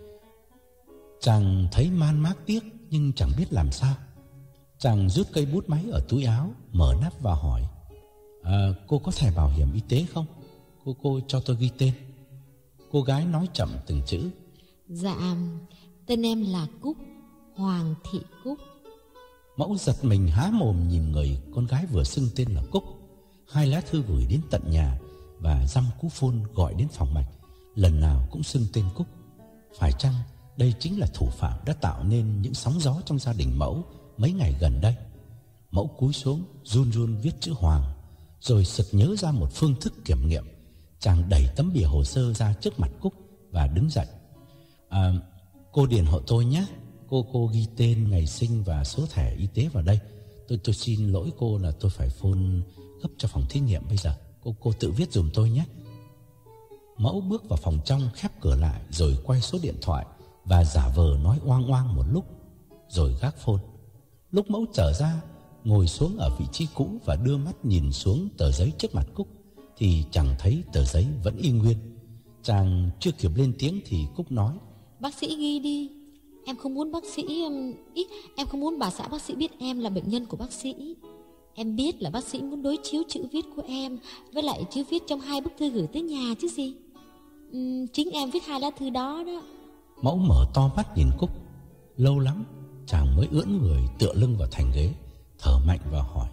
Chàng thấy man mác tiếc nhưng chẳng biết làm sao. Chàng rút cây bút máy ở túi áo, mở nắp và hỏi: à, "Cô có thẻ bảo hiểm y tế không? Cô cô cho tôi ghi tên." Cô gái nói chậm từng chữ:
"Dạ, tên em là Cúc, Hoàng Thị Cúc."
Mẫu giật mình há mồm nhìn người con gái vừa xưng tên là Cúc. Hai lá thư gửi đến tận nhà và dăm cú phone gọi đến phòng mạch, lần nào cũng xưng tên Cúc. Phải chăng đây chính là thủ phạm đã tạo nên những sóng gió trong gia đình Mẫu mấy ngày gần đây? Mẫu cúi xuống run run viết chữ Hoàng, rồi sực nhớ ra một phương thức kiểm nghiệm. Chàng đẩy tấm bìa hồ sơ ra trước mặt Cúc và đứng dậy. à, "Cô điền hộ tôi nhé, Cô cô ghi tên, ngày sinh và số thẻ y tế vào đây. Tôi tôi xin lỗi cô là tôi phải phone gấp cho phòng thí nghiệm bây giờ. Cô cô tự viết giùm tôi nhé. Mẫu bước vào phòng trong, khép cửa lại rồi quay số điện thoại và giả vờ nói oang oang một lúc rồi gác phone. Lúc Mẫu trở ra, ngồi xuống ở vị trí cũ và đưa mắt nhìn xuống tờ giấy trước mặt Cúc thì chẳng thấy tờ giấy vẫn y nguyên. Chàng chưa kịp lên tiếng thì Cúc nói:
Bác sĩ ghi đi. Em không muốn bác sĩ um, ý, Em không muốn bà xã bác sĩ biết em là bệnh nhân của bác sĩ. Em biết là bác sĩ muốn đối chiếu chữ viết của em với lại chữ viết trong hai bức thư gửi tới nhà chứ gì. uhm, Chính em viết hai lá thư đó đó.
Mẫu mở to mắt nhìn Cúc. Lâu lắm chàng mới ưỡn người tựa lưng vào thành ghế, thở mạnh và hỏi: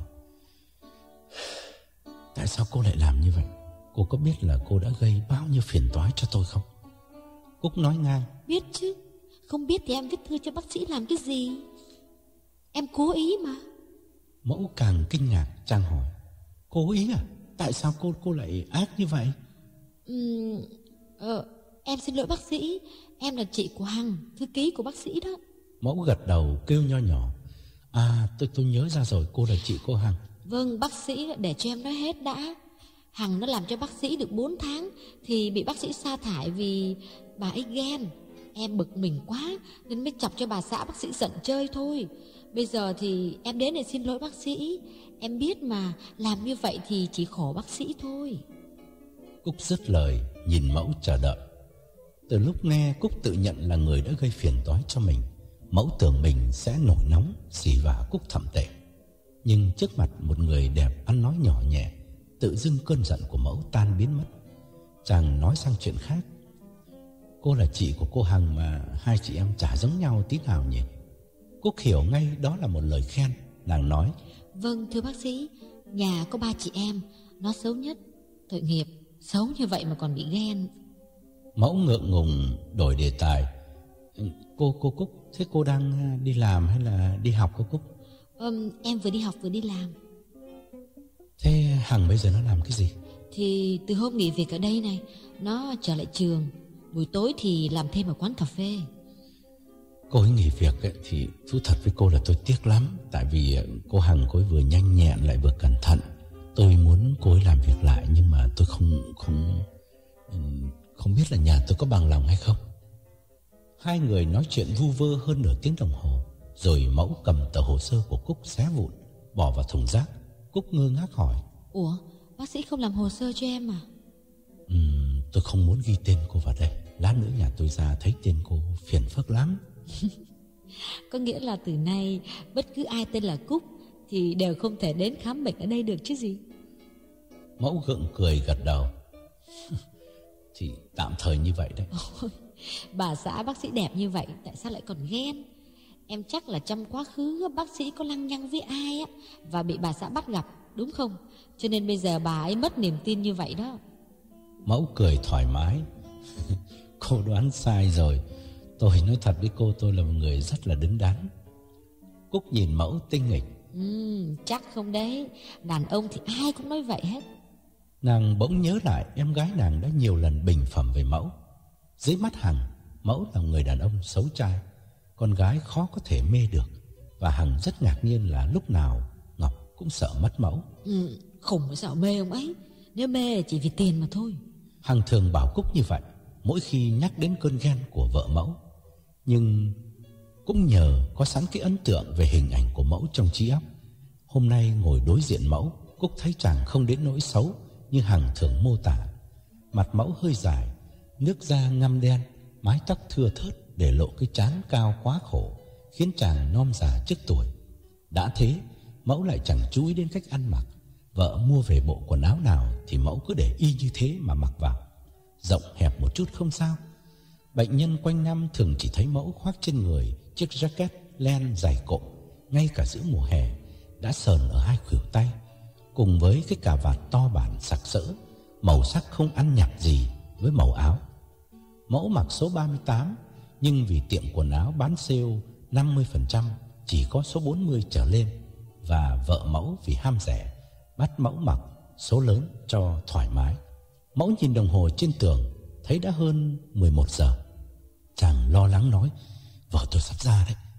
Tại sao cô lại làm như vậy? Cô có biết là cô đã gây bao nhiêu phiền toái cho tôi không? Cúc nói ngang:
Biết chứ. Không biết thì em viết thư cho bác sĩ làm cái gì? Em cố ý mà.
Mẫu càng kinh ngạc. Chàng hỏi: Cố ý à? Tại sao cô cô lại ác như vậy?
uhm, ờ, Em xin lỗi bác sĩ. Em là chị của Hằng, thư ký của bác sĩ đó.
Mẫu gật đầu kêu nho nhỏ: À tôi tôi nhớ ra rồi, cô là chị cô Hằng.
Vâng bác sĩ, để cho em nói hết đã. Hằng nó làm cho bác sĩ được bốn tháng thì bị bác sĩ sa thải vì bà ấy ghen. Em bực mình quá nên mới chọc cho bà xã bác sĩ giận chơi thôi. Bây giờ thì em đến để xin lỗi bác sĩ. Em biết mà, làm như vậy thì chỉ khổ bác sĩ thôi.
Cúc dứt lời nhìn Mẫu chờ đợi. Từ lúc nghe Cúc tự nhận là người đã gây phiền toái cho mình, Mẫu tưởng mình sẽ nổi nóng xỉ vả Cúc thậm tệ. Nhưng trước mặt một người đẹp ăn nói nhỏ nhẹ, tự dưng cơn giận của Mẫu tan biến mất. Chàng nói sang chuyện khác: Cô là chị của cô Hằng mà hai chị em chả giống nhau tí nào nhỉ? Cúc hiểu ngay đó là một lời khen. Nàng nói:
Vâng thưa bác sĩ, nhà có ba chị em, nó xấu nhất. Tội nghiệp, xấu như vậy mà còn bị ghen.
Mẫu ngượng ngùng đổi đề tài: Cô cô Cúc, thế cô đang đi làm hay là đi học cô Cúc?
um, Em vừa đi học vừa đi làm.
Thế Hằng bây giờ nó làm cái gì?
Thì từ hôm nghỉ việc ở đây này, nó trở lại trường. Buổi tối thì làm thêm ở quán cà phê.
Cô ấy nghỉ việc ấy, thì thú thật với cô là tôi tiếc lắm. Tại vì cô Hằng cô ấy vừa nhanh nhẹn lại vừa cẩn thận. Tôi muốn cô ấy làm việc lại, nhưng mà tôi không không không biết là nhà tôi có bằng lòng hay không. Hai người nói chuyện vu vơ hơn nửa tiếng đồng hồ, rồi Mẫu cầm tờ hồ sơ của Cúc xé vụn bỏ vào thùng rác. Cúc ngơ ngác hỏi:
Ủa, bác sĩ không làm hồ sơ cho em à?
Ừm, tôi không muốn ghi tên cô vào đây. Lát nữa nhà tôi ra thấy tên cô phiền phức lắm.
Có nghĩa là từ nay bất cứ ai tên là Cúc thì đều không thể đến khám bệnh ở đây được chứ gì?
Mẫu gượng cười gật đầu. Thì tạm thời như vậy đấy.
Ôi, bà xã bác sĩ đẹp như vậy tại sao lại còn ghen? Em chắc là trong quá khứ bác sĩ có lăng nhăng với ai á và bị bà xã bắt gặp, đúng không? Cho nên bây giờ bà ấy mất niềm tin như vậy đó.
Mẫu cười thoải mái. Cô đoán sai rồi. Tôi nói thật với cô, tôi là một người rất là đứng đắn. Cúc nhìn Mẫu tinh nghịch.
Ừ, chắc không đấy. Đàn ông thì ai cũng nói vậy hết.
Nàng bỗng nhớ lại em gái nàng đã nhiều lần bình phẩm về Mẫu. Dưới mắt Hằng, Mẫu là người đàn ông xấu trai, con gái khó có thể mê được. Và Hằng rất ngạc nhiên là lúc nào Ngọc cũng sợ mất Mẫu.
Ừ, khủng mới sợ mê ông ấy. Nếu mê chỉ vì tiền mà thôi.
Hằng thường bảo Cúc như vậy mỗi khi nhắc đến cơn ghen của vợ Mẫu. Nhưng cũng nhờ có sẵn cái ấn tượng về hình ảnh của Mẫu trong trí óc, hôm nay ngồi đối diện Mẫu, Cúc thấy chàng không đến nỗi xấu như Hằng thường mô tả. Mặt Mẫu hơi dài, nước da ngăm đen, mái tóc thưa thớt để lộ cái trán cao quá khổ, khiến chàng non già trước tuổi. Đã thế, Mẫu lại chẳng chú ý đến cách ăn mặc. Vợ mua về bộ quần áo nào thì Mẫu cứ để y như thế mà mặc vào. Rộng hẹp một chút không sao. Bệnh nhân quanh năm thường chỉ thấy Mẫu khoác trên người chiếc jacket len dày cộm, ngay cả giữa mùa hè đã sờn ở hai khuỷu tay, cùng với cái cà vạt to bản sặc sỡ, màu sắc không ăn nhập gì với màu áo. Mẫu mặc số ba mươi tám, nhưng vì tiệm quần áo bán sale năm mươi phần trăm chỉ có số bốn mươi trở lên, và vợ Mẫu vì ham rẻ bắt Mẫu mặc số lớn cho thoải mái. Mẫu nhìn đồng hồ trên tường, thấy đã hơn mười một giờ. Chàng lo lắng nói: Vợ tôi sắp ra đấy,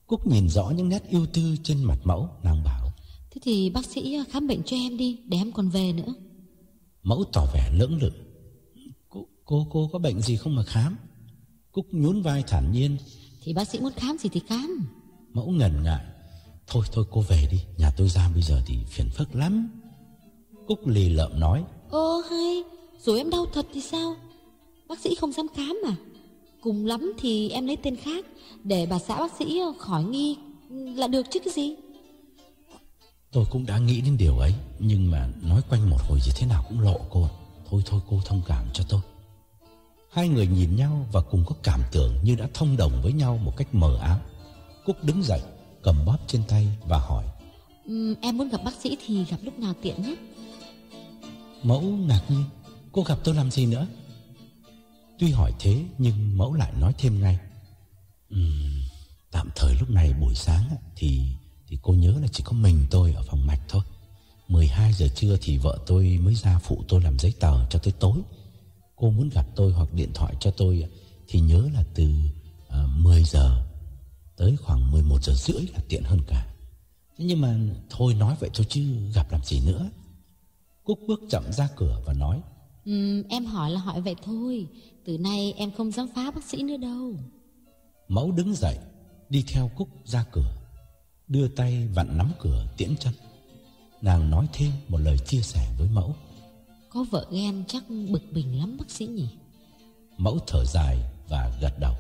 Cúc nhìn rõ những nét ưu tư trên mặt Mẫu, nàng bảo:
Thế thì bác sĩ khám bệnh cho em đi, để em còn về nữa.
Mẫu tỏ vẻ lưỡng lự. Cô, cô, cô có bệnh gì không mà khám? Cúc nhún vai thản nhiên.
Thì bác sĩ muốn khám gì thì khám.
Mẫu ngần ngại. Thôi thôi cô về đi, nhà tôi ra bây giờ thì phiền phức lắm. Cúc lì lợm nói.
Ơ hay, rồi em đau thật thì sao? Bác sĩ không dám khám mà. Cùng lắm thì em lấy tên khác, để bà xã bác sĩ khỏi nghi là được chứ cái gì.
Tôi cũng đã nghĩ đến điều ấy, nhưng mà nói quanh một hồi gì thế nào cũng lộ cô. Thôi thôi cô thông cảm cho tôi. Hai người nhìn nhau và cùng có cảm tưởng như đã thông đồng với nhau một cách mờ ám. Cúc đứng dậy, cầm bóp trên tay và hỏi.
uhm, Em muốn gặp bác sĩ thì gặp lúc nào tiện nhất?
Mẫu ngạc nhiên. Cô gặp tôi làm gì nữa? Tuy hỏi thế nhưng Mẫu lại nói thêm ngay. uhm, Tạm thời lúc này buổi sáng thì Thì cô nhớ là chỉ có mình tôi ở phòng mạch thôi. Mười hai giờ trưa thì vợ tôi mới ra phụ tôi làm giấy tờ cho tới tối. Cô muốn gặp tôi hoặc điện thoại cho tôi thì nhớ là từ uh, mười giờ tới khoảng mười một giờ rưỡi là tiện hơn cả. Thế nhưng mà thôi nói vậy thôi chứ gặp làm gì nữa. Cúc bước chậm ra cửa và nói.
uhm, Em hỏi là hỏi vậy thôi. Từ nay em không dám phá bác sĩ nữa đâu.
Mẫu đứng dậy, đi theo Cúc ra cửa, đưa tay vặn nắm cửa tiễn chân. Nàng nói thêm một lời chia sẻ với Mẫu.
Có vợ ghen chắc bực mình lắm bác sĩ nhỉ?
Mẫu thở dài và gật đầu.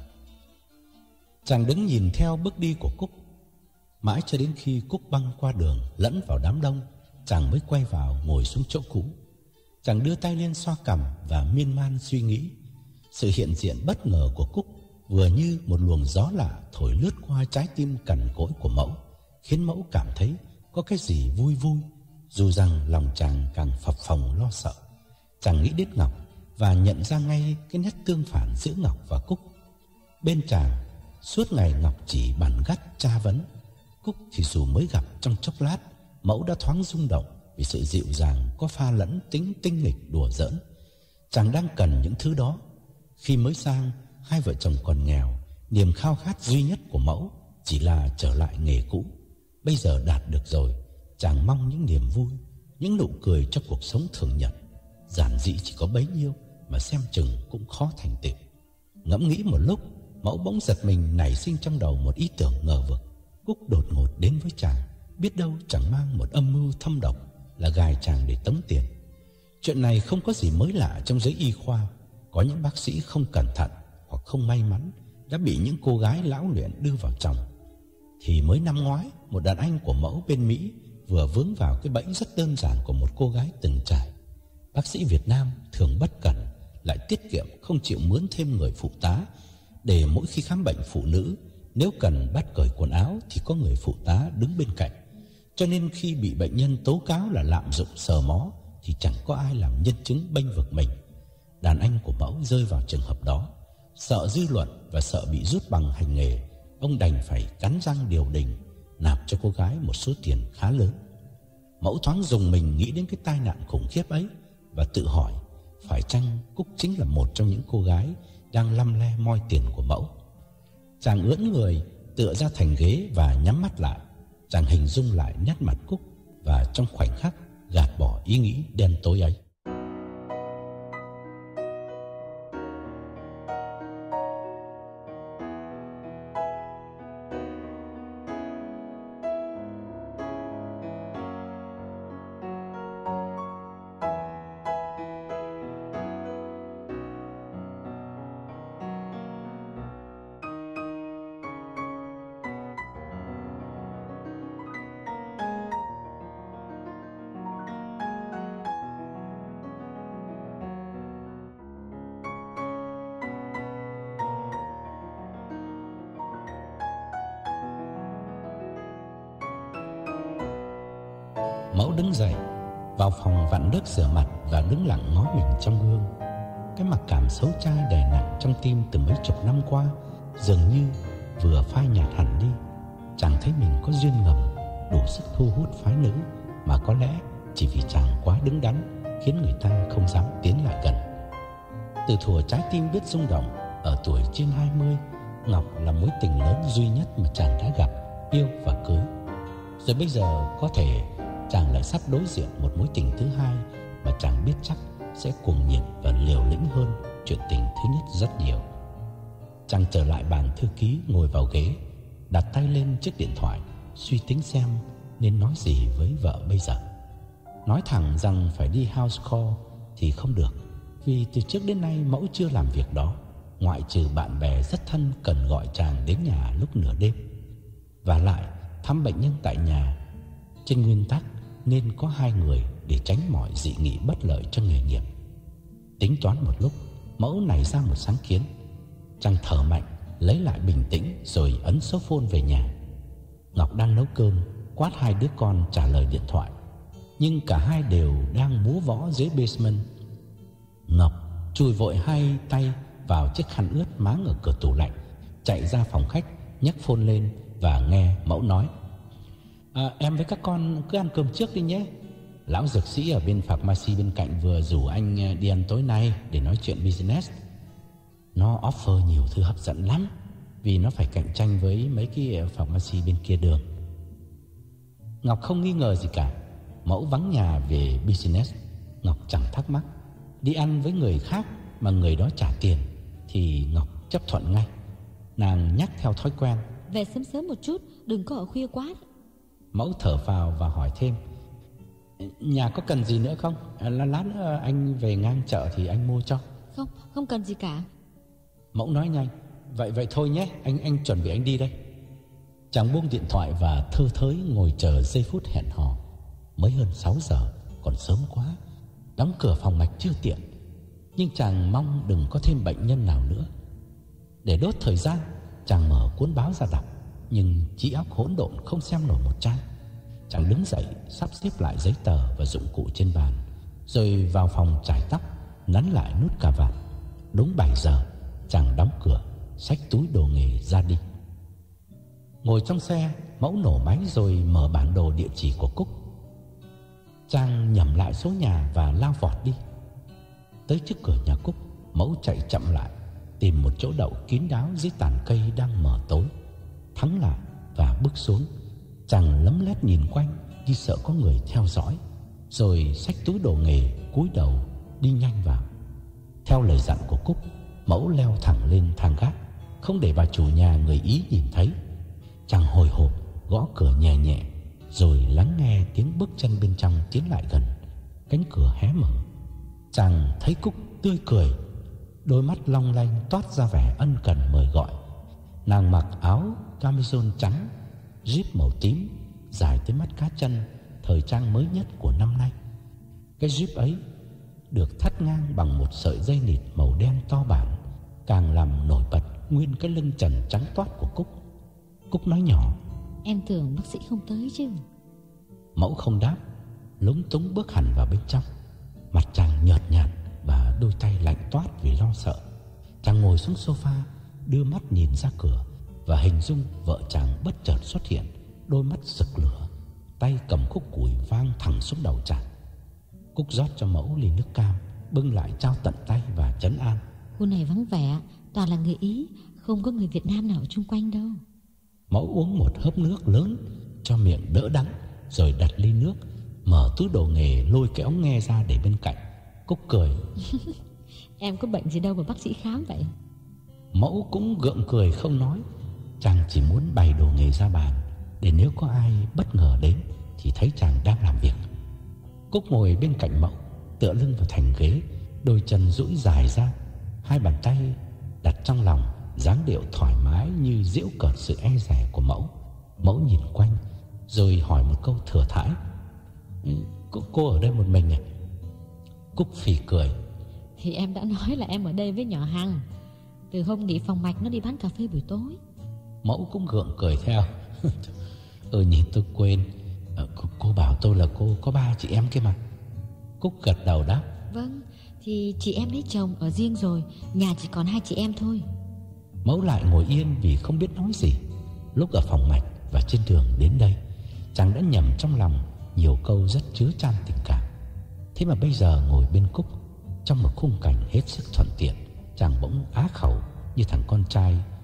Chàng đứng nhìn theo bước đi của Cúc. Mãi cho đến khi Cúc băng qua đường lẫn vào đám đông, chàng mới quay vào ngồi xuống chỗ cũ. Chàng đưa tay lên xoa cằm và miên man suy nghĩ. Sự hiện diện bất ngờ của Cúc vừa như một luồng gió lạ thổi lướt qua trái tim cằn cỗi của Mẫu, khiến Mẫu cảm thấy có cái gì vui vui, dù rằng lòng chàng càng phập phồng lo sợ. Chàng nghĩ đến Ngọc và nhận ra ngay cái nét tương phản giữa Ngọc và Cúc. Bên chàng, suốt ngày Ngọc chỉ bằn gắt tra vấn. Cúc thì dù mới gặp trong chốc lát, Mẫu đã thoáng rung động vì sự dịu dàng có pha lẫn tính tinh nghịch đùa giỡn. Chàng đang cần những thứ đó. Khi mới sang, hai vợ chồng còn nghèo, niềm khao khát duy nhất của Mẫu chỉ là trở lại nghề cũ. Bây giờ đạt được rồi, chàng mong những niềm vui, những nụ cười cho cuộc sống thường nhật. Giản dị chỉ có bấy nhiêu mà xem chừng cũng khó thành tựu. Ngẫm nghĩ một lúc, Mẫu bỗng giật mình nảy sinh trong đầu một ý tưởng ngờ vực. Cúc đột ngột đến với chàng, biết đâu chẳng mang một âm mưu thâm độc là gài chàng để tống tiền. Chuyện này không có gì mới lạ trong giới y khoa. Có những bác sĩ không cẩn thận hoặc không may mắn đã bị những cô gái lão luyện đưa vào chồng. Thì mới năm ngoái, một đàn anh của Mẫu bên Mỹ vừa vướng vào cái bẫy rất đơn giản của một cô gái từng trải. Bác sĩ Việt Nam thường bất cẩn, lại tiết kiệm không chịu mướn thêm người phụ tá, để mỗi khi khám bệnh phụ nữ, nếu cần bắt cởi quần áo thì có người phụ tá đứng bên cạnh. Cho nên khi bị bệnh nhân tố cáo là lạm dụng sờ mó thì chẳng có ai làm nhân chứng bênh vực mình. Đàn anh của Mẫu rơi vào trường hợp đó. Sợ dư luận và sợ bị rút bằng hành nghề, ông đành phải cắn răng điều đình, nạp cho cô gái một số tiền khá lớn. Mẫu thoáng dùng mình nghĩ đến cái tai nạn khủng khiếp ấy và tự hỏi phải chăng Cúc chính là một trong những cô gái đang lăm le moi tiền của Mẫu. Chàng ưỡn người tựa ra thành ghế và nhắm mắt lại. Chàng hình dung lại nét mặt Cúc và trong khoảnh khắc gạt bỏ ý nghĩ đen tối ấy. Mẫu đứng dậy, vào phòng vặn nước rửa mặt và đứng lặng ngó mình trong gương. Cái mặc cảm xấu xa đè nặng trong tim từ mấy chục năm qua dường như vừa phai nhạt hẳn đi. Chàng thấy mình có duyên ngầm đủ sức thu hút phái nữ, mà có lẽ chỉ vì chàng quá đứng đắn khiến người ta không dám tiến lại gần. Từ thuở trái tim biết rung động, ở tuổi trên hai mươi, Ngọc là mối tình lớn duy nhất mà chàng đã gặp, yêu và cưới. Rồi bây giờ có thể chàng lại sắp đối diện một mối tình thứ hai mà chàng biết chắc sẽ cuồng nhiệt và liều lĩnh hơn chuyện tình thứ nhất rất nhiều. Chàng trở lại bàn thư ký, ngồi vào ghế, đặt tay lên chiếc điện thoại, suy tính xem nên nói gì với vợ bây giờ. Nói thẳng rằng phải đi house call thì không được, vì từ trước đến nay Mẫu chưa làm việc đó, ngoại trừ bạn bè rất thân cần gọi chàng đến nhà lúc nửa đêm. Và lại thăm bệnh nhân tại nhà, trên nguyên tắc nên có hai người để tránh mọi dị nghị bất lợi cho nghề nghiệp. Tính toán một lúc, Mẫu nảy ra một sáng kiến. Chàng thở mạnh, lấy lại bình tĩnh rồi ấn số phone về nhà. Ngọc đang nấu cơm, quát hai đứa con trả lời điện thoại, nhưng cả hai đều đang múa võ dưới basement. Ngọc chùi vội hai tay vào chiếc khăn ướt máng ở cửa tủ lạnh, chạy ra phòng khách, nhấc phone lên và nghe Mẫu nói: à, Em với các con cứ ăn cơm trước đi nhé. Lão dược sĩ ở bên pharmacy bên cạnh vừa rủ anh đi ăn tối nay để nói chuyện business. Nó offer nhiều thứ hấp dẫn lắm, vì nó phải cạnh tranh với mấy cái pharmacy bên kia đường. Ngọc không nghi ngờ gì cả. Mẫu vắng nhà về business, Ngọc chẳng thắc mắc. Đi ăn với người khác mà người đó trả tiền thì Ngọc chấp thuận ngay. Nàng nhắc theo thói quen:
Về sớm sớm một chút, đừng có ở khuya quá.
Mẫu thở phào và hỏi thêm: Nhà có cần gì nữa không? Lát nữa anh về ngang chợ thì anh mua cho.
Không, không cần gì cả.
Mẫu nói nhanh: Vậy vậy thôi nhé, anh anh chuẩn bị anh đi đây. Chàng buông điện thoại và thơ thới ngồi chờ giây phút hẹn hò. Mới hơn sáu giờ, còn sớm quá. Đóng cửa phòng mạch chưa tiện, nhưng chàng mong đừng có thêm bệnh nhân nào nữa. Để đốt thời gian, chàng mở cuốn báo ra đọc, nhưng trí óc hỗn độn không xem nổi một trang. Chàng đứng dậy, sắp xếp lại giấy tờ và dụng cụ trên bàn, rồi vào phòng chải tóc, nắn lại nút cà vạt. Đúng bảy giờ, chàng đóng cửa, xách túi đồ nghề ra đi. Ngồi trong xe, Mẫu nổ máy rồi mở bản đồ địa chỉ của Cúc. Chàng nhẩm lại số nhà và lao vọt đi. Tới trước cửa nhà Cúc, Mẫu chạy chậm lại, tìm một chỗ đậu kín đáo dưới tàn cây đang mờ tối. Thắng lại và bước xuống. Chàng lấm lét nhìn quanh như sợ có người theo dõi, rồi xách túi đồ nghề, cúi đầu đi nhanh vào. Theo lời dặn của Cúc, Mẫu leo thẳng lên thang gác, không để bà chủ nhà người Ý nhìn thấy. Chàng hồi hộp gõ cửa nhẹ nhẹ, rồi lắng nghe tiếng bước chân bên trong tiến lại gần. Cánh cửa hé mở. Chàng thấy Cúc tươi cười, đôi mắt long lanh toát ra vẻ ân cần mời gọi. Nàng mặc áo camisole trắng, zip màu tím, dài tới mắt cá chân, thời trang mới nhất của năm nay. Cái zip ấy được thắt ngang bằng một sợi dây nịt màu đen to bản, càng làm nổi bật nguyên cái lưng trần trắng toát của Cúc. Cúc nói nhỏ:
Em tưởng bác sĩ không tới chứ.
Mẫu không đáp, lúng túng bước hẳn vào bên trong. Mặt chàng nhợt nhạt và đôi tay lạnh toát vì lo sợ. Chàng ngồi xuống sofa, đưa mắt nhìn ra cửa và hình dung vợ chàng bất chợt xuất hiện, đôi mắt rực lửa, tay cầm khúc củi vang thẳng xuống đầu chàng. Cúc rót cho Mẫu ly nước cam, bưng lại trao tận tay và trấn an:
Khu này vắng vẻ, toàn là người Ý, không có người Việt Nam nào ở chung quanh đâu.
Mẫu uống một hớp nước lớn cho miệng đỡ đắng, rồi đặt ly nước, mở túi đồ nghề, lôi cái ống nghe ra để bên cạnh. Cúc cười:
Em có bệnh gì đâu mà bác sĩ khám vậy?
Mẫu cũng gượng cười không nói. Chàng chỉ muốn bày đồ nghề ra bàn, để nếu có ai bất ngờ đến thì thấy chàng đang làm việc. Cúc ngồi bên cạnh Mẫu, tựa lưng vào thành ghế, đôi chân duỗi dài ra, hai bàn tay đặt trong lòng, dáng điệu thoải mái như giễu cợt sự e dè của Mẫu. Mẫu nhìn quanh rồi hỏi một câu thừa thãi: Cô, cô ở đây một mình à? Cúc phì cười:
Thì em đã nói là em ở đây với nhỏ Hằng. Từ hôm nghỉ phòng mạch nó đi bán cà phê buổi tối.
Mẫu cũng gượng cười theo: Ừ nhìn tôi quên, cô, cô bảo tôi là cô có ba chị em kia mà. Cúc gật đầu đáp:
Vâng, thì chị em lấy chồng ở riêng rồi, nhà chỉ còn hai chị em thôi.
Mẫu lại ngồi yên vì không biết nói gì. Lúc ở phòng mạch và trên đường đến đây, chàng đã nhẩm trong lòng nhiều câu rất chứa chan tình cảm. Thế mà bây giờ ngồi bên Cúc, trong một khung cảnh hết sức thuận tiện, chàng bỗng á khẩu như thằng con trai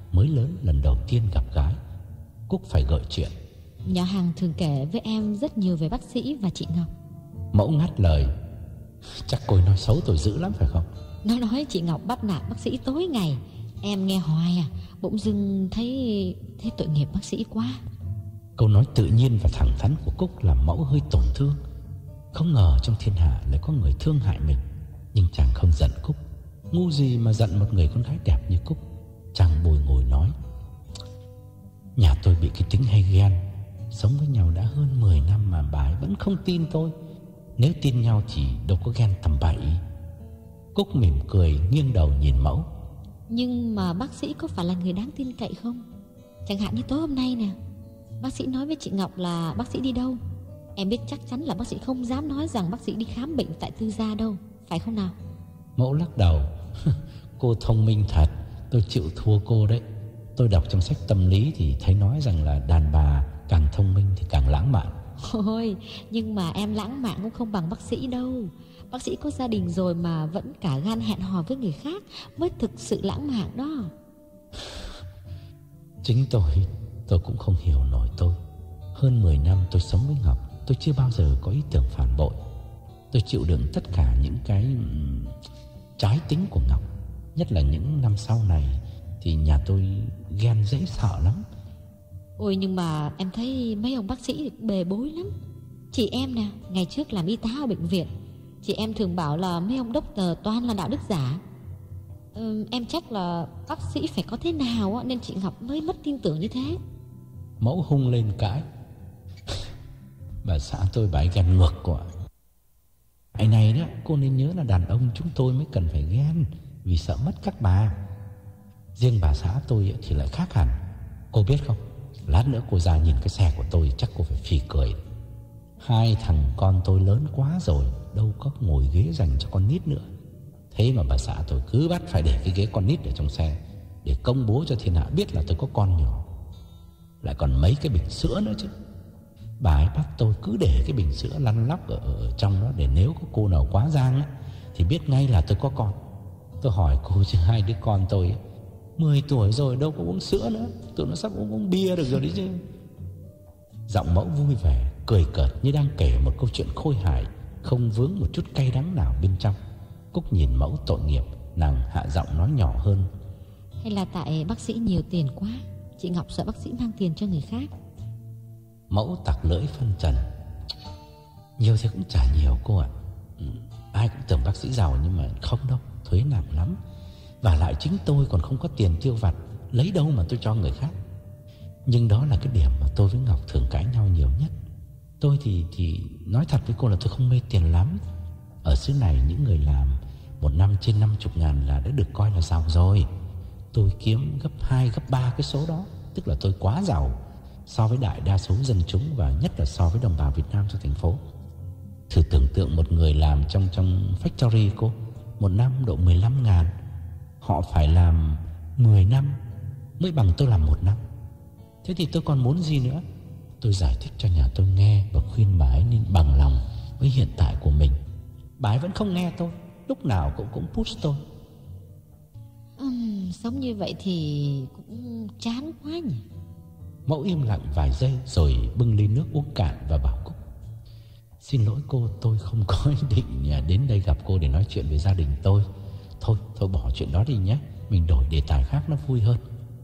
mới lớn lần đầu tiên gặp gái, Cúc phải gợi chuyện.
Nhỏ Hằng thường kể với em rất nhiều về bác sĩ và chị Ngọc.
Mẫu ngắt lời. Chắc cô ấy nói xấu tôi dữ lắm phải không?
Nó nói chị Ngọc bắt nạt bác sĩ tối ngày. Em nghe hoài à, bỗng dưng thấy thấy tội nghiệp bác sĩ quá.
Câu nói tự nhiên và thẳng thắn của Cúc làm Mẫu hơi tổn thương. Không ngờ trong thiên hạ lại có người thương hại mình. Nhưng chàng không giận Cúc. Ngu gì mà giận một người con gái đẹp như Cúc. Chàng bồi ngồi nói. Nhà tôi bị cái tính hay ghen. Sống với nhau đã hơn mười năm mà bà ấy vẫn không tin tôi. Nếu tin nhau thì đâu có ghen tầm bậy. Cúc mỉm cười nghiêng đầu nhìn Mẫu.
Nhưng mà bác sĩ có phải là người đáng tin cậy không? Chẳng hạn như tối hôm nay nè, bác sĩ nói với chị Ngọc là bác sĩ đi đâu. Em biết chắc chắn là bác sĩ không dám nói rằng bác sĩ đi khám bệnh tại tư gia đâu, phải không nào?
Mẫu lắc đầu. Cô thông minh thật, tôi chịu thua cô đấy. Tôi đọc trong sách tâm lý thì thấy nói rằng là đàn bà càng thông minh thì càng lãng mạn.
Ôi, nhưng mà em lãng mạn cũng không bằng bác sĩ đâu. Bác sĩ có gia đình rồi mà vẫn cả gan hẹn hò với người khác mới thực sự lãng mạn đó.
Chính tôi, tôi cũng không hiểu nổi tôi. Hơn mười năm tôi sống với Ngọc, tôi chưa bao giờ có ý tưởng phản bội. Tôi chịu đựng tất cả những cái um, trái tính của Ngọc. Nhất là những năm sau này thì nhà tôi ghen dễ sợ lắm.
Ôi nhưng mà em thấy mấy ông bác sĩ bề bối lắm. Chị em nè, ngày trước làm y tá ở bệnh viện, chị em thường bảo là mấy ông doctor toàn là đạo đức giả. ừ, Em chắc là bác sĩ phải có thế nào nên chị Ngọc mới mất tin tưởng như thế.
Mẫu hung lên cãi. Bà xã tôi bà ấy ghen ngược quá. Cái này đó, cô nên nhớ là đàn ông chúng tôi mới cần phải ghen vì sợ mất các bà. Riêng bà xã tôi thì lại khác hẳn. Cô biết không, lát nữa cô ra nhìn cái xe của tôi chắc cô phải phì cười. Hai thằng con tôi lớn quá rồi, đâu có ngồi ghế dành cho con nít nữa. Thế mà bà xã tôi cứ bắt phải để cái ghế con nít ở trong xe, để công bố cho thiên hạ biết là tôi có con nhỏ. Lại còn mấy cái bình sữa nữa chứ. Bà ấy bắt tôi cứ để cái bình sữa lăn lóc ở, ở trong đó, để nếu có cô nào quá giang ấy, thì biết ngay là tôi có con. Tôi hỏi cô chứ hai đứa con tôi ấy, mười tuổi rồi đâu có uống sữa nữa, tụi nó sắp uống, uống bia được rồi đấy chứ. Giọng Mẫu vui vẻ, cười cợt như đang kể một câu chuyện khôi hài, không vướng một chút cay đắng nào bên trong. Cúc nhìn Mẫu tội nghiệp, nàng hạ giọng nói nhỏ hơn.
Hay là tại bác sĩ nhiều tiền quá, chị Ngọc sợ bác sĩ mang tiền cho người khác.
Mẫu tặc lưỡi phân trần. Nhiều thì cũng chả nhiều cô ạ. ừ, Ai cũng tưởng bác sĩ giàu nhưng mà không đâu, thuế nặng lắm. Và lại chính tôi còn không có tiền tiêu vặt, lấy đâu mà tôi cho người khác. Nhưng đó là cái điểm mà tôi với Ngọc thường cãi nhau nhiều nhất. Tôi thì thì nói thật với cô là tôi không mê tiền lắm. Ở xứ này những người làm một năm trên năm chục ngàn là đã được coi là giàu rồi. Tôi kiếm gấp hai, gấp ba cái số đó. Tức là tôi quá giàu so với đại đa số dân chúng, và nhất là so với đồng bào Việt Nam trong thành phố. Thử tưởng tượng một người làm trong trong factory cô, một năm độ mười lăm ngàn. Họ phải làm mười năm mới bằng tôi làm một năm. Thế thì tôi còn muốn gì nữa? Tôi giải thích cho nhà tôi nghe và khuyên bà ấy nên bằng lòng với hiện tại của mình. Bà ấy vẫn không nghe tôi, lúc nào cũng cũng push tôi.
uhm, Sống như vậy thì cũng chán quá nhỉ.
Mẫu im lặng vài giây rồi bưng ly nước uống cạn và bảo Cúc. Xin lỗi cô, tôi không có ý định đến đây gặp cô để nói chuyện về gia đình tôi. Thôi, thôi bỏ chuyện đó đi nhé, mình đổi đề tài khác nó vui hơn.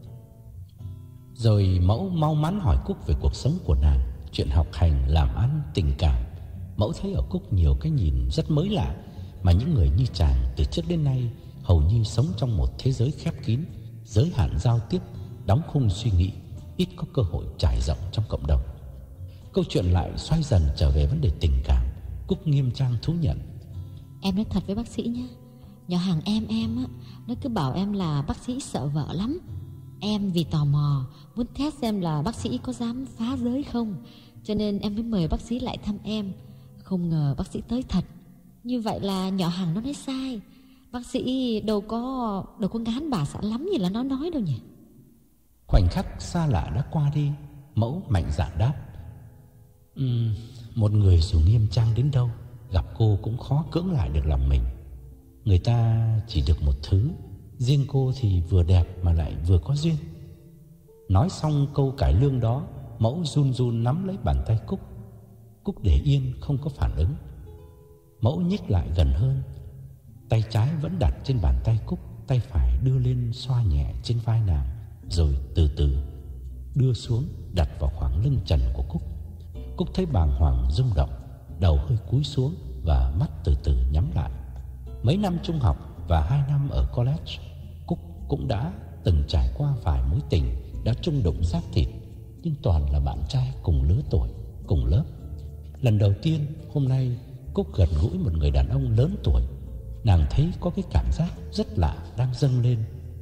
Rồi Mẫu mau mắn hỏi Cúc về cuộc sống của nàng, chuyện học hành, làm ăn, tình cảm. Mẫu thấy ở Cúc nhiều cái nhìn rất mới lạ mà những người như chàng từ trước đến nay hầu như sống trong một thế giới khép kín, giới hạn giao tiếp, đóng khung suy nghĩ, ít có cơ hội trải rộng trong cộng đồng. Câu chuyện lại xoay dần trở về vấn đề tình cảm. Cúc nghiêm trang thú nhận.
Em nói thật với bác sĩ nhé, nhỏ hàng em em á, nó cứ bảo em là bác sĩ sợ vợ lắm. Em vì tò mò muốn test xem là bác sĩ có dám phá giới không, cho nên em mới mời bác sĩ lại thăm em. Không ngờ bác sĩ tới thật. Như vậy là nhỏ hàng nó nói sai. Bác sĩ đâu có đâu có ngán bà xã lắm như là nó nói đâu nhỉ.
Khoảnh khắc xa lạ đã qua đi. Mẫu mạnh dạn đáp. uhm, Một người dù nghiêm trang đến đâu, gặp cô cũng khó cưỡng lại được lòng mình. Người ta chỉ được một thứ, riêng cô thì vừa đẹp mà lại vừa có duyên. Nói xong câu cải lương đó, Mẫu run run nắm lấy bàn tay Cúc. Cúc để yên không có phản ứng. Mẫu nhích lại gần hơn, tay trái vẫn đặt trên bàn tay Cúc, tay phải đưa lên xoa nhẹ trên vai nàng, rồi từ từ đưa xuống đặt vào khoảng lưng trần của Cúc. Cúc thấy bàng hoàng rung động, đầu hơi cúi xuống và mắt từ từ nhắm lại. Mấy năm trung học và hai năm ở college, Cúc cũng đã từng trải qua vài mối tình đã chung đụng xác thịt, nhưng toàn là bạn trai cùng lứa tuổi, cùng lớp. Lần đầu tiên hôm nay Cúc gần gũi một người đàn ông lớn tuổi, nàng thấy có cái cảm giác rất lạ đang dâng lên.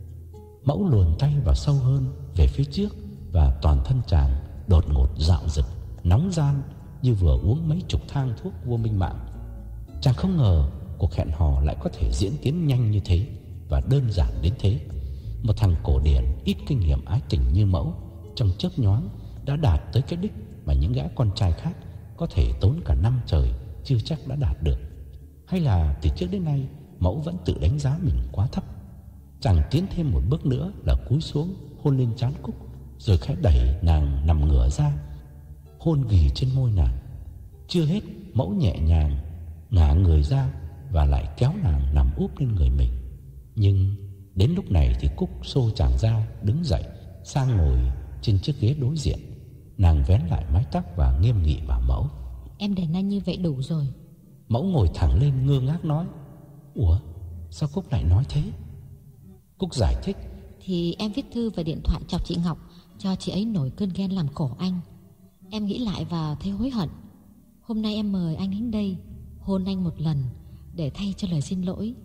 Mẫu luồn tay vào sâu hơn về phía trước, và toàn thân chàng đột ngột dạo dực, nóng ran như vừa uống mấy chục thang thuốc vô minh mạng. Chàng không ngờ cuộc hẹn hò lại có thể diễn tiến nhanh như thế và đơn giản đến thế. Một thằng cổ điển ít kinh nghiệm ái tình như Mẫu trong chớp nhoáng đã đạt tới cái đích mà những gã con trai khác có thể tốn cả năm trời chưa chắc đã đạt được. Hay là từ trước đến nay Mẫu vẫn tự đánh giá mình quá thấp? Chàng tiến thêm một bước nữa là cúi xuống hôn lên trán Cúc, rồi khẽ đẩy nàng nằm ngửa ra, hôn ghì trên môi nàng. Chưa hết, Mẫu nhẹ nhàng ngả người ra và lại kéo nàng nằm úp lên người mình. Nhưng đến lúc này thì Cúc xô chàng ra, đứng dậy sang ngồi trên chiếc ghế đối diện. Nàng vén lại mái tóc và nghiêm nghị bảo Mẫu:
Em để nhanh như vậy đủ rồi.
Mẫu ngồi thẳng lên ngơ ngác nói: Ủa, sao Cúc lại nói thế? Cúc giải thích:
Thì em viết thư và điện thoại chọc chị Ngọc, cho chị ấy nổi cơn ghen làm khổ anh. Em nghĩ lại và thấy hối hận. Hôm nay em mời anh đến đây hôn anh một lần để thay cho lời xin lỗi.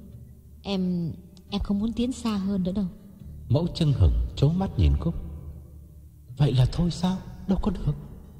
Em Em không muốn tiến xa hơn nữa đâu.
Mẫu chưng hửng trố mắt nhìn Cúc: Vậy là thôi sao? Đâu có được.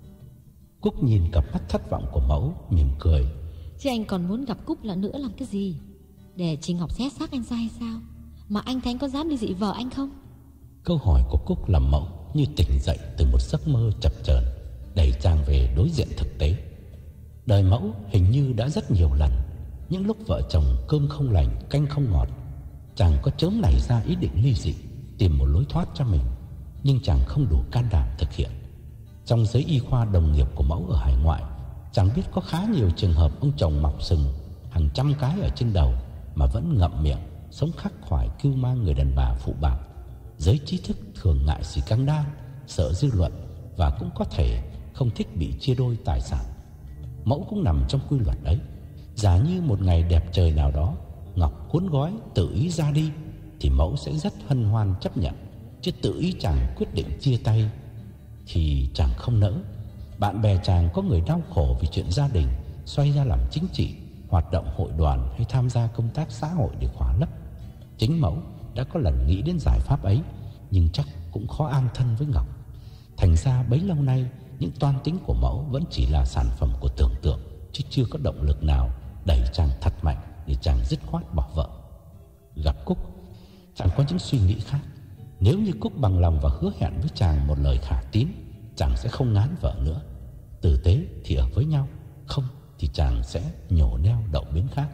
Cúc nhìn cặp mắt thất vọng của Mẫu, mỉm cười:
Chứ anh còn muốn gặp Cúc lần nữa làm cái gì? Để chị Ngọc xé xác anh ra hay sao? Mà anh thấy anh có dám đi dị vợ anh không?
Câu hỏi của Cúc làm Mẫu như tỉnh dậy từ một giấc mơ chập chờn, đẩy chàng về đối diện thực tế. Đời Mẫu hình như đã rất nhiều lần, những lúc vợ chồng cơm không lành canh không ngọt, chàng có chớm nảy ra ý định ly dị, tìm một lối thoát cho mình, nhưng chàng không đủ can đảm thực hiện. Trong giới y khoa đồng nghiệp của Mẫu ở hải ngoại, chàng biết có khá nhiều trường hợp ông chồng mọc sừng hàng trăm cái ở trên đầu mà vẫn ngậm miệng sống khắc khoải cưu mang người đàn bà phụ bạc. Giới trí thức thường ngại sự căng đan, sợ dư luận và cũng có thể không thích bị chia đôi tài sản. Mẫu cũng nằm trong quy luật ấy. Giả như một ngày đẹp trời nào đó Ngọc cuốn gói tự ý ra đi thì Mẫu sẽ rất hân hoan chấp nhận, chứ tự ý chàng quyết định chia tay thì chàng không nỡ. Bạn bè chàng có người đau khổ vì chuyện gia đình, xoay ra làm chính trị, hoạt động hội đoàn hay tham gia công tác xã hội để khỏa lấp. Chính Mẫu đã có lần nghĩ đến giải pháp ấy, nhưng chắc cũng khó an thân với Ngọc. Thành ra bấy lâu nay những toan tính của Mẫu vẫn chỉ là sản phẩm của tưởng tượng, chứ chưa có động lực nào đẩy chàng thật mạnh để chàng dứt khoát bỏ vợ. Gặp Cúc, chàng có những suy nghĩ khác. Nếu như Cúc bằng lòng và hứa hẹn với chàng một lời khả tín, chàng sẽ không ngán vợ nữa. Tử tế thì ở với nhau, không thì chàng sẽ nhổ neo đậu bến khác.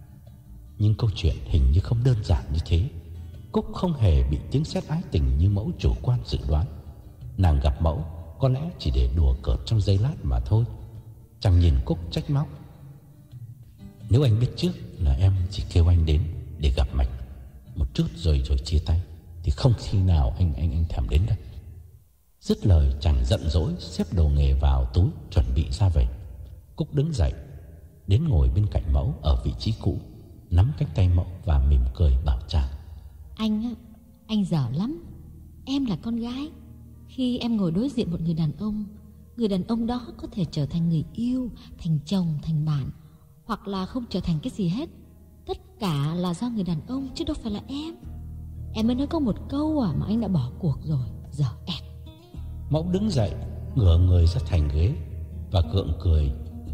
Nhưng câu chuyện hình như không đơn giản như thế. Cúc không hề bị tiếng sét ái tình như Mẫu chủ quan dự đoán. Nàng gặp Mẫu có lẽ chỉ để đùa cợt trong giây lát mà thôi. Chàng nhìn Cúc trách móc: Nếu anh biết trước là em chỉ kêu anh đến để gặp mặt một chút rồi rồi chia tay thì không khi nào anh anh anh thèm đến đâu. Dứt lời chàng giận dỗi xếp đồ nghề vào túi chuẩn bị ra về. Cúc đứng dậy đến ngồi bên cạnh Mẫu ở vị trí cũ, nắm cánh tay Mẫu và mỉm cười bảo chàng:
Anh á, anh dở lắm. Em là con gái. Khi em ngồi đối diện một người đàn ông, người đàn ông đó có thể trở thành người yêu, thành chồng, thành bạn, hoặc là không trở thành cái gì hết. Tất cả là do người đàn ông chứ đâu phải là em. Em mới nói có một câu à mà anh đã bỏ cuộc rồi. Dở ẹt.
Mẫu đứng dậy, ngửa người ra thành ghế và gượng cười.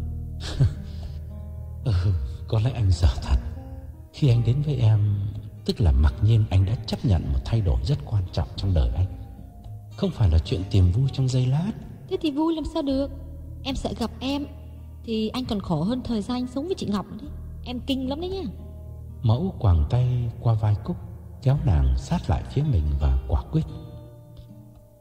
Ừ, có lẽ anh dở thật. Khi anh đến với em, tức là mặc nhiên anh đã chấp nhận một thay đổi rất quan trọng trong đời anh. Không phải là chuyện tìm vui trong giây lát.
Thế thì vui làm sao được? Em sợ gặp em thì anh còn khổ hơn thời gian anh sống với chị Ngọc đấy. Em kinh lắm đấy nhá.
Mẫu quàng tay qua vai Cúc, kéo nàng sát lại phía mình và quả quyết: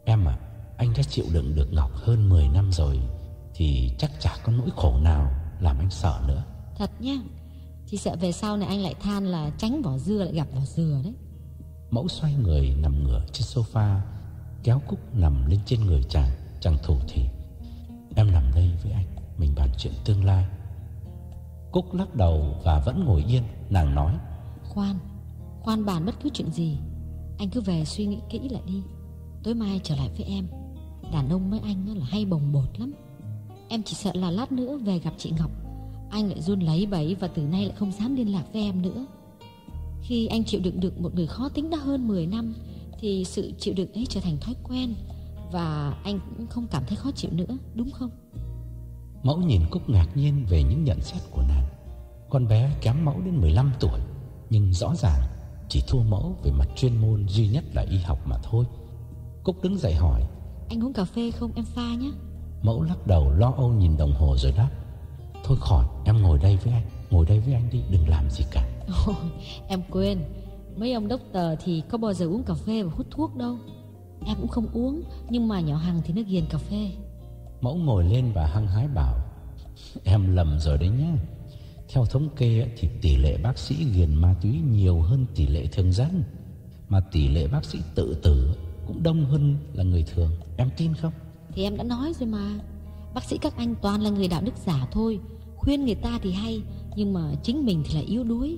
Em à, anh đã chịu đựng được Ngọc hơn mười năm rồi, thì chắc chả có nỗi khổ nào làm anh sợ nữa.
Thật nhá. Chỉ sợ về sau này anh lại than là tránh vỏ dưa lại gặp vỏ dừa đấy.
Mẫu xoay người nằm ngửa trên sofa, kéo Cúc nằm lên trên người chàng. Chàng thủ thỉ: em nằm đây với anh, mình bàn chuyện tương lai. Cúc lắc đầu và vẫn ngồi yên. Nàng nói:
Khoan, khoan bàn bất cứ chuyện gì. Anh cứ về suy nghĩ kỹ lại đi. Tối mai trở lại với em. Đàn ông với anh là hay bồng bột lắm. Em chỉ sợ là lát nữa về gặp chị Ngọc, anh lại run lấy bẫy và từ nay lại không dám liên lạc với em nữa. Khi anh chịu đựng được một người khó tính đã hơn mười năm, thì sự chịu đựng ấy trở thành thói quen, và anh cũng không cảm thấy khó chịu nữa, đúng không?
Mẫu nhìn Cúc ngạc nhiên về những nhận xét của nàng. Con bé kém Mẫu đến mười lăm tuổi, nhưng rõ ràng chỉ thua Mẫu về mặt chuyên môn duy nhất là y học mà thôi. Cúc đứng dậy hỏi:
anh uống cà phê không, em pha nhé.
Mẫu lắc đầu lo âu nhìn đồng hồ rồi đáp: thôi khỏi, em ngồi đây với anh. Ngồi đây với anh đi, đừng làm gì cả.
Ôi, em quên, mấy ông doctor thì có bao giờ uống cà phê và hút thuốc đâu. Em cũng không uống, nhưng mà nhỏ Hằng thì nó ghiền cà phê.
Mẫu ngồi lên và hăng hái bảo: em lầm rồi đấy nhá. Theo thống kê thì tỷ lệ bác sĩ ghiền ma túy nhiều hơn tỷ lệ thường dân, mà tỷ lệ bác sĩ tự tử cũng đông hơn là người thường. Em tin không?
Thì em đã nói rồi mà. Bác sĩ các anh toàn là người đạo đức giả thôi. Khuyên người ta thì hay, nhưng mà chính mình thì là yếu đuối.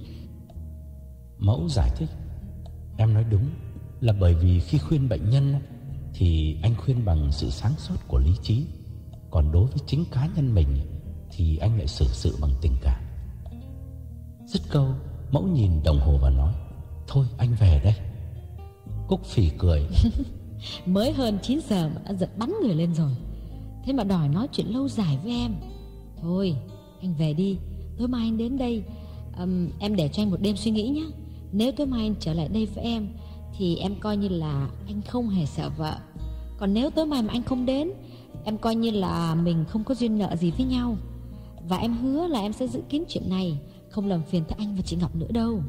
Mẫu giải thích: em nói đúng, là bởi vì khi khuyên bệnh nhân thì anh khuyên bằng sự sáng suốt của lý trí, còn đối với chính cá nhân mình thì anh lại xử sự bằng tình cảm. Dứt câu, Mẫu nhìn đồng hồ và nói: thôi anh về đây. Cúc phì cười:
mới hơn chín giờ mà đã giật bắn người lên rồi. Thế mà đòi nói chuyện lâu dài với em. Thôi anh về đi, tối mai anh đến đây. um, Em để cho anh một đêm suy nghĩ nhé. Nếu tối mai anh trở lại đây với em thì em coi như là anh không hề sợ vợ. Còn nếu tối mai mà anh không đến, em coi như là mình không có duyên nợ gì với nhau. Và em hứa là em sẽ giữ kín chuyện này, không làm phiền tới anh và chị Ngọc nữa đâu.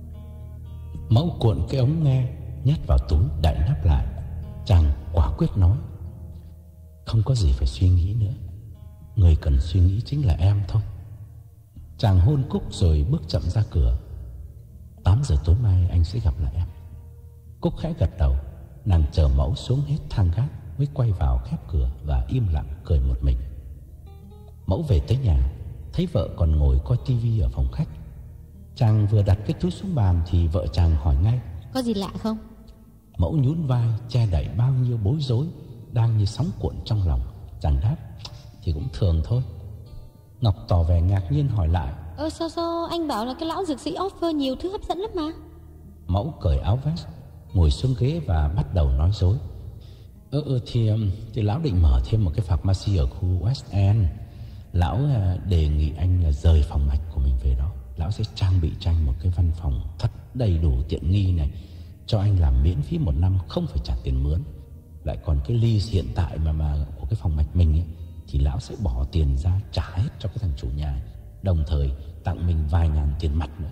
Mẫu cuộn cái ống nghe, nhét vào túi, đậy nắp lại. Chàng quả quyết nói: không có gì phải suy nghĩ nữa. Người cần suy nghĩ chính là em thôi. Chàng hôn Cúc rồi bước chậm ra cửa. Tám giờ tối mai anh sẽ gặp lại em. Cúc khẽ gật đầu. Nàng chờ Mẫu xuống hết thang gác mới quay vào khép cửa và im lặng cười một mình. Mẫu về tới nhà, thấy vợ còn ngồi coi tivi ở phòng khách. Chàng vừa đặt cái túi xuống bàn thì vợ chàng hỏi ngay:
có gì lạ không?
Mẫu nhún vai che đậy bao nhiêu bối rối đang như sóng cuộn trong lòng. Chàng đáp: thì cũng thường thôi. Ngọc tỏ vẻ ngạc nhiên hỏi lại:
Ơ sao sao anh bảo là cái lão dược sĩ offer nhiều thứ hấp dẫn lắm mà.
Mẫu cởi áo vest, ngồi xuống ghế và bắt đầu nói dối: Ơ ừ, thì, thì lão định mở thêm một cái pharmacy ở khu West End. Lão đề nghị anh là rời phòng mạch của mình về đó. Lão sẽ trang bị cho anh một cái văn phòng thật đầy đủ tiện nghi này, cho anh làm miễn phí một năm, không phải trả tiền mướn. Lại còn cái lease hiện tại mà mà của cái phòng mạch mình ấy, thì lão sẽ bỏ tiền ra trả hết cho cái thằng chủ nhà, đồng thời tặng mình vài ngàn tiền mặt nữa.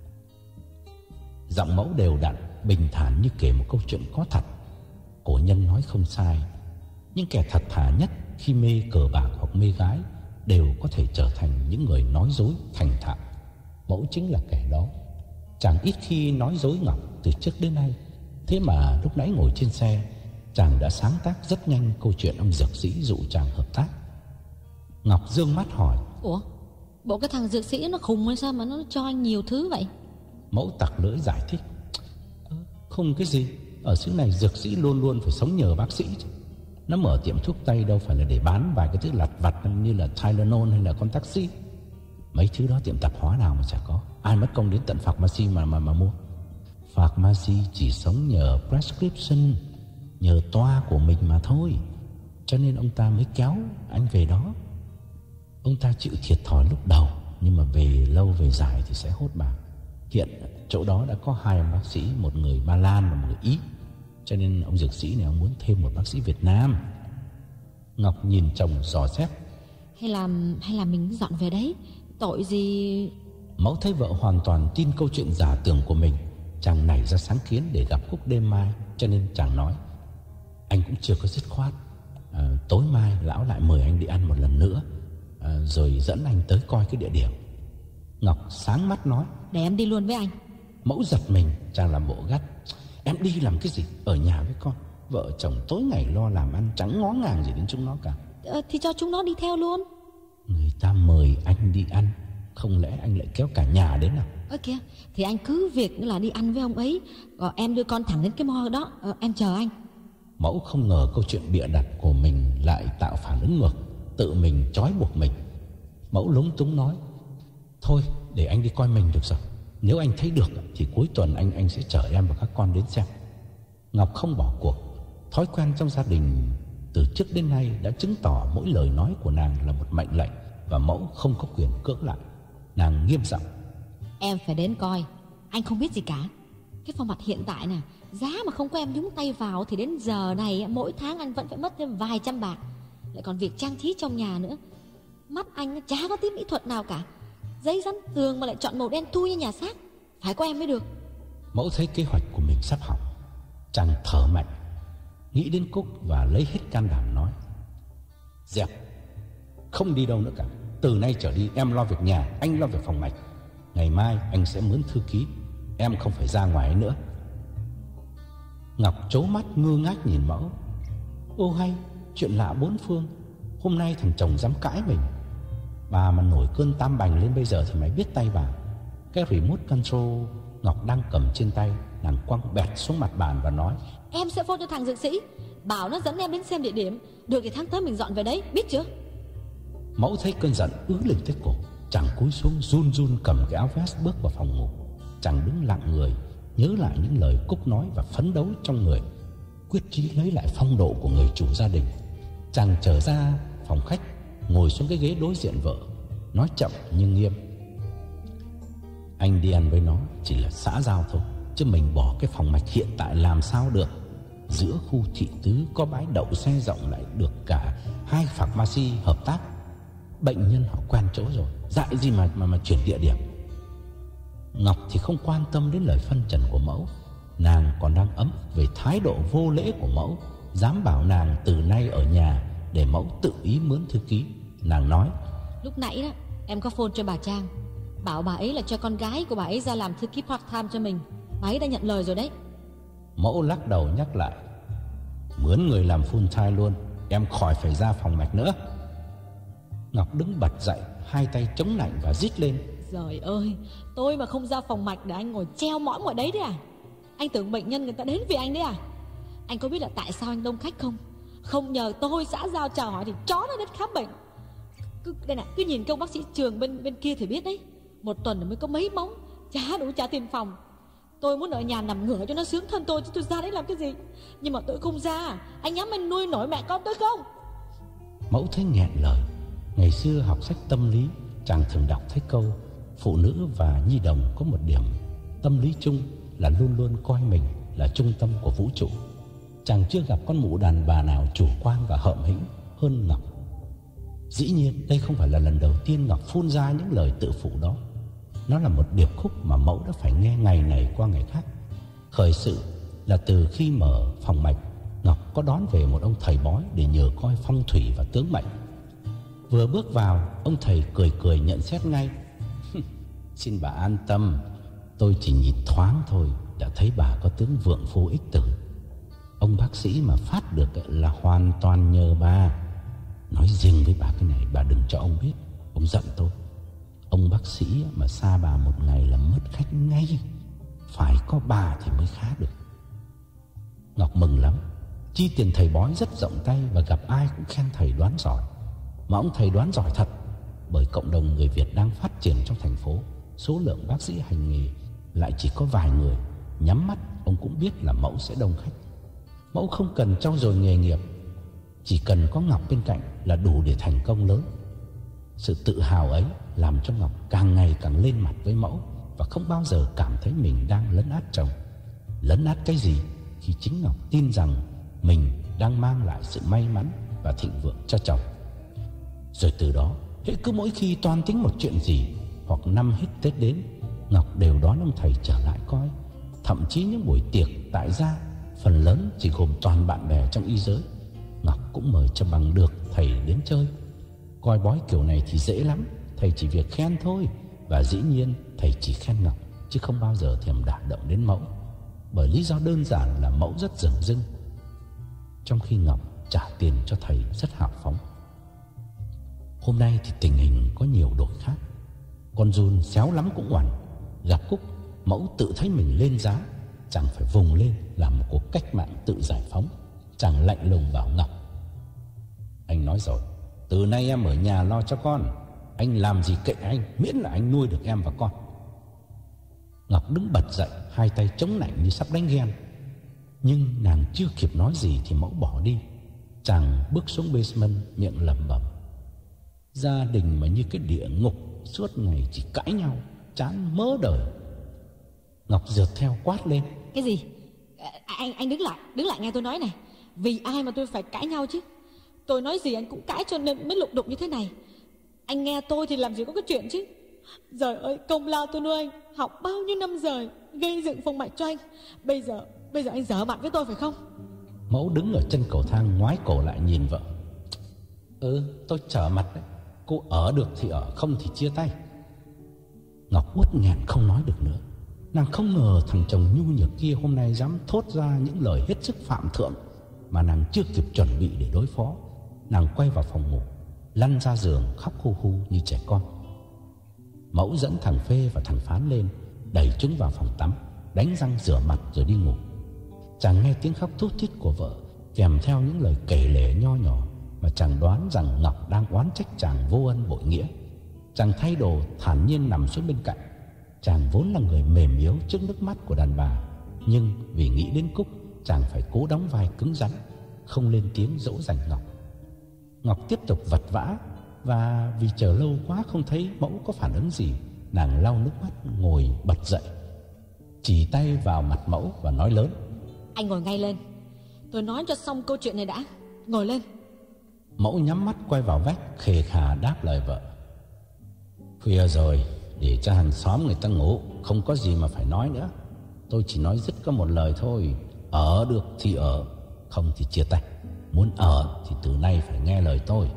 Giọng Mẫu đều đặn, bình thản như kể một câu chuyện có thật. Cổ nhân nói không sai, nhưng kẻ thật thà nhất khi mê cờ bạc hoặc mê gái đều có thể trở thành những người nói dối thành thạo. Mẫu chính là kẻ đó. Chàng ít khi nói dối Ngọc từ trước đến nay, thế mà lúc nãy ngồi trên xe, chàng đã sáng tác rất nhanh câu chuyện ông dược sĩ dụ chàng hợp tác. Ngọc dương mắt hỏi:
Ủa, bộ cái thằng dược sĩ nó khùng hay sao mà nó cho anh nhiều thứ vậy?
Mẫu tặc lưỡi giải thích: không cái gì, ở xứ này dược sĩ luôn luôn phải sống nhờ bác sĩ chứ. Nó mở tiệm thuốc tây đâu phải là để bán vài cái thứ lặt vặt như là Tylenol hay là con taxi. Mấy thứ đó tiệm tạp hóa nào mà chả có. Ai mất công đến tận pharmacy mà mà mà mua. Pharmacy chỉ sống nhờ prescription, nhờ toa của mình mà thôi. Cho nên ông ta mới kéo anh về đó. Ông ta chịu thiệt thòi lúc đầu, nhưng mà về lâu về dài thì sẽ hốt bạc. Hiện chỗ đó đã có hai ông bác sĩ, một người Ba Lan và một người Ý. Cho nên ông dược sĩ này ông muốn thêm một bác sĩ Việt Nam. Ngọc nhìn chồng dò xét:
Hay là hay là mình dọn về đấy, tội gì.
Mẫu thấy vợ hoàn toàn tin câu chuyện giả tưởng của mình. Chàng nảy ra sáng kiến để gặp Cúc đêm mai, cho nên chàng nói: Anh cũng chưa có dứt khoát. à, Tối mai lão lại mời anh đi ăn một lần nữa, à, rồi dẫn anh tới coi cái địa điểm. Ngọc sáng mắt nói:
Để em đi luôn với anh.
Mẫu giật mình, chàng làm bộ gắt: Em đi làm cái gì, ở nhà với con. Vợ chồng tối ngày lo làm ăn, chẳng ngó ngàng gì đến chúng nó cả.
ờ, Thì cho chúng nó đi theo luôn.
Người ta mời anh đi ăn, không lẽ anh lại kéo cả nhà đến à?
Ơ kìa, thì anh cứ việc là đi ăn với ông ấy, còn em đưa con thẳng đến cái mall đó. ờ, Em chờ anh.
Mẫu không ngờ câu chuyện bịa đặt của mình lại tạo phản ứng ngược, tự mình trói buộc mình. Mẫu lúng túng nói: Thôi để anh đi coi mình được rồi. Nếu anh thấy được thì cuối tuần anh anh sẽ chở em và các con đến xem. Ngọc không bỏ cuộc. Thói quen trong gia đình từ trước đến nay đã chứng tỏ mỗi lời nói của nàng là một mệnh lệnh, và Mẫu không có quyền cưỡng lại. Nàng nghiêm giọng:
Em phải đến coi. Anh không biết gì cả. Cái phòng mặt hiện tại nè, giá mà không có em nhúng tay vào thì đến giờ này mỗi tháng anh vẫn phải mất thêm vài trăm bạc. Lại còn việc trang trí trong nhà nữa. Mắt anh chả có tí mỹ thuật nào cả. Giấy dán tường mà lại chọn màu đen thui như nhà xác. Phải có em mới được.
Mẫu thấy kế hoạch của mình sắp hỏng. Chàng thở mạnh, nghĩ đến Cúc và lấy hết can đảm nói: Dẹp, không đi đâu nữa cả. Từ nay trở đi em lo việc nhà, anh lo việc phòng mạch. Ngày mai anh sẽ mướn thư ký, em không phải ra ngoài nữa. Ngọc trố mắt ngơ ngác nhìn Mẫu. Ô hay, chuyện lạ bốn phương. Hôm nay thằng chồng dám cãi mình. Bà mà nổi cơn tam bành lên bây giờ thì mày biết tay bà. Cái remote control Ngọc đang cầm trên tay, nàng quăng bẹt xuống mặt bàn và nói:
Em sẽ phone cho thằng dược sĩ, bảo nó dẫn em đến xem địa điểm. Được thì tháng tới mình dọn về đấy, biết chưa?
Mẫu thấy cơn giận ứ lên tới cổ. Chàng cúi xuống run run cầm cái áo vest bước vào phòng ngủ. Chàng đứng lặng người, nhớ lại những lời Cúc nói và phấn đấu trong người, quyết chí lấy lại phong độ của người chủ gia đình. Chàng trở ra phòng khách, ngồi xuống cái ghế đối diện vợ, nói chậm nhưng nghiêm: Anh đi ăn với nó chỉ là xã giao thôi, chứ mình bỏ cái phòng mạch hiện tại làm sao được. Giữa khu thị tứ có bãi đậu xe rộng, lại được cả hai pharmacy hợp tác. Bệnh nhân họ quen chỗ rồi, dại gì mà mà, mà chuyển địa điểm. Ngọc thì không quan tâm đến lời phân trần của Mẫu. Nàng còn đang ấm về thái độ vô lễ của Mẫu, dám bảo nàng từ nay ở nhà để Mẫu tự ý mướn thư ký. Nàng nói:
Lúc nãy đó em có phone cho bà Trang, bảo bà ấy là cho con gái của bà ấy ra làm thư ký part time cho mình. Bà ấy đã nhận lời rồi đấy.
Mẫu lắc đầu nhắc lại: Mướn người làm full time luôn, em khỏi phải ra phòng mạch nữa. Ngọc đứng bật dậy, hai tay chống nạnh và rít lên:
Trời ơi, tôi mà không ra phòng mạch để anh ngồi treo mõm ở đấy đấy à? Anh tưởng bệnh nhân người ta đến vì anh đấy à? Anh có biết là tại sao anh đông khách không? Không nhờ tôi xã giao chào hỏi thì chó nó đến khám bệnh. Cứ, đây này, cứ nhìn công bác sĩ Trường bên bên kia thì biết đấy. Một tuần mới có mấy móng, chả đủ trả tiền phòng. Tôi muốn ở nhà nằm ngửa cho nó sướng thân tôi, chứ tôi ra đấy làm cái gì? Nhưng mà tôi không ra. Anh nhắm anh nuôi nổi mẹ con tôi không?
Mẫu thấy nghẹn lời. Ngày xưa học sách tâm lý, chàng thường đọc thấy câu phụ nữ và nhi đồng có một điểm tâm lý chung là luôn luôn coi mình là trung tâm của vũ trụ. Chàng chưa gặp con mụ đàn bà nào chủ quan và hợm hĩnh hơn Ngọc. Dĩ nhiên đây không phải là lần đầu tiên Ngọc phun ra những lời tự phụ đó. Nó là một điệp khúc mà Mẫu đã phải nghe ngày này qua ngày khác. Khởi sự là từ khi mở phòng mạch, Ngọc có đón về một ông thầy bói để nhờ coi phong thủy và tướng mệnh. Vừa bước vào, ông thầy cười cười nhận xét ngay: Xin bà an tâm, tôi chỉ nhìn thoáng thôi đã thấy bà có tướng vượng phu ích tử. Ông bác sĩ mà phát được là hoàn toàn nhờ bà. Nói riêng với bà cái này, bà đừng cho ông biết, ông giận tôi. Ông bác sĩ mà xa bà một ngày là mất khách ngay. Phải có bà thì mới khá được. Ngọc mừng lắm. Chi tiền thầy bói rất rộng tay và gặp ai cũng khen thầy đoán giỏi. Mà ông thầy đoán giỏi thật, bởi cộng đồng người Việt đang phát triển trong thành phố, số lượng bác sĩ hành nghề lại chỉ có vài người. Nhắm mắt ông cũng biết là Mẫu sẽ đông khách. Mẫu không cần trau dồi nghề nghiệp, chỉ cần có Ngọc bên cạnh là đủ để thành công lớn. Sự tự hào ấy làm cho Ngọc càng ngày càng lên mặt với Mẫu, và không bao giờ cảm thấy mình đang lấn át chồng. Lấn át cái gì khi chính Ngọc tin rằng mình đang mang lại sự may mắn và thịnh vượng cho chồng. Rồi từ đó, hễ cứ mỗi khi toan tính một chuyện gì hoặc năm hết Tết đến, Ngọc đều đón ông thầy trở lại coi. Thậm chí những buổi tiệc tại gia phần lớn chỉ gồm toàn bạn bè trong y giới. Ngọc cũng mời cho bằng được thầy đến chơi. Coi bói kiểu này thì dễ lắm, thầy chỉ việc khen thôi. Và dĩ nhiên thầy chỉ khen Ngọc, chứ không bao giờ thèm đả động đến Mẫu, bởi lý do đơn giản là Mẫu rất dửng dưng, trong khi Ngọc trả tiền cho thầy rất hào phóng. Hôm nay thì tình hình có nhiều đổi khác. Con giun xéo lắm cũng oằn. Gặp Cúc, Mẫu tự thấy mình lên giá, chàng phải vùng lên làm một cuộc cách mạng tự giải phóng. Chàng lạnh lùng bảo Ngọc: anh nói rồi, từ nay em ở nhà lo cho con. Anh làm gì kệ anh, miễn là anh nuôi được em và con. Ngọc đứng bật dậy, hai tay chống nạnh như sắp đánh ghen. Nhưng nàng chưa kịp nói gì thì Mẫu bỏ đi. Chàng bước xuống basement, miệng lẩm bẩm: gia đình mà như cái địa ngục, suốt ngày chỉ cãi nhau, chán mớ đời. Ngọc rượt theo quát lên:
cái gì? À, anh anh đứng lại, đứng lại nghe tôi nói này. Vì ai mà tôi phải cãi nhau chứ? Tôi nói gì anh cũng cãi, cho nên mới lục đục như thế này. Anh nghe tôi thì làm gì có cái chuyện chứ. Trời ơi, công lao tôi nuôi anh học bao nhiêu năm rồi, gây dựng phong mạch cho anh. Bây giờ Bây giờ anh dở mặt với tôi phải không?
Mẫu đứng ở chân cầu thang, ngoái cổ lại nhìn vợ. Ừ, tôi trở mặt đấy. Cô ở được thì ở, không thì chia tay. Ngọc uất nghẹn không nói được nữa. Nàng không ngờ thằng chồng nhu nhược kia hôm nay dám thốt ra những lời hết sức phạm thượng mà nàng chưa kịp chuẩn bị để đối phó. Nàng quay vào phòng ngủ, lăn ra giường khóc hu hu như trẻ con. Mẫu dẫn thằng Phê và thằng Phán lên, đẩy chúng vào phòng tắm, đánh răng rửa mặt rồi đi ngủ. Chàng nghe tiếng khóc thút thít của vợ, kèm theo những lời kể lể nho nhỏ, mà chàng đoán rằng Ngọc đang oán trách chàng vô ân bội nghĩa. Chàng thay đồ thản nhiên nằm xuống bên cạnh. Chàng vốn là người mềm yếu trước nước mắt của đàn bà, nhưng vì nghĩ đến Cúc, chàng phải cố đóng vai cứng rắn, không lên tiếng dỗ dành Ngọc. Ngọc tiếp tục vật vã, và vì chờ lâu quá không thấy Mẫu có phản ứng gì, nàng lau nước mắt ngồi bật dậy, chỉ tay vào mặt Mẫu và nói lớn:
anh ngồi ngay lên, tôi nói cho xong câu chuyện này đã. Ngồi lên.
Mẫu nhắm mắt quay vào vách, khề khà đáp lời vợ: khuya rồi, để cho hàng xóm người ta ngủ, không có gì mà phải nói nữa. Tôi chỉ nói dứt có một lời thôi: ở được thì ở, không thì chia tay. Muốn ở thì từ nay phải nghe lời tôi.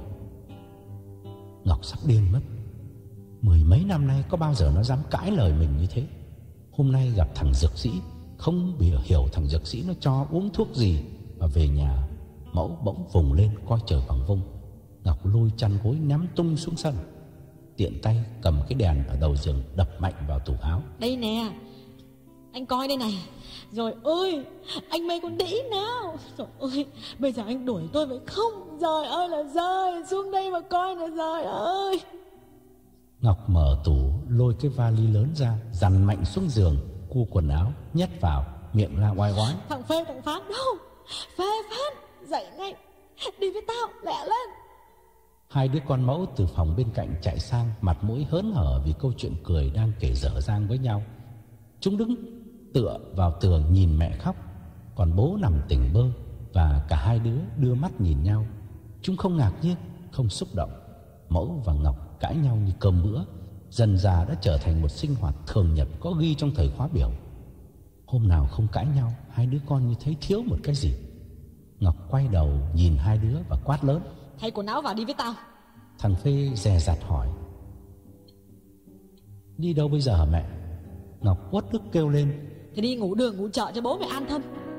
Ngọc sắp điên mất. Mười mấy năm nay có bao giờ nó dám cãi lời mình như thế. Hôm nay gặp thằng dược sĩ, không bị hiểu thằng dược sĩ nó cho uống thuốc gì, và về nhà Mẫu bỗng vùng lên coi trời bằng vung. Ngọc lôi chăn gối ném tung xuống sân, tiện tay cầm cái đèn ở đầu giường đập mạnh vào tủ áo.
Đây nè, anh coi đây này. Rồi ơi, anh mê con đĩ nào. Rồi ơi, bây giờ anh đuổi tôi phải không? Trời ơi là trời, xuống đây mà coi nè, trời ơi.
Ngọc mở tủ, lôi cái vali lớn ra, dằn mạnh xuống giường, cu quần áo nhét vào, miệng la oai oái:
thằng Phê, thằng Phán đâu? Phê, Phán, dậy ngay, đi với tao, lẹ lên.
Hai đứa con Mẫu từ phòng bên cạnh chạy sang, mặt mũi hớn hở vì câu chuyện cười đang kể dở dang với nhau. Chúng đứng tựa vào tường nhìn mẹ khóc, còn bố nằm tỉnh bơ, và cả hai đứa đưa mắt nhìn nhau. Chúng không ngạc nhiên, không xúc động. Mẫu và Ngọc cãi nhau như cơm bữa, dần dà đã trở thành một sinh hoạt thường nhật có ghi trong thời khóa biểu. Hôm nào không cãi nhau, hai đứa con như thấy thiếu một cái gì. Ngọc quay đầu nhìn hai đứa và quát lớn:
thay quần áo và đi với tao.
Thằng Phê dè dặt hỏi: đi đâu bây giờ hả mẹ? Ngọc uất ức kêu lên:
thì đi ngủ đường ngủ chợ cho bố mẹ an tâm.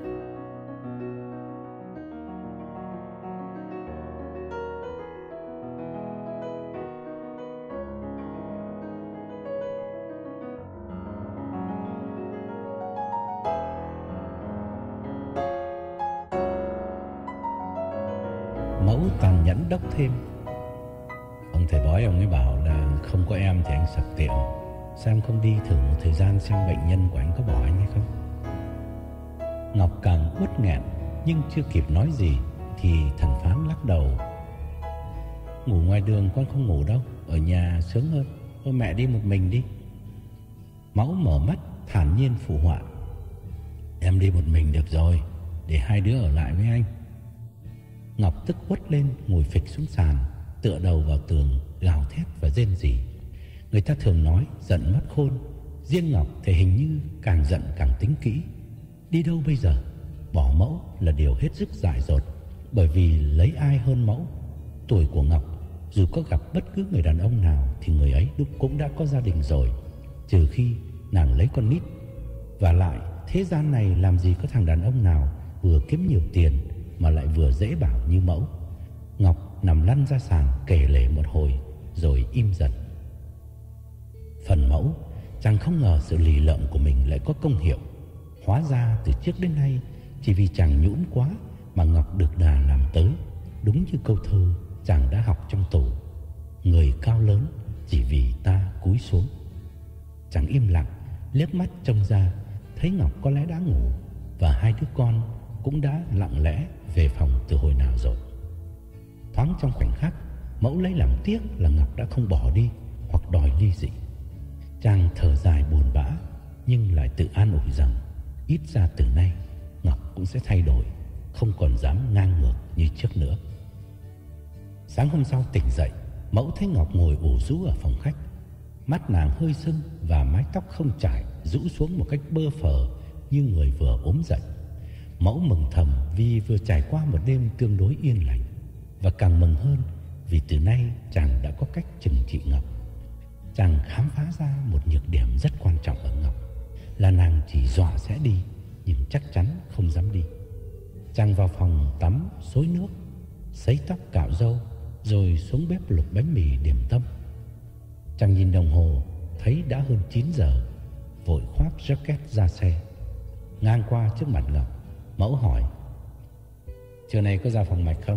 Mẫu tàn nhẫn đốc thêm: ông thầy bói ông ấy bảo là không có em thì anh sập tiệm, sao em không đi thử một thời gian xem bệnh nhân của anh có bỏ anh hay không? Ngọc càng uất nghẹn, nhưng chưa kịp nói gì thì thằng Phán lắc đầu: ngủ ngoài đường con không ngủ đâu, ở nhà sướng hơn, thôi mẹ đi một mình đi. Mẫu mở mắt thản nhiên phụ họa: em đi một mình được rồi, để hai đứa ở lại với anh. Ngọc tức quất lên, ngồi phịch xuống sàn, tựa đầu vào tường, gào thét và rên rỉ. Người ta thường nói giận mất khôn, riêng Ngọc thì hình như càng giận càng tính kỹ. Đi đâu bây giờ? bỏ mẫu là điều hết sức dại dột, bởi vì lấy ai hơn mẫu. Tuổi của Ngọc, dù có gặp bất cứ người đàn ông nào thì người ấy lúc cũng đã có gia đình rồi, trừ khi nàng lấy con nít. Và lại thế gian này làm gì có thằng đàn ông nào vừa kiếm nhiều tiền mà lại vừa dễ bảo như mẫu. Ngọc nằm lăn ra sàn kể lể một hồi rồi im dần. Phần mẫu, chàng không ngờ sự lì lợm của mình lại có công hiệu. Hóa ra từ trước đến nay, chỉ vì chàng nhũn quá mà Ngọc được đà làm tới. Đúng như câu thơ chàng đã học trong tủ: người cao lớn chỉ vì ta cúi xuống. Chàng im lặng, liếc mắt trông ra, thấy Ngọc có lẽ đã ngủ, và hai đứa con cũng đã lặng lẽ về phòng từ hồi nào rồi. Thoáng trong khoảnh khắc, mẫu lấy làm tiếc là Ngọc đã không bỏ đi hoặc đòi ly dị. Chàng thở dài buồn bã, nhưng lại tự an ủi rằng ít ra từ nay Ngọc cũng sẽ thay đổi, không còn dám ngang ngược như trước nữa. Sáng hôm sau tỉnh dậy, mẫu thấy Ngọc ngồi ủ rũ ở phòng khách. Mắt nàng hơi sưng và mái tóc không chải rũ xuống một cách bơ phờ như người vừa ốm dậy. Mẫu mừng thầm vì vừa trải qua một đêm tương đối yên lành, và càng mừng hơn vì từ nay chàng đã có cách trừng trị Ngọc. Chàng khám phá ra một nhược điểm rất quan trọng ở Ngọc, là nàng chỉ dọa sẽ đi nhưng chắc chắn không dám đi. Chàng vào phòng tắm xối nước, sấy tóc cạo râu, rồi xuống bếp luộc bánh mì điểm tâm. Chàng nhìn đồng hồ, thấy đã hơn chín giờ, vội khoác jacket ra xe. Ngang qua trước mặt Ngọc, mẫu hỏi: trưa nay có ra phòng mạch không?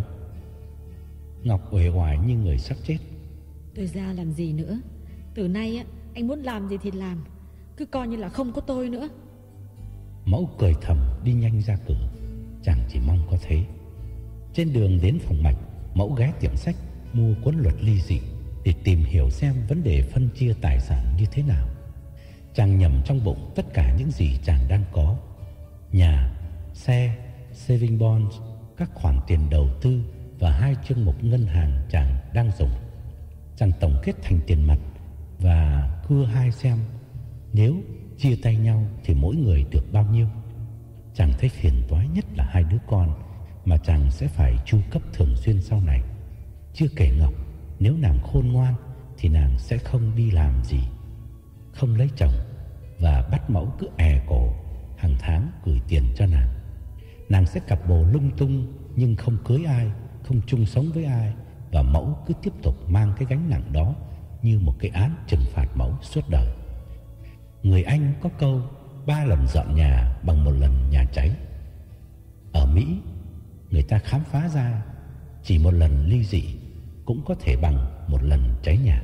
Ngọc uể oải như người sắp chết.
Tôi ra làm gì nữa? Từ nay á, anh muốn làm gì thì làm, cứ coi như là không có tôi nữa.
Mẫu cười thầm đi nhanh ra cửa. Chàng chỉ mong có thế. Trên đường đến phòng mạch, mẫu ghé tiệm sách mua cuốn luật ly dị để tìm hiểu xem vấn đề phân chia tài sản như thế nào. Chàng nhẩm trong bụng tất cả những gì chàng đang có: nhà, xe, saving bonds, các khoản tiền đầu tư và hai chương mục ngân hàng chàng đang dùng. Chàng tổng kết thành tiền mặt và cưa hai xem nếu chia tay nhau thì mỗi người được bao nhiêu. Chàng thấy phiền toái nhất là hai đứa con mà chàng sẽ phải chu cấp thường xuyên sau này. Chưa kể Ngọc, nếu nàng khôn ngoan thì nàng sẽ không đi làm gì, không lấy chồng, và bắt mẫu cứ è cổ hàng tháng gửi tiền cho nàng. Nàng sẽ cặp bồ lung tung nhưng không cưới ai, không chung sống với ai, và mẫu cứ tiếp tục mang cái gánh nặng đó như một cái án trừng phạt mẫu suốt đời. Người Anh có câu ba lần dọn nhà bằng một lần nhà cháy. Ở Mỹ, người ta khám phá ra chỉ một lần ly dị cũng có thể bằng một lần cháy nhà.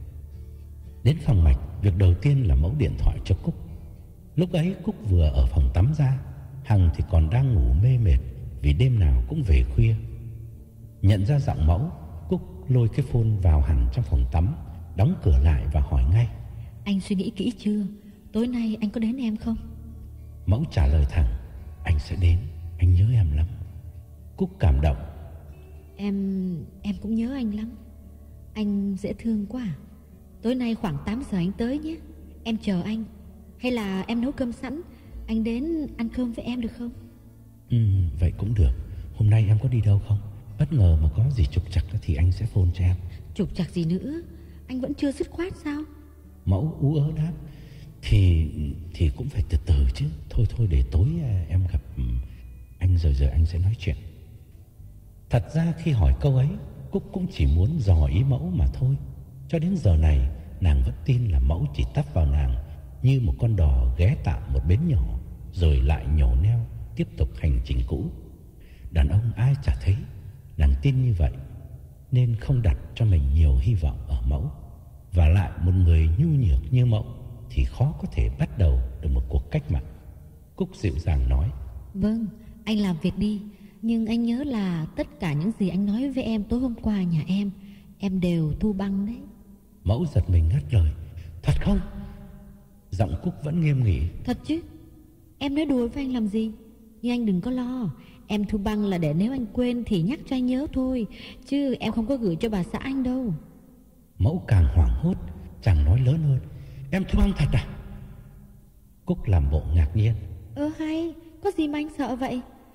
Đến phòng mạch, việc đầu tiên là mẫu điện thoại cho Cúc. Lúc ấy Cúc vừa ở phòng tắm ra, Hằng thì còn đang ngủ mê mệt vì đêm nào cũng về khuya. Nhận ra giọng mẫu, Cúc lôi cái phone vào hẳn trong phòng tắm, đóng cửa lại và hỏi ngay:
anh suy nghĩ kỹ chưa? Tối nay anh có đến em không?
Mẫu trả lời thẳng: anh sẽ đến, anh nhớ em lắm. Cúc cảm động:
Em... em cũng nhớ anh lắm. Anh dễ thương quá. Tối nay khoảng tám giờ anh tới nhé. Em chờ anh. Hay là em nấu cơm sẵn, anh đến ăn cơm với em được không?
Ừ, vậy cũng được. Hôm nay em có đi đâu không? Bất ngờ mà có gì trục trặc thì anh sẽ phone cho em.
Trục trặc gì nữa? Anh vẫn chưa dứt khoát sao?
Mẫu ú ớ đáp: Thì thì cũng phải từ từ chứ. Thôi thôi để tối em gặp anh rồi rồi anh sẽ nói chuyện. Thật ra khi hỏi câu ấy, Cúc cũng chỉ muốn dò ý mẫu mà thôi. Cho đến giờ này, nàng vẫn tin là mẫu chỉ tấp vào nàng như một con đò ghé tạm một bến nhỏ rồi lại nhổ neo tiếp tục hành trình cũ. Đàn ông ai chả thấy. Nàng tin như vậy nên không đặt cho mình nhiều hy vọng ở mẫu. Và lại một người nhu nhược như mẫu thì khó có thể bắt đầu được một cuộc cách mạng. Cúc dịu dàng nói:
Vâng, anh làm việc đi. Nhưng anh nhớ là tất cả những gì anh nói với em tối hôm qua nhà em, em đều thu băng đấy.
Mẫu giật mình ngắt lời: Thật không? Giọng Cúc vẫn nghiêm nghị:
Thật chứ. Em nói đùa với anh làm gì? Nhưng anh đừng có lo, em thu băng là để nếu anh quên thì nhắc cho anh nhớ thôi, chứ em không có gửi cho bà xã anh đâu.
Mẫu càng hoảng hốt, chàng nói lớn hơn: Em thu băng thật à? Cúc làm bộ ngạc nhiên:
Ơ hay, có gì mà anh sợ vậy?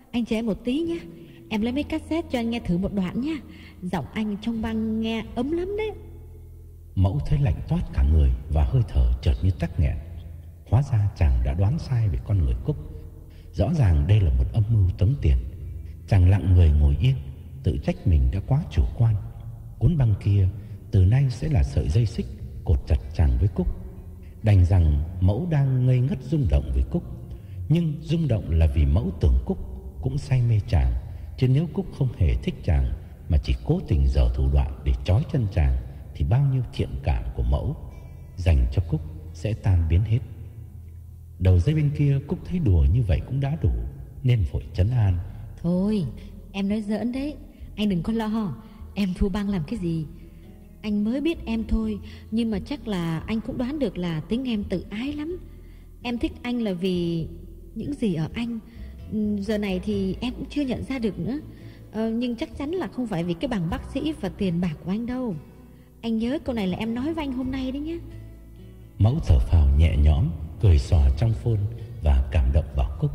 anh chờ em một tí nhé. Em lấy mấy cassette cho anh nghe thử một đoạn nhé. Giọng anh trong băng nghe ấm lắm đấy.
Mẫu thấy lạnh toát cả người và hơi thở chợt như tắc nghẹn. Hóa ra chàng đã đoán sai về con người Cúc. Rõ ràng đây là một âm mưu tống tiền. Chàng lặng người ngồi yên, tự trách mình đã quá chủ quan. Cuốn băng kia từ nay sẽ là sợi dây xích cột chặt chàng với Cúc. Đành rằng Mẫu đang ngây ngất rung động với Cúc. Nhưng rung động là vì Mẫu tưởng Cúc cũng say mê chàng. Chứ nếu Cúc không hề thích chàng mà chỉ cố tình giở thủ đoạn để trói chân chàng, thì bao nhiêu thiện cảm của Mẫu dành cho Cúc sẽ tan biến hết. Đầu dây bên kia Cúc thấy đùa như vậy cũng đã đủ, nên vội trấn an.
Thôi, em nói giỡn đấy, anh đừng có lo. Em thu băng làm cái gì? Anh mới biết em thôi, nhưng mà chắc là anh cũng đoán được là tính em tự ái lắm. Em thích anh là vì những gì ở anh. Giờ này thì em cũng chưa nhận ra được nữa. ờ, Nhưng chắc chắn là không phải vì cái bằng bác sĩ và tiền bạc của anh đâu. Anh nhớ câu này là em nói với anh hôm nay đấy nhé.
Mẫu thở phào nhẹ nhõm, cười xòa trong phone và cảm động bảo Cúc.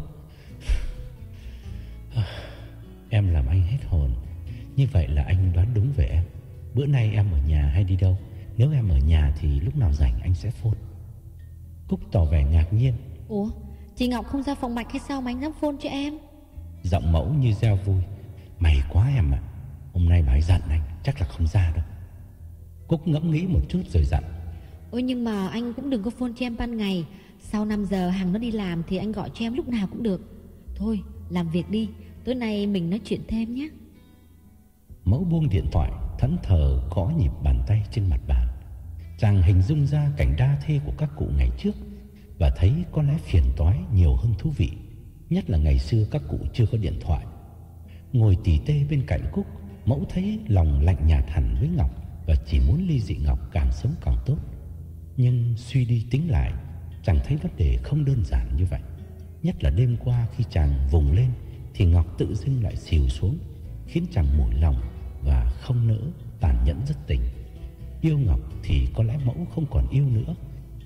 Em làm anh hết hồn. Như vậy là anh đoán đúng về em. Bữa nay em ở nhà hay đi đâu? Nếu em ở nhà thì lúc nào rảnh anh sẽ phone. Cúc tỏ vẻ ngạc nhiên.
Ủa, chị Ngọc không ra phòng mạch hay sao mà anh dám phone cho em?
Giọng Mẫu như reo vui. May quá em ạ. Hôm nay bà ấy giận anh, chắc là không ra đâu. Cúc ngẫm nghĩ một chút rồi dặn.
Ôi nhưng mà anh cũng đừng có phone cho em ban ngày. Sau năm giờ Hằng nó đi làm thì anh gọi cho em lúc nào cũng được. Thôi, làm việc đi, tối nay mình nói chuyện thêm nhé.
Mẫu buông điện thoại, thẫn thờ gõ nhịp bàn tay trên mặt bàn. Chàng hình dung ra cảnh đa thê của các cụ ngày trước và thấy có lẽ phiền toái nhiều hơn thú vị. Nhất là ngày xưa các cụ chưa có điện thoại. Ngồi tỉ tê bên cạnh Cúc, Mẫu thấy lòng lạnh nhạt hẳn với Ngọc và chỉ muốn ly dị Ngọc càng sớm càng tốt. Nhưng suy đi tính lại, chàng thấy vấn đề không đơn giản như vậy. Nhất là đêm qua khi chàng vùng lên thì Ngọc tự dưng lại xìu xuống, khiến chàng mủi lòng và không nỡ, tàn nhẫn rất tình. Yêu Ngọc thì có lẽ Mẫu không còn yêu nữa,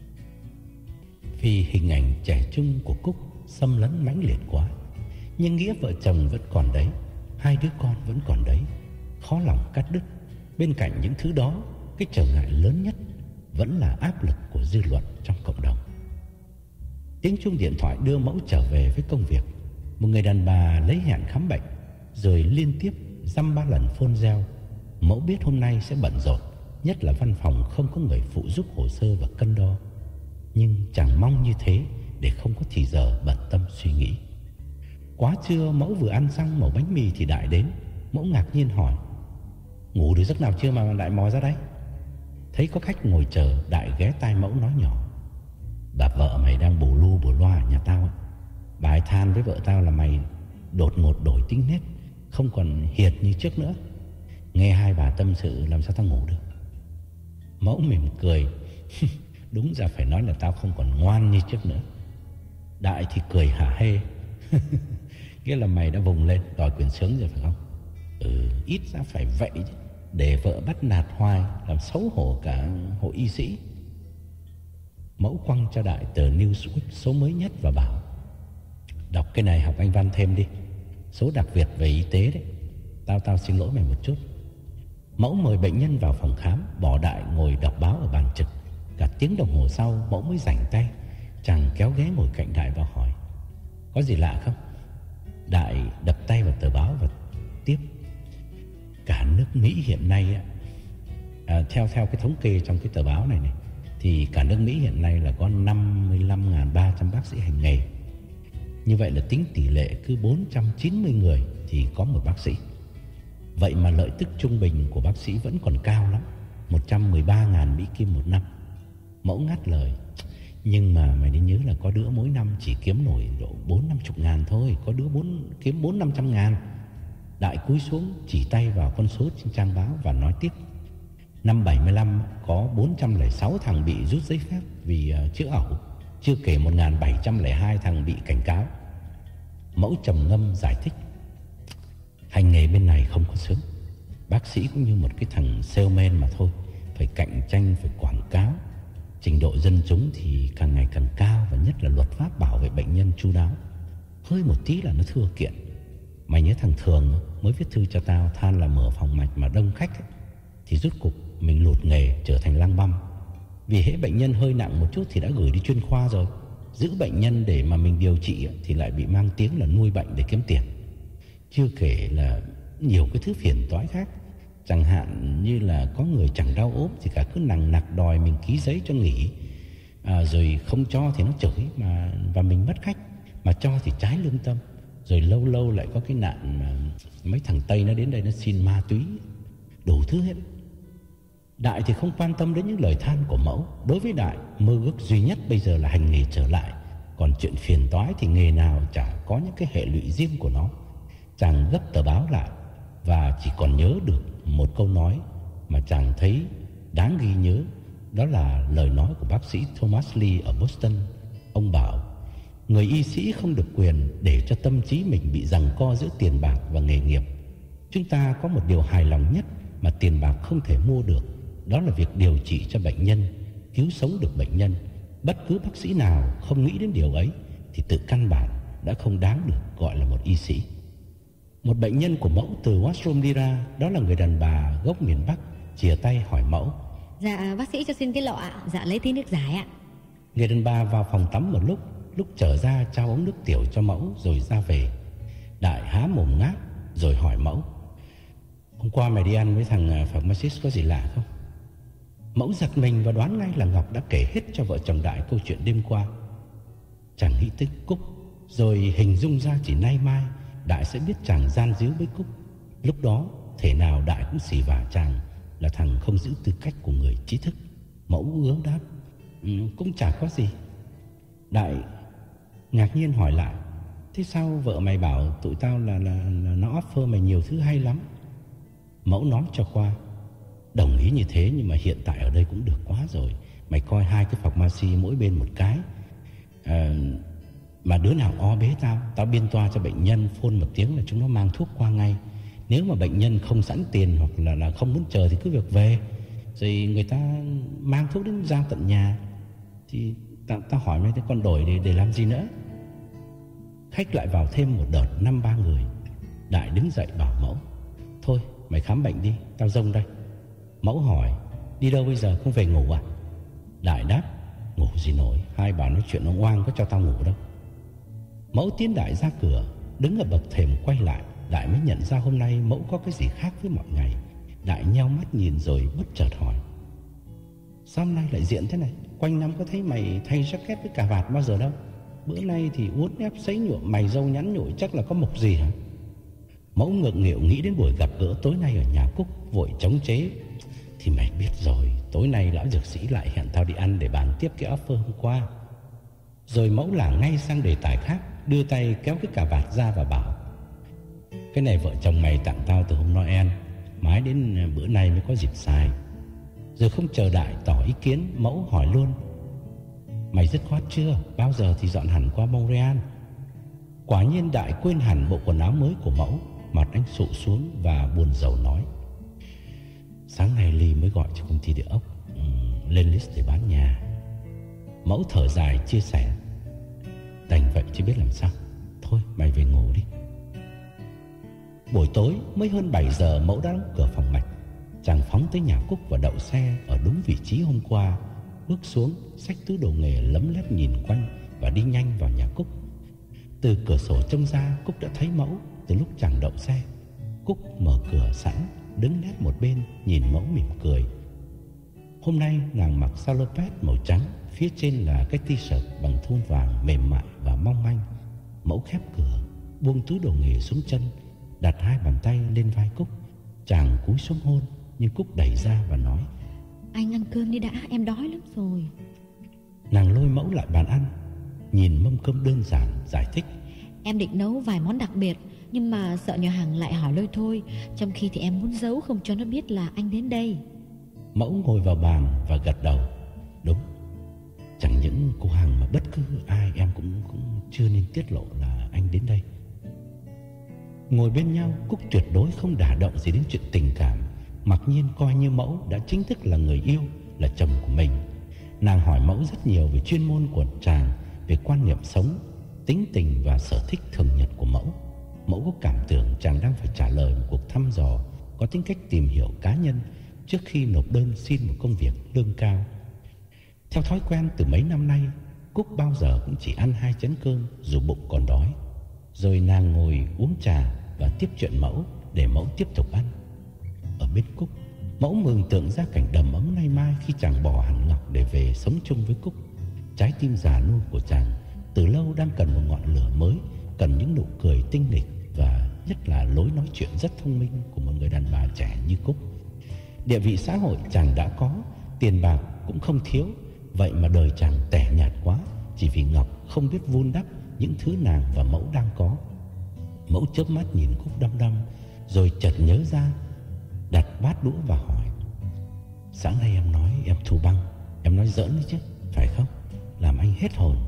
vì hình ảnh trẻ trung của Cúc xâm lấn mãnh liệt quá. Nhưng nghĩa vợ chồng vẫn còn đấy, hai đứa con vẫn còn đấy. Khó lòng cắt đứt. Bên cạnh những thứ đó, cái trở ngại lớn nhất vẫn là áp lực của dư luận trong cộng đồng. Tiếng chuông điện thoại đưa Mẫu trở về với công việc. Một người đàn bà lấy hẹn khám bệnh, rồi liên tiếp dăm ba lần phone reo. Mẫu biết hôm nay sẽ bận rộn, nhất là văn phòng không có người phụ giúp hồ sơ và cân đo. Nhưng chẳng mong như thế để không có thì giờ bận tâm suy nghĩ. Quá trưa, Mẫu vừa ăn xong mẩu bánh mì thì Đại đến. Mẫu ngạc nhiên hỏi: ngủ được giấc nào chưa mà lại mò ra đấy? Thấy có khách ngồi chờ, Đại ghé tai Mẫu nói nhỏ: bà vợ mày đang bù lu bù loa ở nhà tao ấy. Bà ấy than với vợ tao là mày đột ngột đổi tính nết, không còn hiệt như trước nữa. Nghe hai bà tâm sự làm sao tao ngủ được. Mẫu mỉm cười: đúng ra phải nói là tao không còn ngoan như trước nữa. Đại thì cười hả hê: nghĩa là mày đã vùng lên đòi quyền sướng rồi phải không? Ừ, ít ra phải vậy chứ. Để vợ bắt nạt hoài làm xấu hổ cả hội y sĩ. Mẫu quăng cho Đại tờ Newsweek số mới nhất và bảo: đọc cái này học anh văn thêm đi. Số đặc biệt về y tế đấy. Tao tao xin lỗi mày một chút. Mẫu mời bệnh nhân vào phòng khám, bỏ Đại ngồi đọc báo ở bàn trực. Cả tiếng đồng hồ sau Mẫu mới rảnh tay. Chàng kéo ghế ngồi cạnh Đại và hỏi: có gì lạ không? Đại đập tay vào tờ báo và tiếp: cả nước Mỹ hiện nay à, theo theo cái thống kê trong cái tờ báo này này thì cả nước Mỹ hiện nay là có năm mươi lăm nghìn ba trăm bác sĩ hành nghề. Như vậy là tính tỷ lệ cứ bốn trăm chín mươi người thì có một bác sĩ. Vậy mà lợi tức trung bình của bác sĩ vẫn còn cao lắm, một trăm mười ba nghìn Mỹ Kim một năm. Mẫu ngắt lời: nhưng mà mày nên nhớ là có đứa mỗi năm chỉ kiếm nổi độ bốn năm chục ngàn thôi. Có đứa bốn, kiếm bốn năm trăm ngàn. Đại cúi xuống chỉ tay vào con số trên trang báo và nói tiếp: năm bảy mươi lăm có bốn trăm lẻ sáu thằng bị rút giấy phép vì uh, chữa ẩu, chưa kể một nghìn bảy trăm lẻ hai thằng bị cảnh cáo. Mẫu trầm ngâm giải thích: hành nghề bên này không có sướng. Bác sĩ cũng như một cái thằng salesman mà thôi. Phải cạnh tranh, phải quảng cáo. Trình độ dân chúng thì càng ngày càng cao, và nhất là luật pháp bảo vệ bệnh nhân chu đáo. Hơi một tí là nó thưa kiện. Mày nhớ thằng Thường mới viết thư cho tao than là mở phòng mạch mà đông khách ấy, thì rốt cục mình lụt nghề trở thành lang băm. Vì hễ bệnh nhân hơi nặng một chút thì đã gửi đi chuyên khoa rồi. Giữ bệnh nhân để mà mình điều trị thì lại bị mang tiếng là nuôi bệnh để kiếm tiền. Chưa kể là nhiều cái thứ phiền toái khác. Chẳng hạn như là có người chẳng đau ốm thì cả cứ nằng nặc đòi mình ký giấy cho nghỉ, à, rồi không cho thì nó chửi mà và mình mất khách, mà cho thì trái lương tâm. Rồi lâu lâu lại có cái nạn mà mấy thằng Tây nó đến đây nó xin ma túy, đủ thứ hết. Đại thì không quan tâm đến những lời than của Mẫu. Đối với Đại, mơ ước duy nhất bây giờ là hành nghề trở lại. Còn chuyện phiền toái thì nghề nào chả có những cái hệ lụy riêng của nó. Chàng gấp tờ báo lại và chỉ còn nhớ được một câu nói mà chàng thấy đáng ghi nhớ. Đó là lời nói của bác sĩ Thomas Lee ở Boston. Ông bảo, người y sĩ không được quyền để cho tâm trí mình bị giằng co giữa tiền bạc và nghề nghiệp. Chúng ta có một điều hài lòng nhất mà tiền bạc không thể mua được. Đó là việc điều trị cho bệnh nhân, cứu sống được bệnh nhân. Bất cứ bác sĩ nào không nghĩ đến điều ấy thì tự căn bản đã không đáng được gọi là một y sĩ. Một bệnh nhân của Mẫu từ washroom đi ra. Đó là người đàn bà gốc miền Bắc, chìa tay hỏi Mẫu.
Dạ bác sĩ cho xin cái lọ ạ. Dạ lấy tí nước giải ạ.
Người đàn bà vào phòng tắm một lúc, lúc trở ra trao ống nước tiểu cho Mẫu rồi ra về. Đại há mồm ngáp rồi hỏi Mẫu, hôm qua mày đi ăn với thằng pharmacist có gì lạ không? Mẫu giật mình và đoán ngay là Ngọc đã kể hết cho vợ chồng Đại câu chuyện đêm qua. Chàng nghĩ tới Cúc, rồi hình dung ra chỉ nay mai Đại sẽ biết chàng gian díu với Cúc. Lúc đó thể nào Đại cũng xì vả chàng là thằng không giữ tư cách của người trí thức. Mẫu ứa đáp, ừ, cũng chả có gì. Đại ngạc nhiên hỏi lại, thế sao vợ mày bảo tụi tao là, là, là nó offer mày nhiều thứ hay lắm? Mẫu nói cho qua, đồng ý như thế nhưng mà hiện tại ở đây cũng được quá rồi. Mày coi hai cái pharmacy mỗi bên một cái, à, mà đứa nào o bế tao, tao biên toa cho bệnh nhân, phone một tiếng là chúng nó mang thuốc qua ngay. Nếu mà bệnh nhân không sẵn tiền hoặc là, là không muốn chờ thì cứ việc về, rồi người ta mang thuốc đến giao tận nhà. Thì tao, tao hỏi mày, thế con đổi để, để làm gì nữa? Khách lại vào thêm một đợt năm ba người. Đại đứng dậy bảo Mẫu, thôi mày khám bệnh đi, tao rông đây. Mẫu hỏi, đi đâu bây giờ, không về ngủ à? Đại đáp, ngủ gì nổi, hai bà nói chuyện ông oang có cho tao ngủ đâu. Mẫu tiến Đại ra cửa, đứng ở bậc thềm quay lại. Đại mới nhận ra hôm nay Mẫu có cái gì khác với mọi ngày. Đại nheo mắt nhìn rồi bất chợt hỏi, sao hôm nay lại diện thế này? Quanh năm có thấy mày thay jacket với cà vạt bao giờ đâu. Bữa nay thì uốn ép sấy nhuộm, mày râu nhắn nhủi, chắc là có mục gì hả? Mẫu ngượng nghịu nghĩ đến buổi gặp gỡ tối nay ở nhà Cúc, vội chống chế, thì mày biết rồi, tối nay lão dược sĩ lại hẹn tao đi ăn để bàn tiếp cái offer hôm qua. Rồi Mẫu lảng ngay sang đề tài khác, đưa tay kéo cái cà vạt ra và bảo, cái này vợ chồng mày tặng tao từ hôm Noel, mãi đến bữa nay mới có dịp xài. Rồi không chờ Đại tỏ ý kiến, Mẫu hỏi luôn, mày dứt khoát chưa? Bao giờ thì dọn hẳn qua Montreal? Quả nhiên Đại quên hẳn bộ quần áo mới của Mẫu. Mặt anh sụ xuống và buồn rầu nói, sáng nay Ly mới gọi cho công ty địa ốc, ừ, lên list để bán nhà. Mẫu thở dài chia sẻ, đành vậy chứ biết làm sao. Thôi mày về ngủ đi. Buổi tối mới hơn bảy giờ, Mẫu đã đóng cửa phòng mạch. Chàng phóng tới nhà Cúc và đậu xe ở đúng vị trí hôm qua. Bước xuống, xách túi đồ nghề lấm lét nhìn quanh và đi nhanh vào nhà Cúc. Từ cửa sổ trông ra, Cúc đã thấy Mẫu từ lúc chàng đậu xe. Cúc mở cửa sẵn, đứng nép một bên nhìn Mẫu mỉm cười. Hôm nay nàng mặc salopet màu trắng, phía trên là cái t-shirt bằng thun vàng mềm mại và mong manh. Mẫu khép cửa, buông túi đồ nghề xuống chân, đặt hai bàn tay lên vai Cúc. Chàng cúi xuống hôn, nhưng Cúc đẩy ra và nói,
anh ăn cơm đi đã, em đói lắm rồi.
Nàng lôi Mẫu lại bàn ăn, nhìn mâm cơm đơn giản, giải thích,
em định nấu vài món đặc biệt, nhưng mà sợ nhà hàng lại hỏi lôi thôi. Trong khi thì em muốn giấu không cho nó biết là anh đến đây.
Mẫu ngồi vào bàn và gật đầu. Đúng, chẳng những cô hàng mà bất cứ ai em cũng, cũng chưa nên tiết lộ là anh đến đây. Ngồi bên nhau, Cúc tuyệt đối không đả động gì đến chuyện tình cảm. Mặc nhiên coi như Mẫu đã chính thức là người yêu, là chồng của mình. Nàng hỏi Mẫu rất nhiều về chuyên môn của chàng, về quan niệm sống, tính tình và sở thích thường nhật của Mẫu. Mẫu có cảm tưởng chàng đang phải trả lời một cuộc thăm dò có tính cách tìm hiểu cá nhân trước khi nộp đơn xin một công việc lương cao. Theo thói quen từ mấy năm nay, Cúc bao giờ cũng chỉ ăn hai chén cơm dù bụng còn đói. Rồi nàng ngồi uống trà và tiếp chuyện Mẫu để Mẫu tiếp tục ăn. Ở bên Cúc, Mẫu mường tượng ra cảnh đầm ấm nay mai khi chàng bỏ hẳn Ngọc để về sống chung với Cúc. Trái tim già nua của chàng từ lâu đang cần một ngọn lửa mới, cần những nụ cười tinh nghịch và nhất là lối nói chuyện rất thông minh của một người đàn bà trẻ như Cúc. Địa vị xã hội chàng đã có, tiền bạc cũng không thiếu, vậy mà đời chàng tẻ nhạt quá chỉ vì Ngọc không biết vun đắp những thứ nàng và Mẫu đang có. Mẫu chớp mắt nhìn Cúc đăm đăm, rồi chợt nhớ ra, đặt bát đũa và hỏi: "Sáng nay em nói em thù băng, em nói giỡn đấy chứ, phải không? Làm anh hết hồn."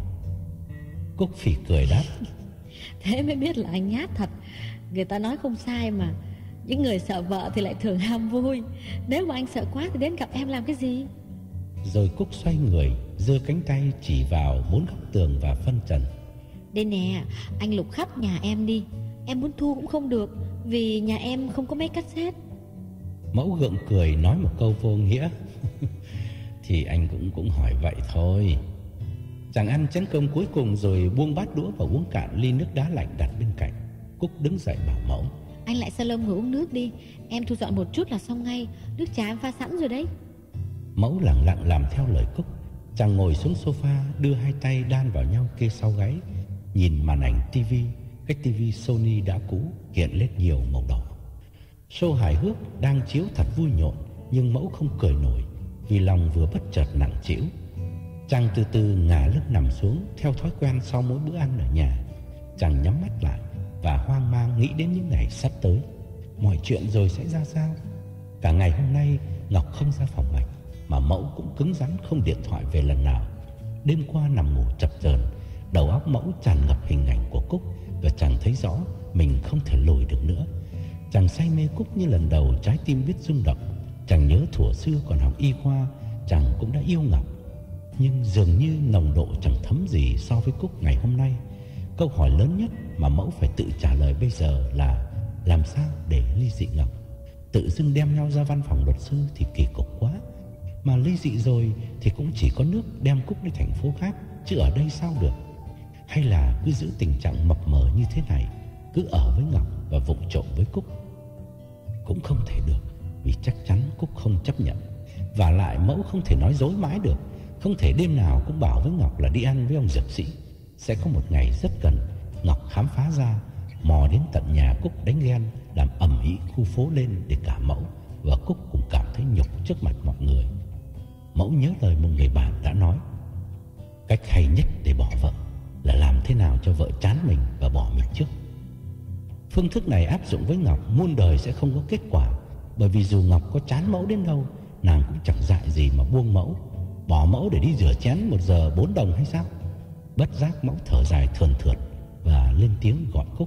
Cúc phì cười đáp:
Thế mới biết là anh nhát thật. Người ta nói không sai mà, những người sợ vợ thì lại thường ham vui. Nếu mà anh sợ quá thì đến gặp em làm cái gì?
Rồi Cúc xoay người, giơ cánh tay chỉ vào bốn góc tường và phân trần:
"Đây nè, anh lục khắp nhà em đi. Em muốn thu cũng không được, vì nhà em không có máy cassette."
Mẫu gượng cười nói một câu vô nghĩa: "Thì anh cũng cũng hỏi vậy thôi." Chàng ăn chén cơm cuối cùng rồi buông bát đũa và uống cạn ly nước đá lạnh đặt bên cạnh. Cúc đứng dậy bảo Mẫu:
"Anh lại salon ngồi uống nước đi. Em thu dọn một chút là xong ngay. Nước trà em pha sẵn rồi đấy."
Mẫu lặng lặng làm theo lời Cúc. Chàng ngồi xuống sofa, đưa hai tay đan vào nhau kê sau gáy, nhìn màn ảnh tivi. Cái tivi Sony đã cũ hiện lên nhiều màu đỏ. Show hài hước đang chiếu thật vui nhộn, nhưng Mẫu không cười nổi vì lòng vừa bất chợt nặng trĩu. Chàng từ từ ngả lưng nằm xuống theo thói quen sau mỗi bữa ăn ở nhà. Chàng nhắm mắt lại và hoang mang nghĩ đến những ngày sắp tới. Mọi chuyện rồi sẽ ra sao? Cả ngày hôm nay Ngọc không ra phòng mạch, mà Mẫu cũng cứng rắn không điện thoại về lần nào. Đêm qua nằm ngủ chập chờn, đầu óc Mẫu tràn ngập hình ảnh của Cúc, và chàng thấy rõ mình không thể lùi được nữa. Chàng say mê Cúc như lần đầu trái tim biết rung động. Chàng nhớ thuở xưa còn học y khoa, chàng cũng đã yêu Ngọc, nhưng dường như nồng độ chẳng thấm gì so với Cúc ngày hôm nay. Câu hỏi lớn nhất mà Mẫu phải tự trả lời bây giờ là làm sao để ly dị Ngọc. Tự dưng đem nhau ra văn phòng luật sư thì kỳ cục quá, mà ly dị rồi thì cũng chỉ có nước đem Cúc đi thành phố khác, chứ ở đây sao được. Hay là cứ giữ tình trạng mập mờ như thế này, cứ ở với Ngọc và vụng trộm với Cúc? Cũng không thể được, vì chắc chắn Cúc không chấp nhận. Và lại Mẫu không thể nói dối mãi được, không thể đêm nào cũng bảo với Ngọc là đi ăn với ông dược sĩ. Sẽ có một ngày rất gần, Ngọc khám phá ra, mò đến tận nhà Cúc đánh ghen, làm ầm ĩ khu phố lên để cả Mẫu và Cúc cũng cảm thấy nhục trước mặt mọi người. Mẫu nhớ lời một người bạn đã nói: cách hay nhất để bỏ vợ là làm thế nào cho vợ chán mình và bỏ mình trước. Phương thức này áp dụng với Ngọc muôn đời sẽ không có kết quả, bởi vì dù Ngọc có chán Mẫu đến đâu, nàng cũng chẳng dại gì mà buông Mẫu, bỏ Mẫu để đi rửa chén một giờ bốn đồng hay sao? Bất giác Mẫu thở dài thườn thượt và lên tiếng gọi Cúc: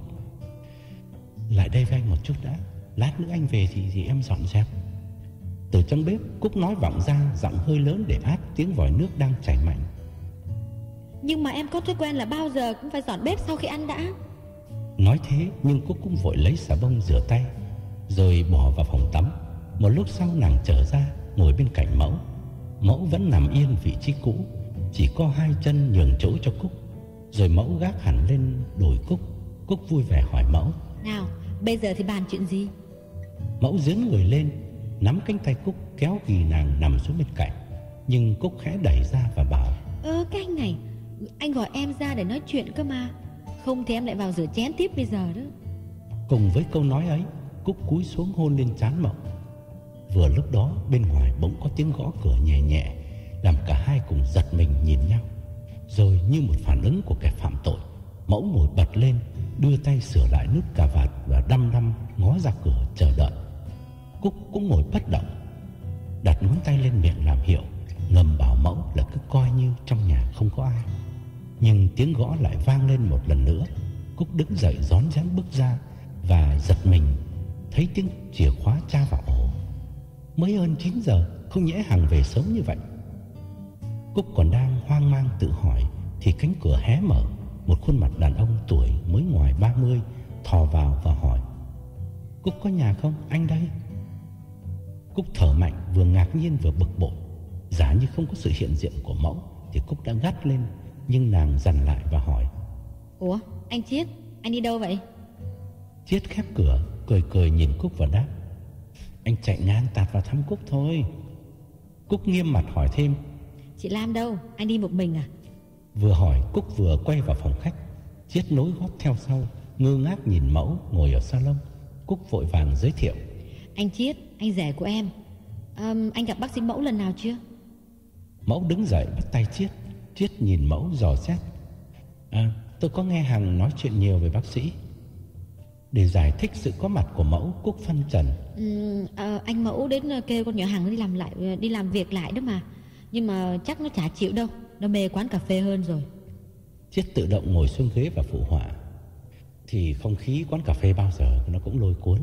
lại đây với anh một chút đã, lát nữa anh về thì, thì em dọn dẹp. Từ trong bếp Cúc nói vọng ra, giọng hơi lớn để át tiếng vòi nước đang chảy mạnh:
nhưng mà em có thói quen là bao giờ cũng phải dọn bếp sau khi ăn đã.
Nói thế nhưng Cúc cũng vội lấy xà bông rửa tay, rồi bỏ vào phòng tắm. Một lúc sau nàng trở ra, ngồi bên cạnh Mẫu. Mẫu vẫn nằm yên vị trí cũ, chỉ có hai chân nhường chỗ cho Cúc. Rồi Mẫu gác hẳn lên đùi Cúc. Cúc vui vẻ hỏi Mẫu:
nào, bây giờ thì bàn chuyện gì?
Mẫu dướn người lên, nắm cánh tay Cúc kéo ghì nàng nằm xuống bên cạnh. Nhưng Cúc khẽ đẩy ra và bảo:
Ơ cái anh này, anh gọi em ra để nói chuyện cơ mà, không thì em lại vào rửa chén tiếp bây giờ đó.
Cùng với câu nói ấy, Cúc cúi xuống hôn lên trán Mẫu. Vừa lúc đó bên ngoài bỗng có tiếng gõ cửa nhẹ nhẹ, làm cả hai cùng giật mình nhìn nhau. Rồi như một phản ứng của kẻ phạm tội, Mẫu ngồi bật lên, đưa tay sửa lại nút cà vạt và đăm đăm ngó ra cửa chờ đợi. Cúc cũng ngồi bất động, đặt ngón tay lên miệng làm hiệu, ngầm bảo Mẫu là cứ coi như trong nhà không có ai. Nhưng tiếng gõ lại vang lên một lần nữa. Cúc đứng dậy rón rén bước ra và giật mình thấy tiếng chìa khóa tra vào ổ. Mới hơn chín giờ, không nhẽ Hằng về sớm như vậy. Cúc còn đang hoang mang tự hỏi thì cánh cửa hé mở. Một khuôn mặt đàn ông tuổi mới ngoài ba mươi thò vào và hỏi: Cúc có nhà không? Anh đây. Cúc thở mạnh, vừa ngạc nhiên vừa bực bội. Giả như không có sự hiện diện của mẫu thì Cúc đã gắt lên, nhưng nàng dằn lại và hỏi:
Ủa, anh Chiết, anh đi đâu vậy?
Chiết khép cửa, cười cười nhìn Cúc và đáp: Anh chạy ngang tạt vào thăm Cúc thôi. Cúc nghiêm mặt hỏi thêm:
Chị Lam đâu? Anh đi một mình à?
Vừa hỏi Cúc vừa quay vào phòng khách. Chiết nối gót theo sau, ngơ ngác nhìn mẫu ngồi ở salon. Cúc vội vàng giới thiệu:
Anh Chiết, anh rể của em. à, Anh gặp bác sĩ Mẫu lần nào chưa?
Mẫu đứng dậy bắt tay Chiết. Chiết nhìn mẫu dò xét: À, tôi có nghe Hằng nói chuyện nhiều về bác sĩ. Để giải thích sự có mặt của mẫu, Cúc phân trần:
ừ, à, Anh Mẫu đến kêu con nhỏ Hằng đi làm lại, đi làm việc lại đó mà. Nhưng mà chắc nó chả chịu đâu, nó mê quán cà phê hơn rồi.
Chiết tự động ngồi xuống ghế và phụ họa: Thì không khí quán cà phê bao giờ nó cũng lôi cuốn.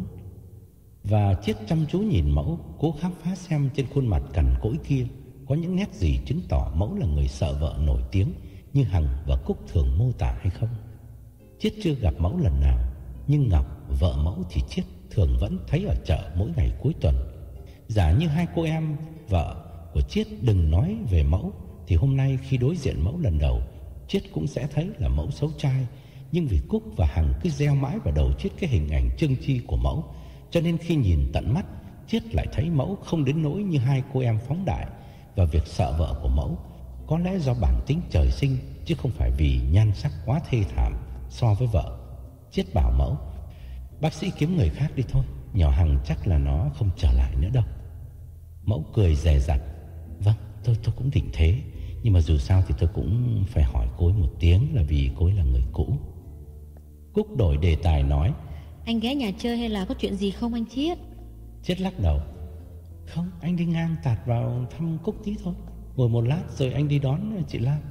Và Chiết chăm chú nhìn mẫu, cố khám phá xem trên khuôn mặt cằn cỗi kia có những nét gì chứng tỏ mẫu là người sợ vợ nổi tiếng như Hằng và Cúc thường mô tả hay không. Chiết chưa gặp mẫu lần nào, nhưng Ngọc, vợ mẫu thì Chiết thường vẫn thấy ở chợ mỗi ngày cuối tuần. Giả như hai cô em vợ của Chiết đừng nói về mẫu, thì hôm nay khi đối diện mẫu lần đầu, Chiết cũng sẽ thấy là mẫu xấu trai. Nhưng vì Cúc và Hằng cứ gieo mãi vào đầu Chiết cái hình ảnh trưng chi của mẫu, cho nên khi nhìn tận mắt, Chiết lại thấy mẫu không đến nỗi như hai cô em phóng đại. Và việc sợ vợ của mẫu có lẽ do bản tính trời sinh, chứ không phải vì nhan sắc quá thê thảm so với vợ. Chiết bảo mẫu: Bác sĩ kiếm người khác đi thôi, nhỏ Hằng chắc là nó không trở lại nữa đâu. Mẫu cười dè dặt: Vâng, tôi, tôi cũng định thế. Nhưng mà dù sao thì tôi cũng phải hỏi cô ấy một tiếng, là vì cô ấy là người cũ. Cúc đổi đề tài nói:
Anh ghé nhà chơi hay là có chuyện gì không anh Chiết?
Chiết lắc đầu: Không, anh đi ngang tạt vào thăm Cúc tí thôi. Ngồi một lát rồi anh đi đón chị Lam.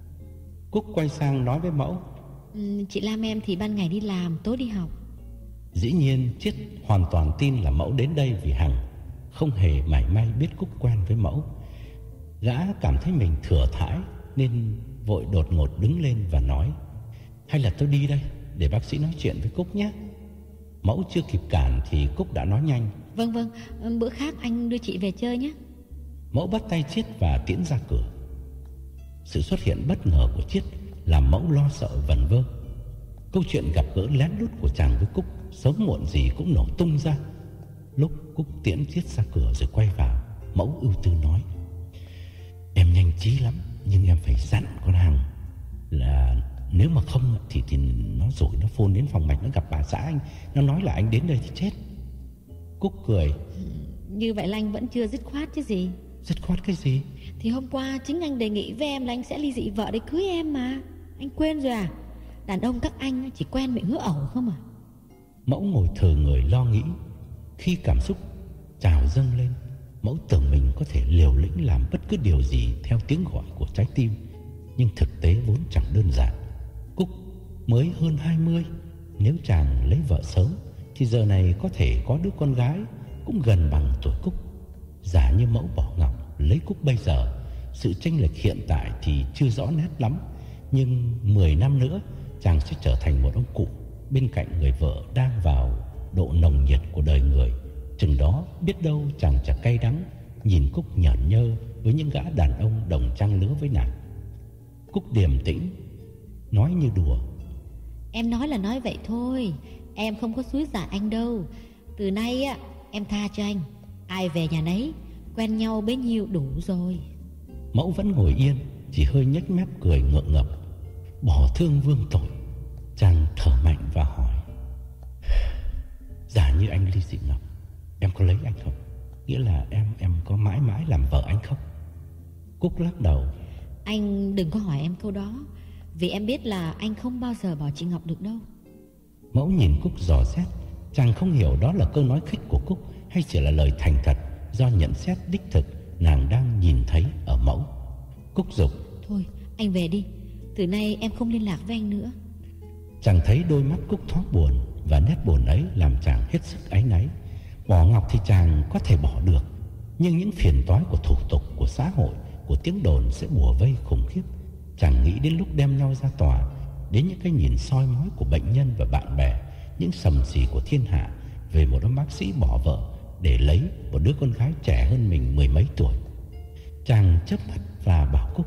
Cúc quay sang nói với mẫu:
ừ, Chị Lam em thì ban ngày đi làm, tối đi học.
Dĩ nhiên Chiết hoàn toàn tin là mẫu đến đây vì Hằng, không hề mảy may biết Cúc quen với mẫu. Gã cảm thấy mình thừa thãi nên vội đột ngột đứng lên và nói: Hay là tôi đi đây, để bác sĩ nói chuyện với Cúc nhé. Mẫu chưa kịp cản thì Cúc đã nói nhanh:
Vâng vâng, bữa khác anh đưa chị về chơi nhé.
Mẫu bắt tay Chiết và tiễn ra cửa. Sự xuất hiện bất ngờ của Chiết làm mẫu lo sợ vẩn vơ. Câu chuyện gặp gỡ lén lút của chàng với Cúc sớm muộn gì cũng nổ tung ra. Lúc Cúc tiễn Chiết ra cửa rồi quay vào, mẫu ưu tư nói: Em nhanh trí lắm, nhưng em phải dặn con Hằng là nếu mà không thì, thì nó rồi nó phone đến phòng mạch, nó gặp bà xã anh, nó nói là anh đến đây thì chết. Cúc cười:
Như vậy là anh vẫn chưa dứt khoát chứ gì.
Dứt khoát cái gì?
Thì hôm qua chính anh đề nghị với em là anh sẽ ly dị vợ để cưới em mà. Anh quên rồi à? Đàn ông các anh chỉ quen miệng hứa ẩu không à?
Mẫu ngồi thờ người lo nghĩ. Khi cảm xúc trào dâng lên, mẫu tưởng mình có thể liều lĩnh làm bất cứ điều gì theo tiếng gọi của trái tim. Nhưng thực tế vốn chẳng đơn giản. Cúc mới hơn hai mươi, nếu chàng lấy vợ sớm thì giờ này có thể có đứa con gái cũng gần bằng tuổi Cúc. Giả như mẫu bỏ Ngọc lấy Cúc bây giờ, sự chênh lệch hiện tại thì chưa rõ nét lắm, nhưng mười năm nữa chàng sẽ trở thành một ông cụ bên cạnh người vợ đang vào độ nồng nhiệt của đời người. Chừng đó biết đâu chàng chả cay đắng nhìn Cúc nhởn nhơ với những gã đàn ông đồng trang lứa với nàng. Cúc điềm tĩnh nói như đùa:
Em nói là nói vậy thôi, em không có xúi giạt anh đâu. Từ nay á, em tha cho anh, ai về nhà nấy, quen nhau bấy nhiêu đủ rồi.
Mẫu vẫn ngồi yên, chỉ hơi nhếch mép cười ngượng ngập. Bỏ thương vương tội. Chàng thở mạnh và hỏi: Giả như anh ly dị Ngọc, em có lấy anh không? Nghĩa là em em có mãi mãi làm vợ anh không? Cúc lắc đầu:
Anh đừng có hỏi em câu đó, vì em biết là anh không bao giờ bỏ chị Ngọc được đâu.
Mẫu nhìn Cúc dò xét. Chàng không hiểu đó là câu nói khích của Cúc hay chỉ là lời thành thật do nhận xét đích thực nàng đang nhìn thấy ở mẫu. Cúc giục:
Thôi anh về đi, từ nay em không liên lạc với anh nữa.
Chàng thấy đôi mắt Cúc thoáng buồn, và nét buồn ấy làm chàng hết sức áy náy. Bỏ Ngọc thì chàng có thể bỏ được, nhưng những phiền toái của thủ tục, của xã hội, của tiếng đồn sẽ bủa vây khủng khiếp. Chàng nghĩ đến lúc đem nhau ra tòa, đến những cái nhìn soi mói của bệnh nhân và bạn bè, những sầm xì của thiên hạ về một ông bác sĩ bỏ vợ để lấy một đứa con gái trẻ hơn mình mười mấy tuổi. Chàng chớp mắt và bảo Cúc: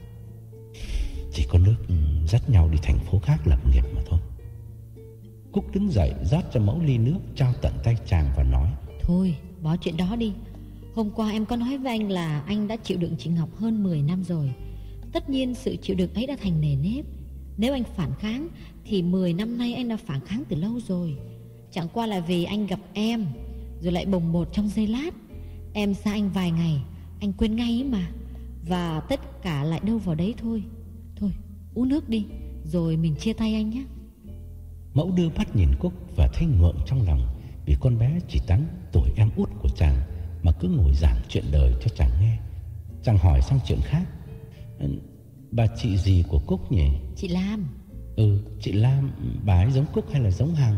chỉ có nước dắt nhau đi thành phố khác lập nghiệp mà thôi. Cúc đứng dậy rót cho mẫu ly nước, trao tận tay chàng và nói:
thôi bỏ chuyện đó đi. Hôm qua em có nói với anh là anh đã chịu đựng chị Ngọc hơn mười năm rồi. Tất nhiên sự chịu đựng ấy đã thành nề nếp. Nếu anh phản kháng thì mười năm nay anh đã phản kháng từ lâu rồi. Chẳng qua là vì anh gặp em rồi lại bồng bột trong giây lát. Em xa anh vài ngày, anh quên ngay ấy mà. Và tất cả lại đâu vào đấy thôi. Thôi uống nước đi rồi mình chia tay anh nhé.
Mẫu đưa mắt nhìn Cúc và thấy ngượng trong lòng, vì con bé chỉ tán tuổi em út của chàng mà cứ ngồi giảng chuyện đời cho chàng nghe. Chàng hỏi sang chuyện khác: bà chị gì của Cúc nhỉ?
Chị Lam.
Ừ, chị Lam. Bà ấy giống Cúc hay là giống Hằng?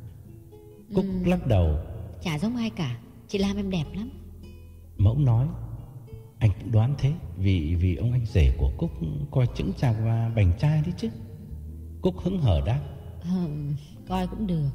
Cúc ừ, lắc đầu:
chả giống ai cả. Chị Lam em đẹp lắm.
Mẫu nói: anh cũng đoán thế, vì vì ông anh rể của Cúc coi chững chạc và bảnh trai đấy chứ. Cúc hững hờ đáp:
ờ, coi cũng được.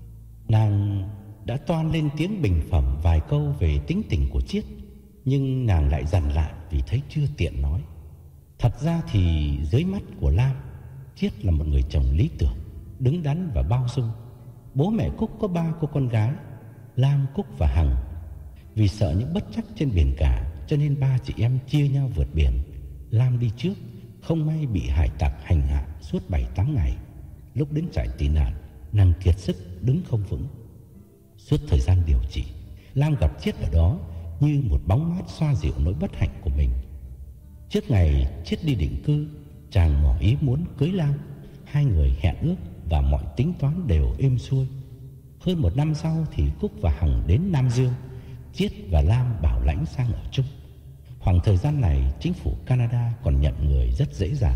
Nàng đã toan lên tiếng bình phẩm vài câu về tính tình của Chiết, nhưng nàng lại dằn lại vì thấy chưa tiện nói. Thật ra thì dưới mắt của Lam, Chiết là một người chồng lý tưởng, đứng đắn và bao dung. Bố mẹ Cúc có ba cô con gái, Lam, Cúc và Hằng. Vì sợ những bất trắc trên biển cả, cho nên ba chị em chia nhau vượt biển. Lam đi trước, không may bị hải tặc hành hạ suốt bảy tám ngày. Lúc đến trại tị nạn, nàng kiệt sức đứng không vững. Suốt thời gian điều trị, Lam gặp Chiết ở đó như một bóng mát xoa dịu nỗi bất hạnh của mình. Trước ngày Chiết đi định cư, chàng ngỏ ý muốn cưới Lam. Hai người hẹn ước và mọi tính toán đều êm xuôi. Hơn một năm sau thì Cúc và Hằng đến Nam Dương. Chiết và Lam bảo lãnh sang ở chung. Khoảng thời gian này, chính phủ Canada còn nhận người rất dễ dàng.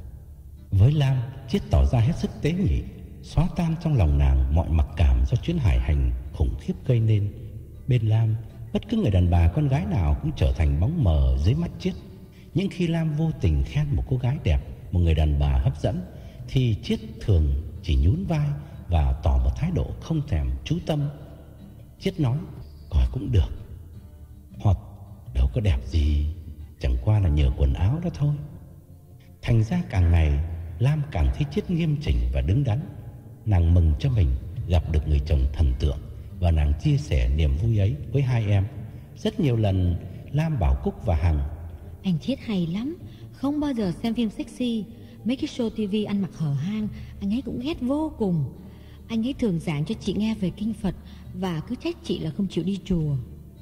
Với Lam, Chiết tỏ ra hết sức tế nhị, xóa tan trong lòng nàng mọi mặc cảm do chuyến hải hành khủng khiếp gây nên. Bên Lam, bất cứ người đàn bà con gái nào cũng trở thành bóng mờ dưới mắt Chiết. Nhưng khi Lam vô tình khen một cô gái đẹp, một người đàn bà hấp dẫn, thì Chiết thường chỉ nhún vai và tỏ một thái độ không thèm chú tâm. Chiết nói: coi cũng được, hoặc đâu có đẹp gì, chẳng qua là nhờ quần áo đó thôi. Thành ra càng ngày Lam càng thấy Chiết nghiêm chỉnh và đứng đắn. Nàng mừng cho mình gặp được người chồng thần tượng, và nàng chia sẻ niềm vui ấy với hai em. Rất nhiều lần Lam bảo Cúc và Hằng:
anh Chiết hay lắm, không bao giờ xem phim sexy. Mấy cái show tivi ăn mặc hở hang anh ấy cũng ghét vô cùng. Anh ấy thường giảng cho chị nghe về kinh Phật và cứ trách chị là không chịu đi chùa.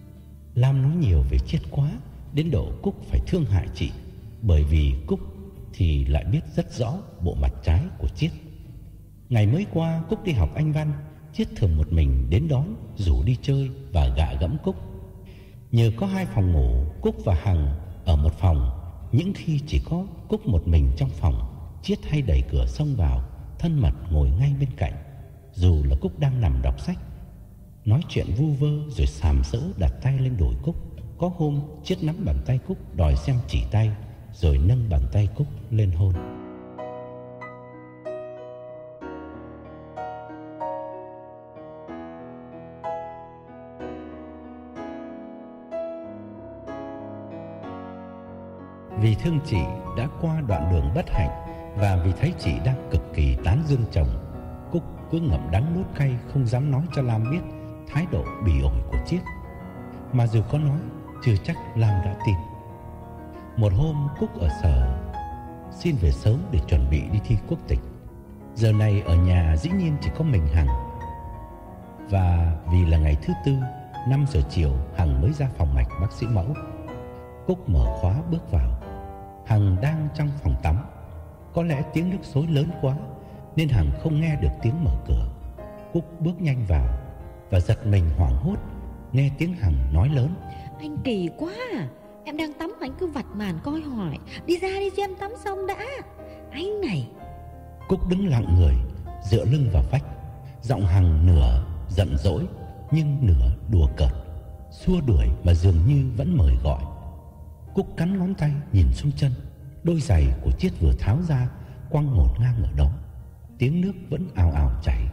Lam nói nhiều về Chiết quá, đến độ Cúc phải thương hại chị. Bởi vì Cúc thì lại biết rất rõ bộ mặt trái của Chiết. Ngày mới qua Cúc đi học Anh văn, Chiết thường một mình đến đón, rủ đi chơi và gạ gẫm Cúc. Nhờ có hai phòng ngủ, Cúc và Hằng ở một phòng. Những khi chỉ có Cúc một mình trong phòng, Chiết hay đẩy cửa xông vào, thân mật ngồi ngay bên cạnh. Dù là Cúc đang nằm đọc sách, nói chuyện vu vơ rồi sàm sỡ đặt tay lên đùi Cúc. Có hôm Chiết nắm bàn tay Cúc đòi xem chỉ tay, rồi nâng bàn tay Cúc lên hôn. Vì thương chị đã qua đoạn đường bất hạnh, và vì thấy chị đang cực kỳ tán dương chồng, Cúc cứ ngậm đắng nuốt cay, không dám nói cho Lam biết thái độ bỉ ổi của Chiết. Mà dù có nói, chưa chắc Lam đã tin. Một hôm Cúc ở sở xin về sớm để chuẩn bị đi thi quốc tịch. Giờ này ở nhà dĩ nhiên chỉ có mình Hằng. Và vì là ngày thứ tư, năm giờ chiều, Hằng mới ra phòng mạch bác sĩ Mẫu. Cúc mở khóa bước vào. Hằng đang trong phòng tắm. Có lẽ tiếng nước xối lớn quá nên Hằng không nghe được tiếng mở cửa. Cúc bước nhanh vào và giật mình hoảng hốt nghe tiếng Hằng nói lớn:
anh kỳ quá à, em đang tắm mà anh cứ vặt màn coi hỏi. Đi ra đi cho em tắm xong đã. Anh này.
Cúc đứng lặng người, dựa lưng vào vách. Giọng Hằng nửa giận dỗi nhưng nửa đùa cợt, xua đuổi mà dường như vẫn mời gọi. Cúc cắn ngón tay nhìn xuống chân. Đôi giày của Chiết vừa tháo ra quăng ngổn ngang ở đó. Tiếng nước vẫn ào ào chảy.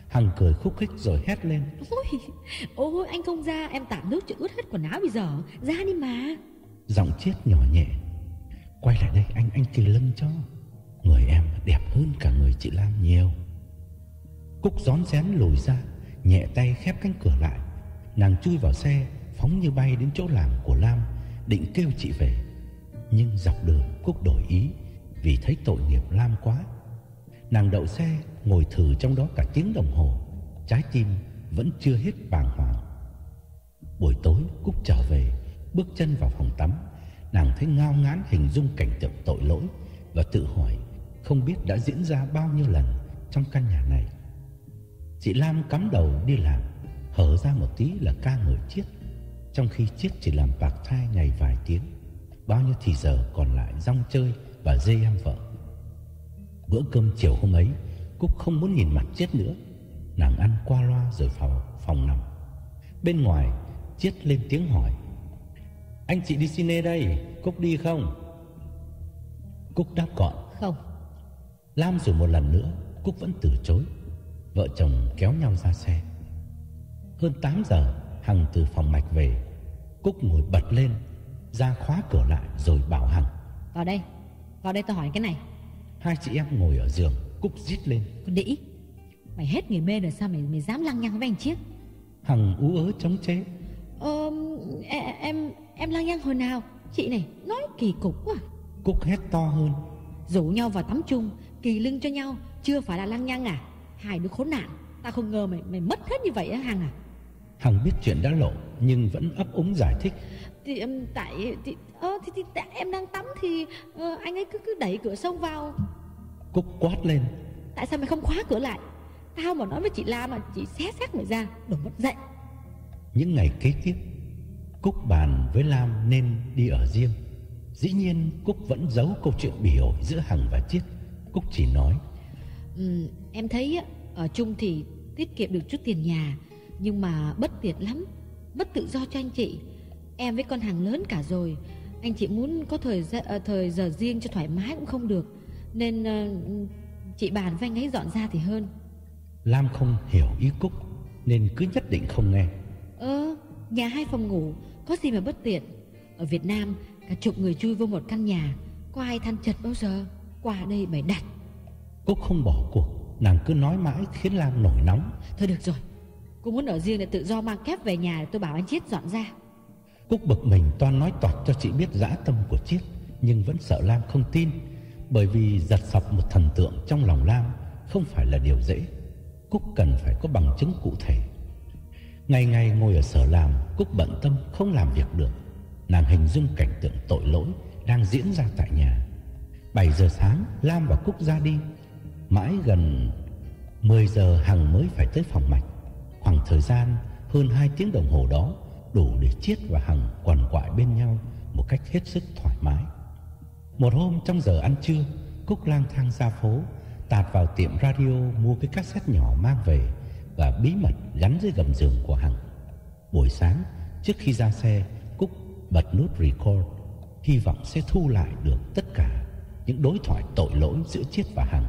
Hằng cười khúc khích rồi hét lên:
Ôi, ôi anh không ra, em tạt nước cho ướt hết quần áo bây giờ. Ra đi mà.
Giọng Chiết nhỏ nhẹ: Quay lại đây, anh anh kỳ lưng cho. Người em đẹp hơn cả người chị Lam nhiều. Cúc rón rén lùi ra, nhẹ tay khép cánh cửa lại. Nàng chui vào xe, phóng như bay đến chỗ làm của Lam, định kêu chị về. Nhưng dọc đường Cúc đổi ý, vì thấy tội nghiệp Lam quá. Nàng đậu xe, ngồi thử trong đó cả tiếng đồng hồ, trái tim vẫn chưa hết bàng hoàng. Buổi tối Cúc trở về, bước chân vào phòng tắm, nàng thấy ngao ngán hình dung cảnh tượng tội lỗi và tự hỏi không biết đã diễn ra bao nhiêu lần trong căn nhà này. Chị Lam cắm đầu đi làm, hở ra một tí là ca ngợi Chiết, trong khi Chiết chỉ làm part time ngày vài tiếng. Bao nhiêu thì giờ còn lại rong chơi và dê em vợ. Bữa cơm chiều hôm ấy, Cúc không muốn nhìn mặt Chiết nữa. Nàng ăn qua loa rồi vào phòng nằm. Bên ngoài, Chiết lên tiếng hỏi: Anh chị đi cine đây, Cúc đi không? Cúc đáp gọn:
Không.
Lam rồi một lần nữa, Cúc vẫn từ chối. Vợ chồng kéo nhau ra xe. Hơn tám giờ, Hằng từ phòng mạch về. Cúc ngồi bật lên, ra khóa cửa lại rồi bảo Hằng:
Vào đây, vào đây tao hỏi cái này.
Hai chị em ngồi ở giường, Cúc rít lên:
Con đĩ, mày hết người mê rồi sao mày mày dám lăng nhăng với anh Chiết?
Hằng ú ớ chống chế:
Ờ, em, em em lăng nhăng hồi nào? Chị này nói kỳ cục quá.
Cúc hét to hơn:
Rủ nhau vào tắm chung, kỳ lưng cho nhau, chưa phải là lăng nhăng à? Hai đứa khốn nạn, tao không ngờ mày mày mất hết như vậy á Hằng à.
Hằng biết chuyện đã lộ nhưng vẫn ấp úng giải thích:
Thì um, tại thì, ờ, thì, thì tại em đang tắm thì uh, anh ấy cứ cứ đẩy cửa xông vào.
Cúc quát lên:
Tại sao mày không khóa cửa lại? Tao mà nói với chị Lam mà chị xé xác mày ra, đồ mất dạy.
Những ngày kế tiếp, Cúc bàn với Lam nên đi ở riêng. Dĩ nhiên Cúc vẫn giấu câu chuyện bỉ ổi giữa Hằng và Chiết. Cúc chỉ nói:
ừ, Em thấy ở chung thì tiết kiệm được chút tiền nhà, nhưng mà bất tiện lắm, mất tự do cho anh chị. Em với con Hằng lớn cả rồi, anh chị muốn có thời giờ, thời giờ riêng cho thoải mái cũng không được, nên uh, chị bàn với anh ấy dọn ra thì hơn.
Lam không hiểu ý Cúc nên cứ nhất định không nghe.
Ơ, nhà hai phòng ngủ, có gì mà bất tiện. Ở Việt Nam, cả chục người chui vô một căn nhà, có ai than chật bao giờ? Qua đây mày đặt.
Cúc không bỏ cuộc, nàng cứ nói mãi khiến Lam nổi nóng.
Thôi được rồi, cô muốn ở riêng để tự do mang kép về nhà, để tôi bảo anh Chiết dọn ra.
Cúc bực mình toan nói toạc cho chị biết dã tâm của Chiết, nhưng vẫn sợ Lam không tin, bởi vì giật sập một thần tượng trong lòng Lam không phải là điều dễ. Cúc cần phải có bằng chứng cụ thể. Ngày ngày ngồi ở sở làm, Cúc bận tâm không làm việc được. Nàng hình dung cảnh tượng tội lỗi đang diễn ra tại nhà. Bảy giờ sáng, Lam và Cúc ra đi. Mãi gần mười giờ Hằng mới phải tới phòng mạch. Khoảng thời gian hơn hai tiếng đồng hồ đó đủ để Chiết và Hằng quằn quại bên nhau một cách hết sức thoải mái. Một hôm trong giờ ăn trưa, Cúc lang thang ra phố, tạt vào tiệm radio mua cái cassette nhỏ mang về và bí mật gắn dưới gầm giường của Hằng. Buổi sáng, trước khi ra xe, Cúc bật nút record, hy vọng sẽ thu lại được tất cả những đối thoại tội lỗi giữa Chiết và Hằng.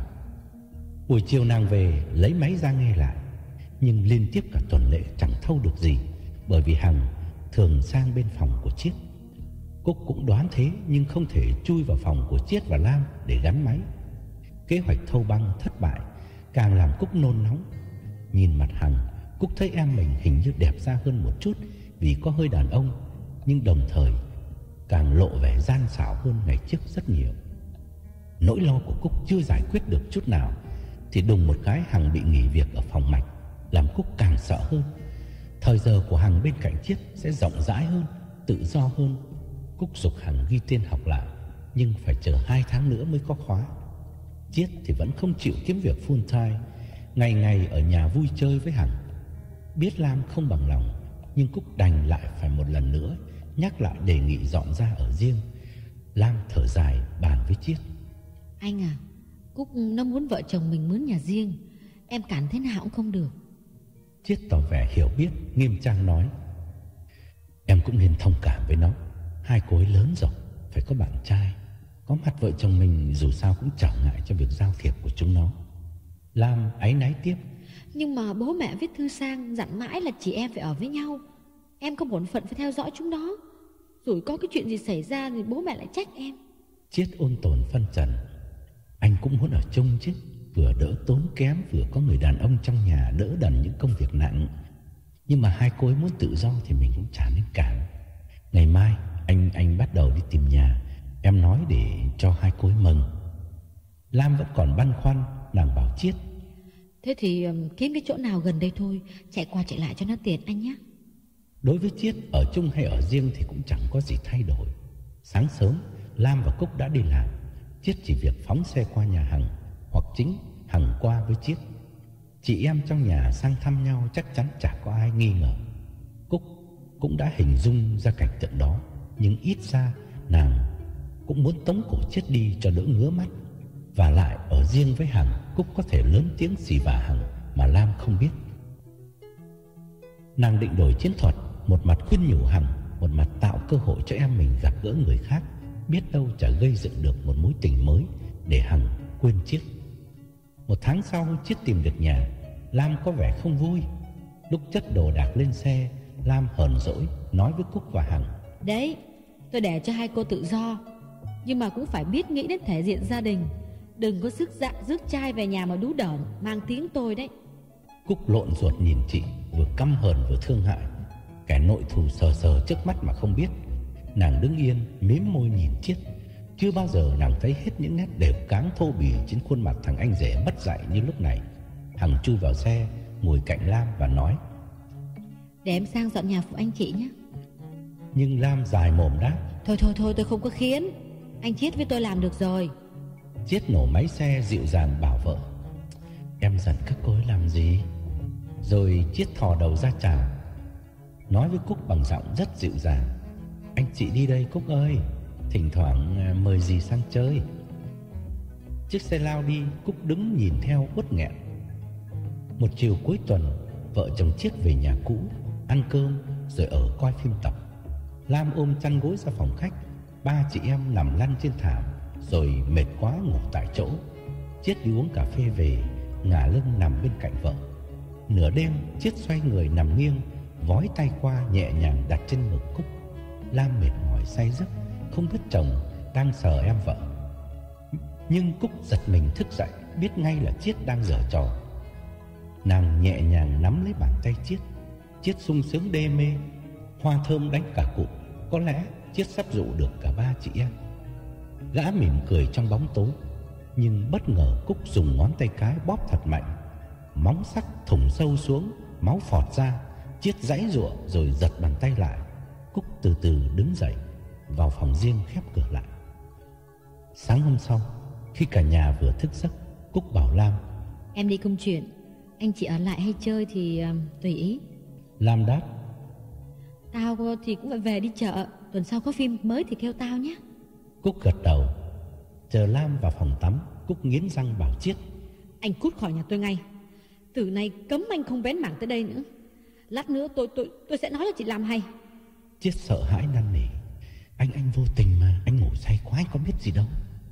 Buổi chiều nàng về lấy máy ra nghe lại, nhưng liên tiếp cả tuần lễ chẳng thâu được gì, bởi vì Hằng thường sang bên phòng của Chiết. Cúc cũng đoán thế nhưng không thể chui vào phòng của Chiết và Lam để gắn máy. Kế hoạch thâu băng thất bại càng làm Cúc nôn nóng. Nhìn mặt Hằng, Cúc thấy em mình hình như đẹp ra hơn một chút vì có hơi đàn ông, nhưng đồng thời càng lộ vẻ gian xảo hơn ngày trước rất nhiều. Nỗi lo của Cúc chưa giải quyết được chút nào thì đùng một cái Hằng bị nghỉ việc ở phòng mạch, làm Cúc càng sợ hơn. Thời giờ của Hằng bên cạnh Chiết sẽ rộng rãi hơn, tự do hơn. Cúc giục Hằng ghi tên học lại, nhưng phải chờ hai tháng nữa mới có khóa. Chiết thì vẫn không chịu kiếm việc full time, ngày ngày ở nhà vui chơi với Hằng. Biết Lam không bằng lòng, nhưng Cúc đành lại phải một lần nữa nhắc lại đề nghị dọn ra ở riêng. Lam thở dài bàn với Chiết:
Anh à, Cúc nó muốn vợ chồng mình mướn nhà riêng, em cản thế nào cũng không được.
Chiết tỏ vẻ hiểu biết, nghiêm trang nói: Em cũng nên thông cảm với nó. Hai cô ấy lớn rồi, phải có bạn trai. Có mặt vợ chồng mình dù sao cũng chẳng ngại cho việc giao thiệp của chúng nó. Lam áy náy tiếp:
Nhưng mà bố mẹ viết thư sang dặn mãi là chị em phải ở với nhau. Em có bổn phận phải theo dõi chúng đó. Rồi có cái chuyện gì xảy ra thì bố mẹ lại trách em.
Chiết ôn tồn phân trần. Anh cũng muốn ở chung chứ, vừa đỡ tốn kém, vừa có người đàn ông trong nhà đỡ đần những công việc nặng. Nhưng mà hai cô ấy muốn tự do thì mình cũng chả nên cản. Ngày mai anh anh bắt đầu đi tìm nhà, em nói để cho hai cô ấy mừng. Lam vẫn còn băn khoăn, nàng bảo Chiết:
Thế thì um, kiếm cái chỗ nào gần đây thôi, chạy qua chạy lại cho nó tiện anh nhé.
Đối với Chiết, ở chung hay ở riêng thì cũng chẳng có gì thay đổi. Sáng sớm, Lam và Cúc đã đi làm. Chiết chỉ việc phóng xe qua nhà Hằng, hoặc chính Hằng qua với Chiết. Chị em trong nhà sang thăm nhau chắc chắn chả có ai nghi ngờ. Cúc cũng đã hình dung ra cảnh tượng đó, nhưng ít ra nàng cũng muốn tống cổ Chiết đi cho đỡ ngứa mắt. Và lại ở riêng với Hằng, Cúc có thể lớn tiếng xì vả Hằng mà Lam không biết. Nàng định đổi chiến thuật, một mặt khuyên nhủ Hằng, một mặt tạo cơ hội cho em mình gặp gỡ người khác, biết đâu chả gây dựng được một mối tình mới để Hằng quên Chiết. Một tháng sau, Chiết tìm được nhà. Lam có vẻ không vui. Lúc chất đồ đạc lên xe, Lam hờn dỗi nói với Cúc và Hằng:
Đấy, tôi để cho hai cô tự do, nhưng mà cũng phải biết nghĩ đến thể diện gia đình. Đừng có rước dạ rước trai về nhà mà đú đởn, mang tiếng tôi đấy.
Cúc lộn ruột nhìn chị, vừa căm hờn vừa thương hại. Kẻ nội thù sờ sờ trước mắt mà không biết. Nàng đứng yên mím môi nhìn Chiết. Chưa bao giờ nàng thấy hết những nét đều cáng thô bỉ trên khuôn mặt thằng anh rể mất dạy như lúc này. Hằng chui vào xe, ngồi cạnh Lam và nói:
Để em sang dọn nhà phụ anh chị nhé.
Nhưng Lam dài mồm đáp:
Thôi thôi thôi, tôi không có khiến. Anh Chiết với tôi làm được rồi.
Chiết nổ máy xe dịu dàng bảo vợ: Em giận các cô ấy làm gì? Rồi Chiết thò đầu ra chào, nói với Cúc bằng giọng rất dịu dàng: Anh chị đi đây Cúc ơi, thỉnh thoảng mời dì sang chơi. Chiếc xe lao đi, Cúc đứng nhìn theo uất nghẹn. Một chiều cuối tuần, vợ chồng Chiết về nhà cũ, ăn cơm rồi ở coi phim tập. Lam ôm chăn gối ra phòng khách, ba chị em nằm lăn trên thảm, rồi mệt quá ngủ tại chỗ. Chiết đi uống cà phê về, ngả lưng nằm bên cạnh vợ. Nửa đêm, Chiết xoay người nằm nghiêng, vói tay qua nhẹ nhàng đặt trên ngực Cúc. Lam mệt mỏi say giấc, không biết chồng đang sờ em vợ. Nhưng Cúc giật mình thức dậy, biết ngay là Chiết đang giở trò. Nàng nhẹ nhàng nắm lấy bàn tay Chiết. Chiết sung sướng đê mê, hoa thơm đánh cả cụ. Có lẽ Chiết sắp dụ được cả ba chị em. Gã mỉm cười trong bóng tối, nhưng bất ngờ Cúc dùng ngón tay cái bóp thật mạnh. Móng sắc thủng sâu xuống, máu phọt ra. Chiết giãy giụa rồi giật bàn tay lại. Cúc từ từ đứng dậy, vào phòng riêng khép cửa lại. Sáng hôm sau, khi cả nhà vừa thức giấc, Cúc bảo Lam:
Em đi công chuyện, anh chị ở lại hay chơi thì uh, tùy ý.
Lam đáp:
Tao thì cũng phải về đi chợ, tuần sau có phim mới thì kêu tao nhé.
Cúc gật đầu. Chờ Lam vào phòng tắm, Cúc nghiến răng bảo Chiết:
Anh cút khỏi nhà tôi ngay. Từ nay cấm anh không bén mảng tới đây nữa. Lát nữa tôi tôi tôi sẽ nói cho chị làm hay.
Chiết sợ hãi năn nỉ: Anh anh vô tình mà, anh ngủ say quá, anh có biết gì đâu.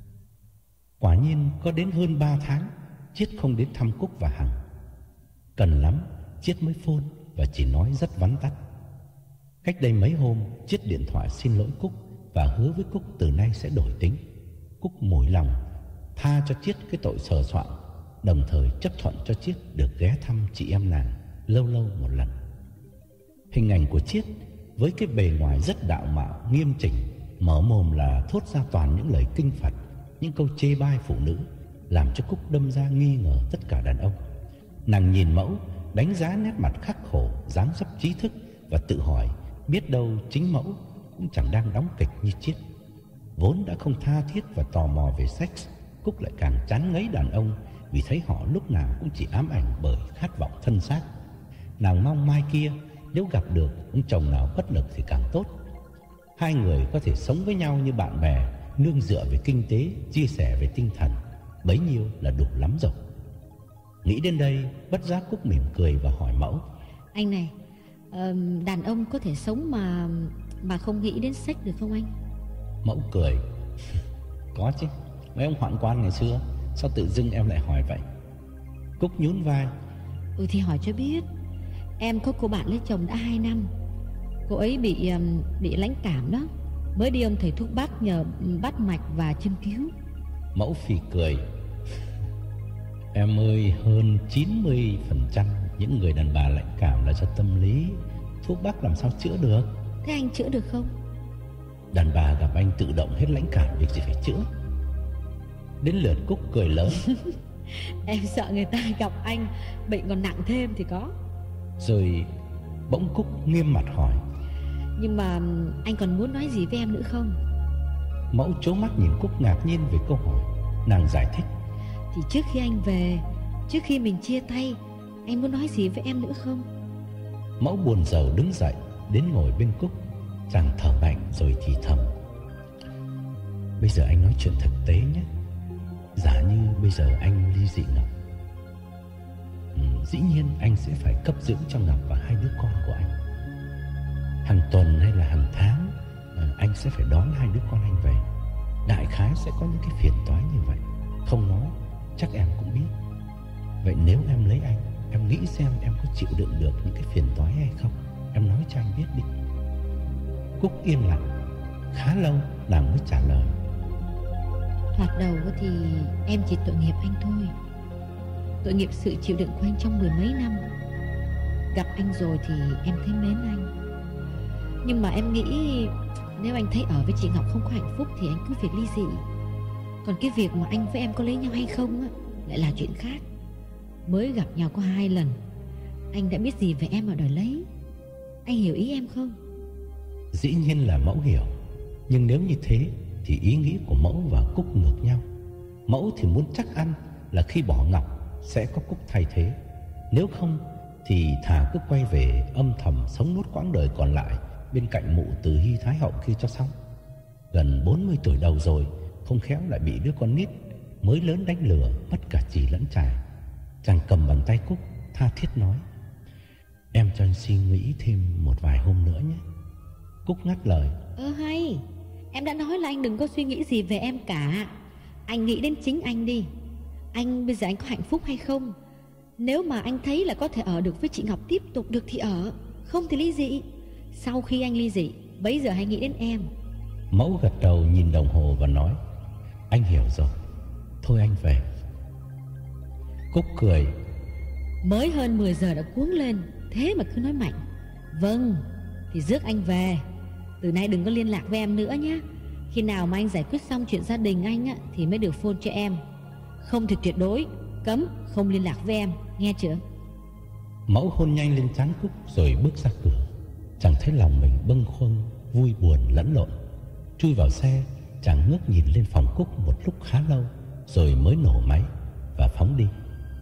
Quả nhiên có đến hơn ba tháng, Chiết không đến thăm Cúc và Hằng. Cần lắm, Chiết mới phone và chỉ nói rất vắn tắt. Cách đây mấy hôm, Chiết điện thoại xin lỗi Cúc và hứa với Cúc từ nay sẽ đổi tính. Cúc mủi lòng, tha cho Chiết cái tội sờ soạng, đồng thời chấp thuận cho Chiết được ghé thăm chị em nàng lâu lâu một lần. Hình ảnh của Chiết với cái bề ngoài rất đạo mạo, nghiêm chỉnh, mở mồm là thốt ra toàn những lời kinh Phật, những câu chê bai phụ nữ, làm cho Cúc đâm ra nghi ngờ tất cả đàn ông. Nàng nhìn mẫu, đánh giá nét mặt khắc khổ, dáng dấp trí thức và tự hỏi biết đâu chính mẫu cũng chẳng đang đóng kịch như Chiết. Vốn đã không tha thiết và tò mò về sex, Cúc lại càng chán ngấy đàn ông vì thấy họ lúc nào cũng chỉ ám ảnh bởi khát vọng thân xác. Nàng mong mai kia nếu gặp được ông chồng nào bất lực thì càng tốt. Hai người có thể sống với nhau như bạn bè, nương dựa về kinh tế, chia sẻ về tinh thần, bấy nhiêu là đủ lắm rồi. Nghĩ đến đây, bất giác Cúc mỉm cười và hỏi mẫu:
Anh này, uh, đàn ông có thể sống mà mà không nghĩ đến sex được không anh?
Mẫu cười: Có chứ, mấy ông hoạn quan ngày xưa, sao tự dưng em lại hỏi vậy? Cúc nhún vai:
Ừ thì hỏi cho biết. Em có cô bạn lấy chồng đã hai năm. Cô ấy bị um, bị lãnh cảm đó. Mới đi ông thầy thuốc bắc nhờ bắt mạch và châm cứu.
Mẫu Phi cười. Em ơi, hơn chín mươi phần trăm những người đàn bà lãnh cảm là do tâm lý. Thuốc bắc làm sao chữa được?
Thế anh chữa được không?
Đàn bà gặp anh tự động hết lãnh cảm, việc gì phải chữa. Đến lượt Cúc cười lớn.
Em sợ người ta gặp anh bệnh còn nặng thêm thì có.
Rồi bỗng Cúc nghiêm mặt hỏi:
Nhưng mà anh còn muốn nói gì với em nữa không?
Mẫu trố mắt nhìn Cúc ngạc nhiên về câu hỏi. Nàng giải thích:
Thì trước khi anh về, trước khi mình chia tay, anh muốn nói gì với em nữa không?
Mẫu buồn rầu đứng dậy đến ngồi bên Cúc. Chàng thở mạnh rồi thì thầm: Bây giờ anh nói chuyện thực tế nhé. Giả như bây giờ anh ly dị Ngọc, ừ, dĩ nhiên anh sẽ phải cấp dưỡng cho Ngọc và hai đứa con của anh. Hàng tuần hay là hàng tháng, anh sẽ phải đón hai đứa con anh về. Đại khái sẽ có những cái phiền toái như vậy. Không nói, chắc em cũng biết. Vậy nếu em lấy anh, em nghĩ xem em có chịu đựng được những cái phiền toái hay không? Em nói cho anh biết đi. Cúc yên lặng khá lâu, nàng mới trả lời:
Thoạt đầu thì em chỉ tội nghiệp anh thôi. Tội nghiệp sự chịu đựng của anh trong mười mấy năm. Gặp anh rồi thì em thấy mến anh. Nhưng mà em nghĩ nếu anh thấy ở với chị Ngọc không có hạnh phúc thì anh cứ việc ly dị. Còn cái việc mà anh với em có lấy nhau hay không á, lại là chuyện khác. Mới gặp nhau có hai lần, anh đã biết gì về em mà đòi lấy. Anh hiểu ý em không?
Dĩ nhiên là Mẫu hiểu. Nhưng nếu như thế thì ý nghĩ của Mẫu và Cúc ngược nhau. Mẫu thì muốn chắc ăn là khi bỏ Ngọc sẽ có Cúc thay thế. Nếu không thì thà cứ quay về âm thầm sống nốt quãng đời còn lại bên cạnh mụ Từ Hy Thái Hậu kia cho xong. Gần bốn mươi tuổi đầu rồi, không khéo lại bị đứa con nít mới lớn đánh lừa, mất cả chì lẫn chài. Chàng cầm bàn tay Cúc tha thiết nói: Em cho anh suy nghĩ thêm một vài hôm nữa nhé. Cúc ngắt lời:
Ơ hay, em đã nói là anh đừng có suy nghĩ gì về em cả. Anh nghĩ đến chính anh đi. Anh bây giờ anh có hạnh phúc hay không? Nếu mà anh thấy là có thể ở được với chị Ngọc tiếp tục được thì ở, không thì ly dị. Sau khi anh ly dị, bấy giờ hãy nghĩ đến em.
Mẫu gật đầu nhìn đồng hồ và nói: Anh hiểu rồi, thôi anh về. Cúc cười:
Mới hơn mười giờ đã cuống lên, thế mà cứ nói mạnh. Vâng, thì rước anh về. Từ nay đừng có liên lạc với em nữa nhé. Khi nào mà anh giải quyết xong chuyện gia đình anh á, thì mới được phone cho em. Không thì tuyệt đối cấm không liên lạc với em, nghe chưa?
Mẫu hôn nhanh lên trán Cúc rồi bước ra cửa. Chàng thấy lòng mình bâng khuâng, vui buồn lẫn lộn. Chui vào xe, chàng ngước nhìn lên phòng Cúc một lúc khá lâu, rồi mới nổ máy và phóng đi.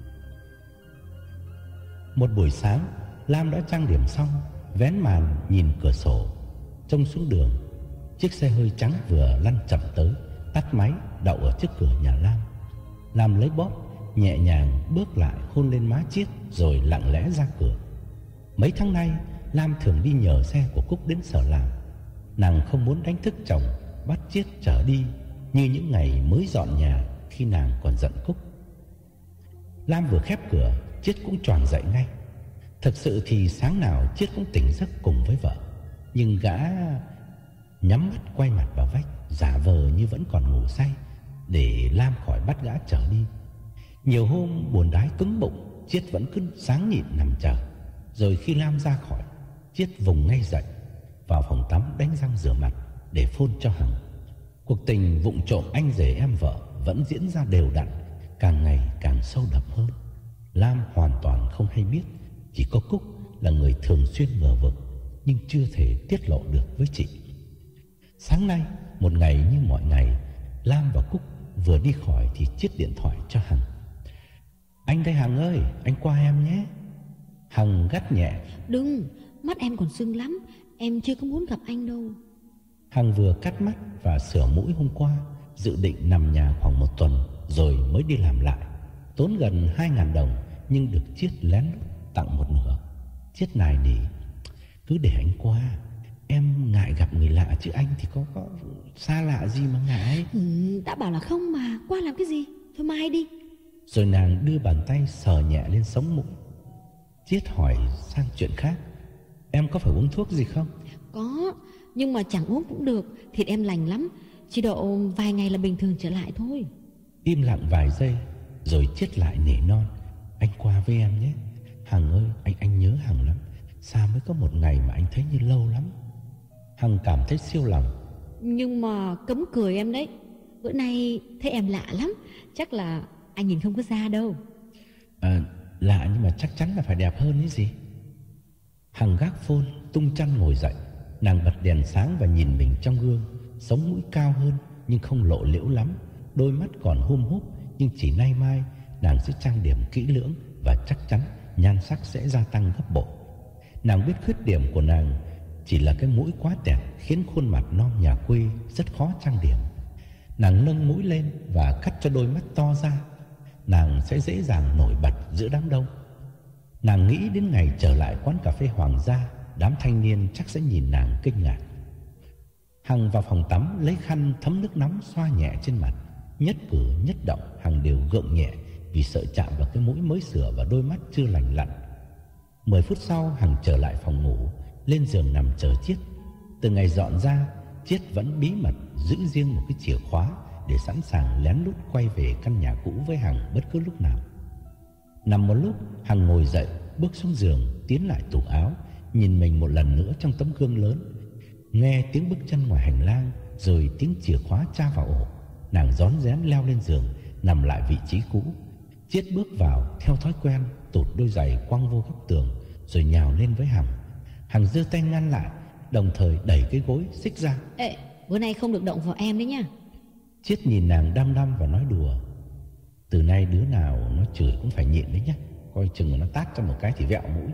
Một buổi sáng, Lam đã trang điểm xong, vén màn nhìn cửa sổ, trông xuống đường. Chiếc xe hơi trắng vừa lăn chậm tới, tắt máy, đậu ở trước cửa nhà Lam. Lam lấy bóp, nhẹ nhàng bước lại hôn lên má Chiết, rồi lặng lẽ ra cửa. Mấy tháng nay, Lam thường đi nhờ xe của Cúc đến sở làm. Nàng không muốn đánh thức chồng, bắt Chiết trở đi như những ngày mới dọn nhà khi nàng còn giận Cúc. Lam vừa khép cửa, Chiết cũng choàng dậy ngay. Thực sự thì sáng nào Chiết cũng tỉnh giấc cùng với vợ, nhưng gã nhắm mắt quay mặt vào vách, giả vờ như vẫn còn ngủ say, để Lam khỏi bắt gã trở đi. Nhiều hôm buồn đái cứng bụng, Chiết vẫn cứ sáng nhịn nằm chờ. Rồi khi Lam ra khỏi, Chiết vùng ngay dậy, vào phòng tắm đánh răng rửa mặt để phone cho Hằng. Cuộc tình vụng trộm anh rể em vợ vẫn diễn ra đều đặn, càng ngày càng sâu đậm hơn. Lam hoàn toàn không hay biết, chỉ có Cúc là người thường xuyên ngờ vực, nhưng chưa thể tiết lộ được với chị. Sáng nay, một ngày như mọi ngày, Lam và Cúc vừa đi khỏi thì Chiết điện thoại cho Hằng. Anh đây Hằng ơi, anh qua em nhé. Hằng gắt nhẹ:
Đừng, mắt em còn sưng lắm, em chưa có muốn gặp anh đâu.
Hằng vừa cắt mắt và sửa mũi hôm qua, dự định nằm nhà khoảng một tuần rồi mới đi làm lại. Tốn gần hai ngàn đồng, nhưng được Chiết lén lút tặng một nửa. Chiết nài nỉ: Cứ để anh qua, em ngại gặp người lạ chứ anh thì có có xa lạ gì mà ngại.
Ừ, đã bảo là không mà, qua làm cái gì, thôi mai đi.
Rồi nàng đưa bàn tay sờ nhẹ lên sống mũi. Chiết hỏi sang chuyện khác. Em có phải uống thuốc gì không?
Có, nhưng mà chẳng uống cũng được. Thịt em lành lắm, chỉ độ vài ngày là bình thường trở lại thôi.
Im lặng vài giây rồi Chiết lại nỉ non. Anh qua với em nhé. Hằng ơi, anh anh nhớ Hằng lắm. Sao mới có một ngày mà anh thấy như lâu lắm. Hằng cảm thấy siêu lòng.
Nhưng mà cấm cười em đấy. Bữa nay thấy em lạ lắm. Chắc là anh nhìn không có ra đâu.
À, lạ nhưng mà chắc chắn là phải đẹp hơn ấy gì. Hằng gác phone, tung chăn ngồi dậy. Nàng bật đèn sáng và nhìn mình trong gương. Sống mũi cao hơn nhưng không lộ liễu lắm. Đôi mắt còn hum húp, nhưng chỉ nay mai nàng sẽ trang điểm kỹ lưỡng và chắc chắn nhan sắc sẽ gia tăng gấp bội. Nàng biết khuyết điểm của nàng chỉ là cái mũi quá tẹt, khiến khuôn mặt non nhà quê rất khó trang điểm. Nàng nâng mũi lên và cắt cho đôi mắt to ra. Nàng sẽ dễ dàng nổi bật giữa đám đông. Nàng nghĩ đến ngày trở lại quán cà phê Hoàng gia, đám thanh niên chắc sẽ nhìn nàng kinh ngạc. Hằng vào phòng tắm lấy khăn thấm nước nóng xoa nhẹ trên mặt. Nhất cử nhất động Hằng đều gượng nhẹ vì sợ chạm vào cái mũi mới sửa và đôi mắt chưa lành lặn. Mười phút sau Hằng trở lại phòng ngủ, lên giường nằm chờ Chiết. Từ ngày dọn ra, Chiết vẫn bí mật giữ riêng một cái chìa khóa để sẵn sàng lén lút quay về căn nhà cũ với Hằng bất cứ lúc nào. Nằm một lúc, Hằng ngồi dậy, bước xuống giường, tiến lại tủ áo, nhìn mình một lần nữa trong tấm gương lớn. Nghe tiếng bước chân ngoài hành lang, rồi tiếng chìa khóa tra vào ổ. Nàng rón rén leo lên giường, nằm lại vị trí cũ. Chiết bước vào theo thói quen, tụt đôi giày quăng vô góc tường, rồi nhào lên với Hằng. Hằng giơ tay ngăn lại, đồng thời đẩy cái gối xích ra.
Ê, bữa nay không được động vào em đấy nha.
Chiết nhìn nàng đăm đăm và nói đùa. Từ nay đứa nào nó chửi cũng phải nhịn đấy nhá. Coi chừng nó tát cho một cái thì vẹo mũi.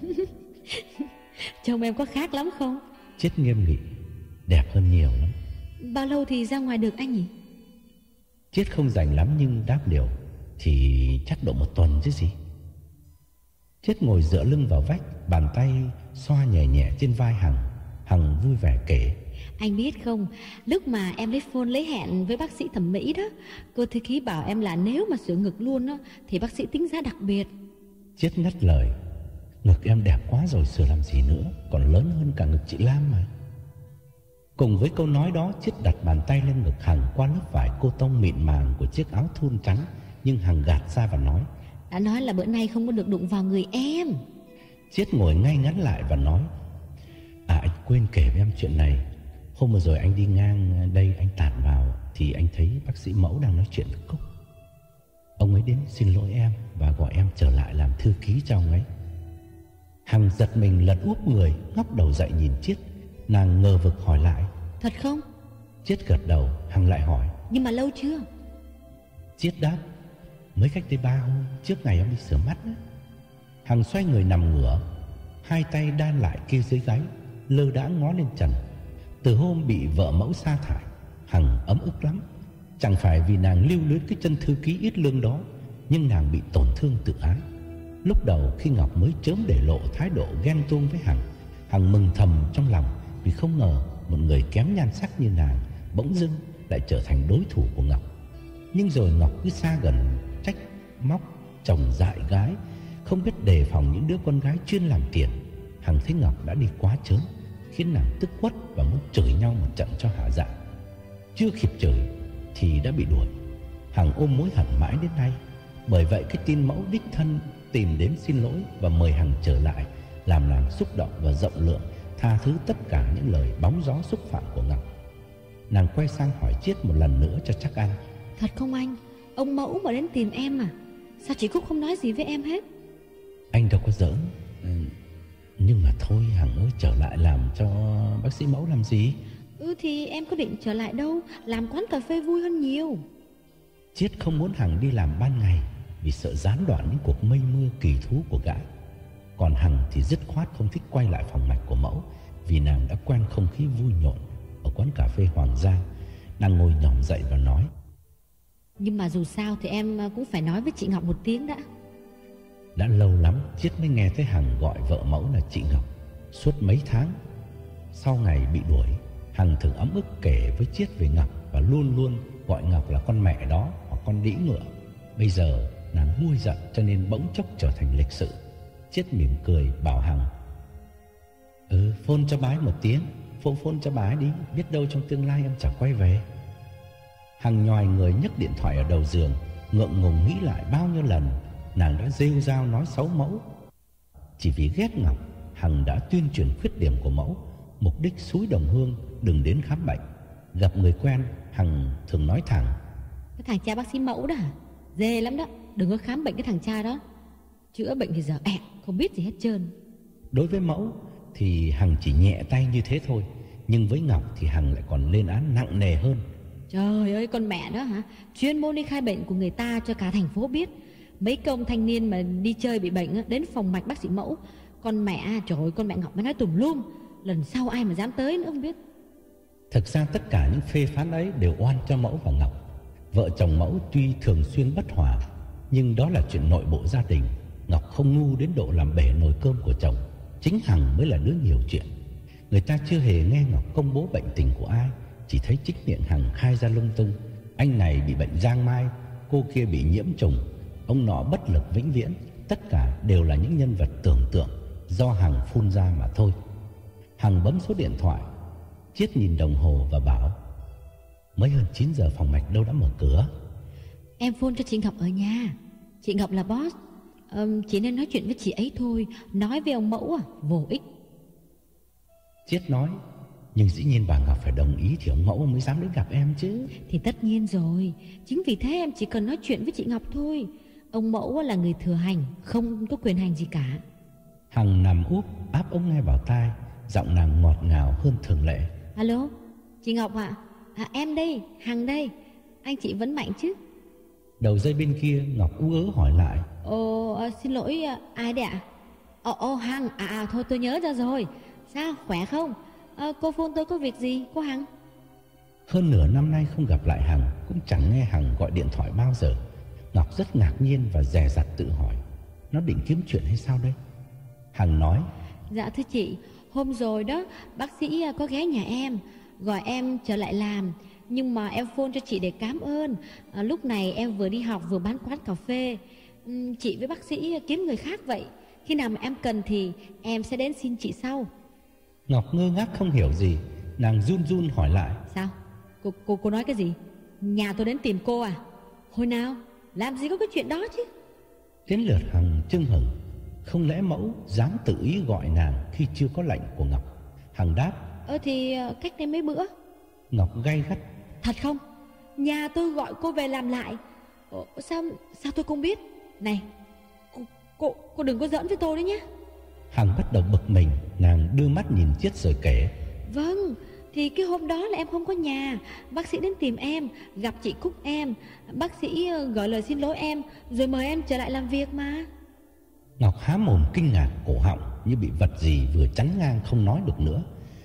Trông em có khác lắm không?
Chiết nghiêm nghị. Đẹp hơn nhiều lắm.
Bao lâu thì ra ngoài được anh nhỉ?
Chiết không rành lắm nhưng đáp liều. Thì chắc độ một tuần chứ gì. Chiết ngồi dựa lưng vào vách, bàn tay xoa nhẹ nhẹ trên vai Hằng. Hằng vui vẻ kể.
Anh biết không, lúc mà em lấy phone lấy hẹn với bác sĩ thẩm mỹ đó, cô thư ký bảo em là nếu mà sửa ngực luôn đó, thì bác sĩ tính giá đặc biệt.
Chiết ngắt lời. Ngực em đẹp quá rồi, sửa làm gì nữa, còn lớn hơn cả ngực chị Lam mà. Cùng với câu nói đó, Chiết đặt bàn tay lên ngực Hằng qua lớp vải cô tông mịn màng của chiếc áo thun trắng. Nhưng Hằng gạt ra và nói.
Đã nói là bữa nay không có được đụng vào người em.
Chiết ngồi ngay ngắn lại và nói. À, anh quên kể với em chuyện này. Hôm vừa rồi anh đi ngang đây, anh tạt vào thì anh thấy bác sĩ Mẫu đang nói chuyện với Cúc. Ông ấy đến xin lỗi em và gọi em trở lại làm thư ký cho ông ấy. Hằng giật mình lật úp người, ngóc đầu dậy nhìn Chiết. Nàng ngờ vực hỏi lại.
Thật không?
Chiết gật đầu. Hằng lại hỏi.
Nhưng mà lâu chưa?
Chiết đáp. Mới cách đây ba hôm, trước ngày ông đi sửa mắt đó. Hằng xoay người nằm ngửa, hai tay đan lại kia dưới gáy, lơ đãng ngó lên trần. Từ hôm bị vợ Mẫu sa thải, Hằng ấm ức lắm. Chẳng phải vì nàng lưu luyến cái chân thư ký ít lương đó, nhưng nàng bị tổn thương tự ái. Lúc đầu khi Ngọc mới chớm để lộ thái độ ghen tuông với Hằng, Hằng mừng thầm trong lòng vì không ngờ một người kém nhan sắc như nàng bỗng dưng lại trở thành đối thủ của Ngọc. Nhưng rồi Ngọc cứ xa gần, trách móc chồng dại gái, không biết đề phòng những đứa con gái chuyên làm tiền. Hằng thấy Ngọc đã đi quá chớn, khiến nàng tức quất và muốn chửi nhau một trận cho hả dạ. Chưa kịp chửi thì đã bị đuổi. Hằng ôm mối hận mãi đến nay. Bởi vậy cái tin Mẫu đích thân tìm đến xin lỗi và mời Hằng trở lại làm nàng xúc động và rộng lượng tha thứ tất cả những lời bóng gió xúc phạm của Ngọc. Nàng quay sang hỏi Chiết một lần nữa cho chắc ăn.
Thật không anh? Ông Mẫu mà đến tìm em à? Sao chị Cúc không nói gì với em hết?
Anh đâu có giỡn. Ừ, nhưng mà thôi Hằng ơi, trở lại làm cho bác sĩ Mẫu làm gì?
Ừ thì em có định trở lại đâu, làm quán cà phê vui hơn nhiều.
Chiết không muốn Hằng đi làm ban ngày vì sợ gián đoạn những cuộc mây mưa kỳ thú của gã. Còn Hằng thì dứt khoát không thích quay lại phòng mạch của Mẫu, vì nàng đã quen không khí vui nhộn ở quán cà phê Hoàng gia. Nàng ngồi nhỏm dậy và nói.
Nhưng mà dù sao thì em cũng phải nói với chị Ngọc một tiếng đã.
Đã lâu lắm Chiết mới nghe thấy Hằng gọi vợ Mẫu là chị Ngọc. Suốt mấy tháng sau ngày bị đuổi, Hằng thường ấm ức kể với Chiết về Ngọc và luôn luôn gọi Ngọc là con mẹ đó hoặc con đĩ ngựa. Bây giờ nàng nguôi giận cho nên bỗng chốc trở thành lịch sự. Chiết mỉm cười bảo Hằng: Ừ, phone cho bà ấy một tiếng, phone phone cho bà ấy đi, biết đâu trong tương lai em chẳng quay về. Hằng nhòi người nhấc điện thoại ở đầu giường, ngượng ngùng nghĩ lại bao nhiêu lần nàng đã rêu rao nói xấu Mẫu. Chỉ vì ghét Ngọc, Hằng đã tuyên truyền khuyết điểm của Mẫu, mục đích xúi đồng Hương đừng đến khám bệnh. Gặp người quen, Hằng thường nói thẳng:
Cái thằng cha bác sĩ Mẫu đó hả? Dê lắm đó, đừng có khám bệnh cái thằng cha đó. Chữa bệnh thì giờ ẹt, không biết gì hết trơn.
Đối với Mẫu thì Hằng chỉ nhẹ tay như thế thôi, nhưng với Ngọc thì Hằng lại còn lên án nặng nề hơn.
Trời ơi, con mẹ đó hả? Chuyên môn đi khai bệnh của người ta cho cả thành phố biết. Mấy công thanh niên mà đi chơi bị bệnh đến phòng mạch bác sĩ Mẫu. Con mẹ, trời ơi, con mẹ Ngọc mới nói tùm lum. Lần sau ai mà dám tới nữa không biết.
Thực ra tất cả những phê phán ấy đều oan cho Mẫu và Ngọc. Vợ chồng Mẫu tuy thường xuyên bất hòa, nhưng đó là chuyện nội bộ gia đình. Ngọc không ngu đến độ làm bể nồi cơm của chồng. Chính Hằng mới là đứa nhiều chuyện. Người ta chưa hề nghe Ngọc công bố bệnh tình của ai, chỉ thấy chính miệng Hằng khai ra lung tung. Anh này bị bệnh giang mai, cô kia bị nhiễm trùng, ông nọ bất lực vĩnh viễn. Tất cả đều là những nhân vật tưởng tượng do Hằng phun ra mà thôi. Hằng bấm số điện thoại. Chiết nhìn đồng hồ và bảo: Mới hơn chín giờ phòng mạch đâu đã mở cửa.
Em phone cho chị Ngọc ở nhà. Chị Ngọc là boss. um, Chị nên nói chuyện với chị ấy thôi. Nói với ông Mẫu à, vô ích.
Chiết nói: Nhưng dĩ nhiên bà Ngọc phải đồng ý thì ông Mẫu mới dám đến gặp em chứ.
Thì tất nhiên rồi. Chính vì thế em chỉ cần nói chuyện với chị Ngọc thôi. Ông Mẫu là người thừa hành, không có quyền hành gì cả.
Hằng nằm úp áp ống nghe vào tai, giọng nàng ngọt ngào hơn thường lệ.
Alo, chị Ngọc ạ. à? à, Em đây, Hằng đây. Anh chị vẫn mạnh chứ?
Đầu dây bên kia Ngọc ú ớ hỏi lại:
Ồ, à, xin lỗi, à, ai đấy ạ? Ồ, ồ, Hằng, à, à thôi tôi nhớ ra rồi. Sao, khỏe không? À, cô phone tôi có việc gì, cô Hằng?
Hơn nửa năm nay không gặp lại Hằng, cũng chẳng nghe Hằng gọi điện thoại bao giờ. Ngọc rất ngạc nhiên và dè dặt tự hỏi: Nó định kiếm chuyện hay sao đây? Hằng nói:
Dạ thưa chị, hôm rồi đó bác sĩ có ghé nhà em, gọi em trở lại làm. Nhưng mà em phone cho chị để cảm ơn. à, Lúc này em vừa đi học vừa bán quán cà phê. uhm, Chị với bác sĩ kiếm người khác vậy. Khi nào mà em cần thì em sẽ đến xin chị sau.
Ngọc ngơ ngác không hiểu gì. Nàng run run hỏi lại:
Sao? Cô, cô, cô nói cái gì? Nhà tôi đến tìm cô à? Hồi nào? Làm gì có cái chuyện đó chứ?
Đến lượt Hằng chưng hửng. Không lẽ Mẫu dám tự ý gọi nàng khi chưa có lệnh của Ngọc? Hằng đáp:
Ờ thì cách đây mấy bữa.
Ngọc gay gắt:
Thật không? Nhà tôi gọi cô về làm lại. Ồ, sao sao tôi không biết? Này, cô, cô, cô đừng có giỡn với tôi đấy nhé.
Hằng bắt đầu bực mình. Nàng đưa mắt nhìn Chiết rồi kể:
Vâng, thì cái hôm đó là em không có nhà. Bác sĩ đến tìm em, gặp chị Cúc em. Bác sĩ gửi lời xin lỗi em, rồi mời em trở lại làm việc mà.
Ngọc há mồm kinh ngạc, cổ họng như bị vật gì vừa chắn ngang không nói được nữa.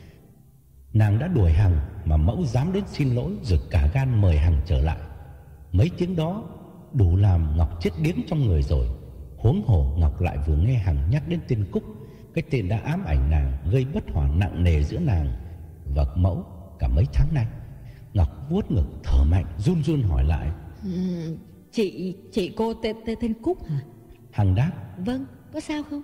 Nàng đã đuổi Hằng mà Mẫu dám đến xin lỗi, rồi cả gan mời Hằng trở lại. Mấy tiếng đó đủ làm Ngọc chết điếng trong người rồi. Huống hồ Ngọc lại vừa nghe Hằng nhắc đến tên Cúc, cái tên đã ám ảnh nàng, gây bất hòa nặng nề giữa nàng và Mẫu cả mấy tháng nay. Ngọc vuốt ngực thở mạnh, run run hỏi lại:
ừ, Chị chị cô tên, tên, tên Cúc hả?
Hằng đáp:
Vâng, có sao không?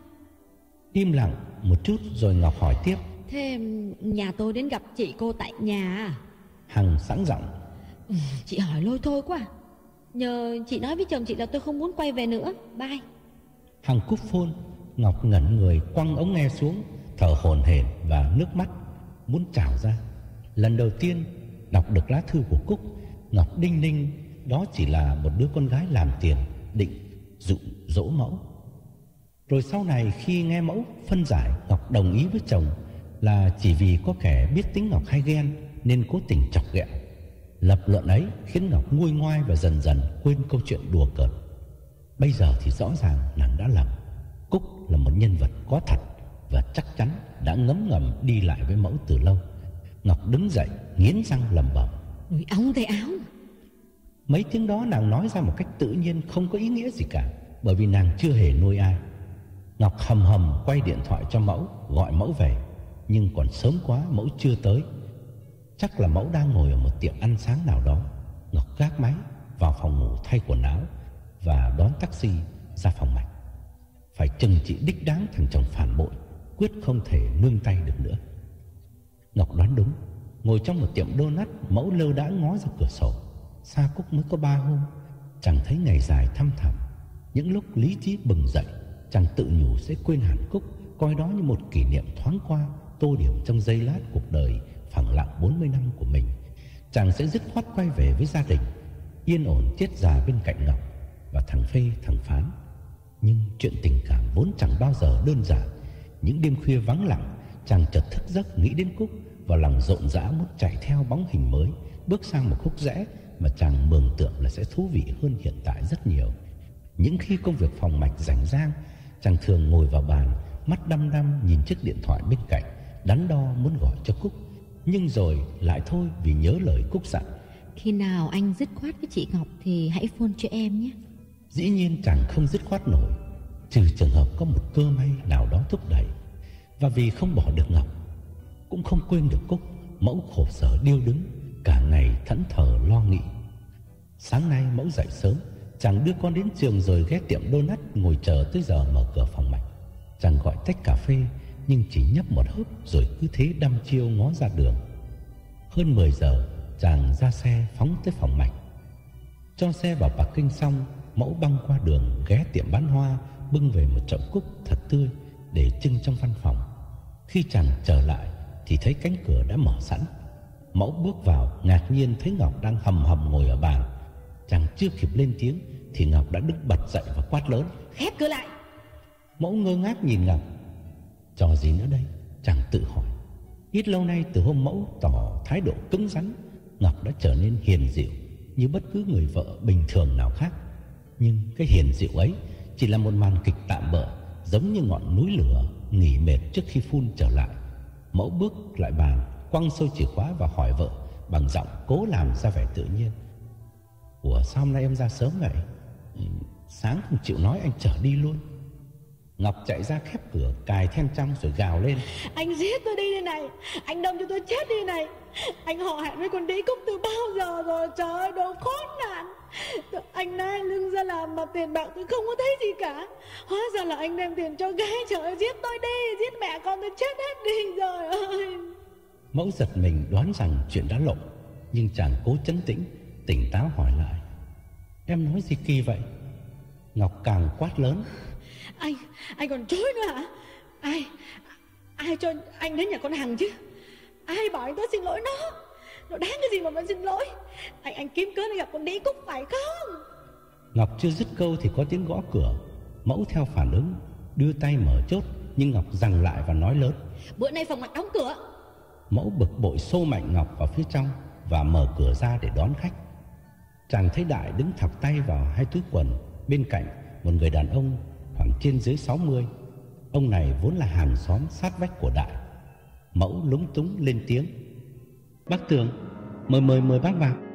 Im lặng một chút rồi Ngọc hỏi tiếp:
Thế nhà tôi đến gặp chị cô tại nhà à?
Hằng sẵn giọng:
ừ, Chị hỏi lôi thôi quá. Nhờ chị nói với chồng chị là tôi không muốn quay về nữa. Bye.
Hằng cúp phone. Ngọc ngẩn người quăng ống nghe xuống, thở hổn hển và nước mắt muốn trào ra. Lần đầu tiên đọc được lá thư của Cúc, Ngọc đinh ninh đó chỉ là một đứa con gái làm tiền định dụ dỗ Mẫu. Rồi sau này khi nghe Mẫu phân giải Ngọc đồng ý với chồng là chỉ vì có kẻ biết tính Ngọc hay ghen nên cố tình chọc ghẹo. Lập luận ấy khiến Ngọc nguôi ngoai và dần dần quên câu chuyện đùa cợt. Bây giờ thì rõ ràng nàng đã lầm. Cúc là một nhân vật có thật và chắc chắn đã ngấm ngầm đi lại với Mẫu từ lâu. Ngọc đứng dậy nghiến răng lẩm bẩm:
Ôi ống tay áo.
Mấy tiếng đó nàng nói ra một cách tự nhiên, không có ý nghĩa gì cả, bởi vì nàng chưa hề nuôi ai. Ngọc hầm hầm quay điện thoại cho Mẫu, gọi Mẫu về. Nhưng còn sớm quá, Mẫu chưa tới. Chắc là Mẫu đang ngồi ở một tiệm ăn sáng nào đó. Ngọc gác máy, vào phòng ngủ thay quần áo và đón taxi ra phòng mạch. phải trừng trị đích đáng thằng chồng phản bội, quyết không thể nương tay được nữa. Ngọc đoán đúng. Ngồi trong một tiệm donut, Mẫu lơ đãng ngó ra cửa sổ. Xa Cúc mới có ba hôm, chàng thấy ngày dài thăm thẳm. Những lúc lý trí bừng dậy, chàng tự nhủ sẽ quên hẳn Cúc, coi đó như một kỷ niệm thoáng qua, tô điểm trong giây lát cuộc đời phẳng lặng bốn mươi năm của mình. Chàng sẽ dứt khoát quay về với gia đình, yên ổn chết già bên cạnh Ngọc và thằng Phê, thằng Phán. Nhưng chuyện tình cảm vốn chẳng bao giờ đơn giản. Những đêm khuya vắng lặng, chàng chợt thức giấc nghĩ đến Cúc, và lòng rộn rã muốn chạy theo bóng hình mới, bước sang một khúc rẽ mà chàng mường tượng là sẽ thú vị hơn hiện tại rất nhiều. Những khi công việc phòng mạch rảnh rang, chàng thường ngồi vào bàn, mắt đăm đăm nhìn chiếc điện thoại bên cạnh, đắn đo muốn gọi cho Cúc, nhưng rồi lại thôi vì nhớ lời Cúc dặn:
khi nào anh dứt khoát với chị Ngọc thì hãy phone cho em nhé.
Dĩ nhiên chàng không dứt khoát nổi, trừ trường hợp có một cơ may nào đó thúc đẩy. Và vì không bỏ được Ngọc, cũng không quên được Cúc, Mẫu khổ sở điêu đứng, cả ngày thẫn thờ lo nghĩ. Sáng nay Mẫu dậy sớm, chàng đưa con đến trường rồi ghé tiệm donut ngồi chờ tới giờ mở cửa phòng mạch. Chàng gọi tách cà phê nhưng chỉ nhấp một hớp rồi cứ thế đăm chiêu ngó ra đường. Hơn mười giờ, chàng ra xe phóng tới phòng mạch. Cho xe vào parking xong, Mẫu băng qua đường ghé tiệm bán hoa, bưng về một chậu cúc thật tươi để trưng trong văn phòng. Khi chàng trở lại thì thấy cánh cửa đã mở sẵn. Mẫu bước vào, ngạc nhiên thấy Ngọc đang hầm hầm ngồi ở bàn. Chàng chưa kịp lên tiếng thì Ngọc đã đứng bật dậy và quát lớn:
khép cửa lại.
Mẫu ngơ ngác nhìn Ngọc. Trò gì nữa đây? Chàng tự hỏi. Ít lâu nay, từ hôm Mẫu tỏ thái độ cứng rắn, Ngọc đã trở nên hiền dịu như bất cứ người vợ bình thường nào khác. Nhưng cái hiền dịu ấy chỉ là một màn kịch tạm bợ, giống như ngọn núi lửa nghỉ mệt trước khi phun trở lại. Mẫu bước lại bàn, quăng xôi chìa khóa và hỏi vợ bằng giọng cố làm ra vẻ tự nhiên: Ủa sao hôm nay em ra sớm vậy? Ừ, sáng không chịu nói anh chở đi luôn. Ngọc chạy ra khép cửa, cài then trong rồi gào lên:
Anh giết tôi đi đây này, anh đâm cho tôi chết đi này. Anh hò hẹn với con Đĩ Cúc từ bao giờ rồi, trời ơi đồ khốn nạn. Anh nai lưng ra làm mà tiền bạc tôi không có thấy gì cả. Hóa ra là anh đem tiền cho gái, trời ơi giết tôi đi, giết mẹ con tôi chết hết đi rồi ơi.
Mẫu giật mình đoán rằng chuyện đã lộ, nhưng chàng cố trấn tĩnh, tỉnh táo hỏi lại: Em nói gì kỳ vậy? Ngọc càng quát lớn:
Anh, anh còn chối nữa hả? Ai, ai cho anh đến nhà con Hằng chứ? Ai bảo anh tới xin lỗi nó? Nó đáng cái gì mà vẫn xin lỗi? Anh anh kiếm cớ để gặp con Đĩ Cúc phải không?
Ngọc chưa dứt câu thì có tiếng gõ cửa. Mẫu theo phản ứng đưa tay mở chốt, nhưng Ngọc giằng lại và nói lớn:
Bữa nay phòng mạch đóng cửa.
Mẫu bực bội xô mạnh Ngọc vào phía trong và mở cửa ra để đón khách. Chàng thấy Đại đứng thọc tay vào hai túi quần, bên cạnh một người đàn ông khoảng trên dưới sáu mươi. Ông này vốn là hàng xóm sát vách của Đại. Mẫu lúng túng lên tiếng: Bác Tường, mời mời mời bác vào.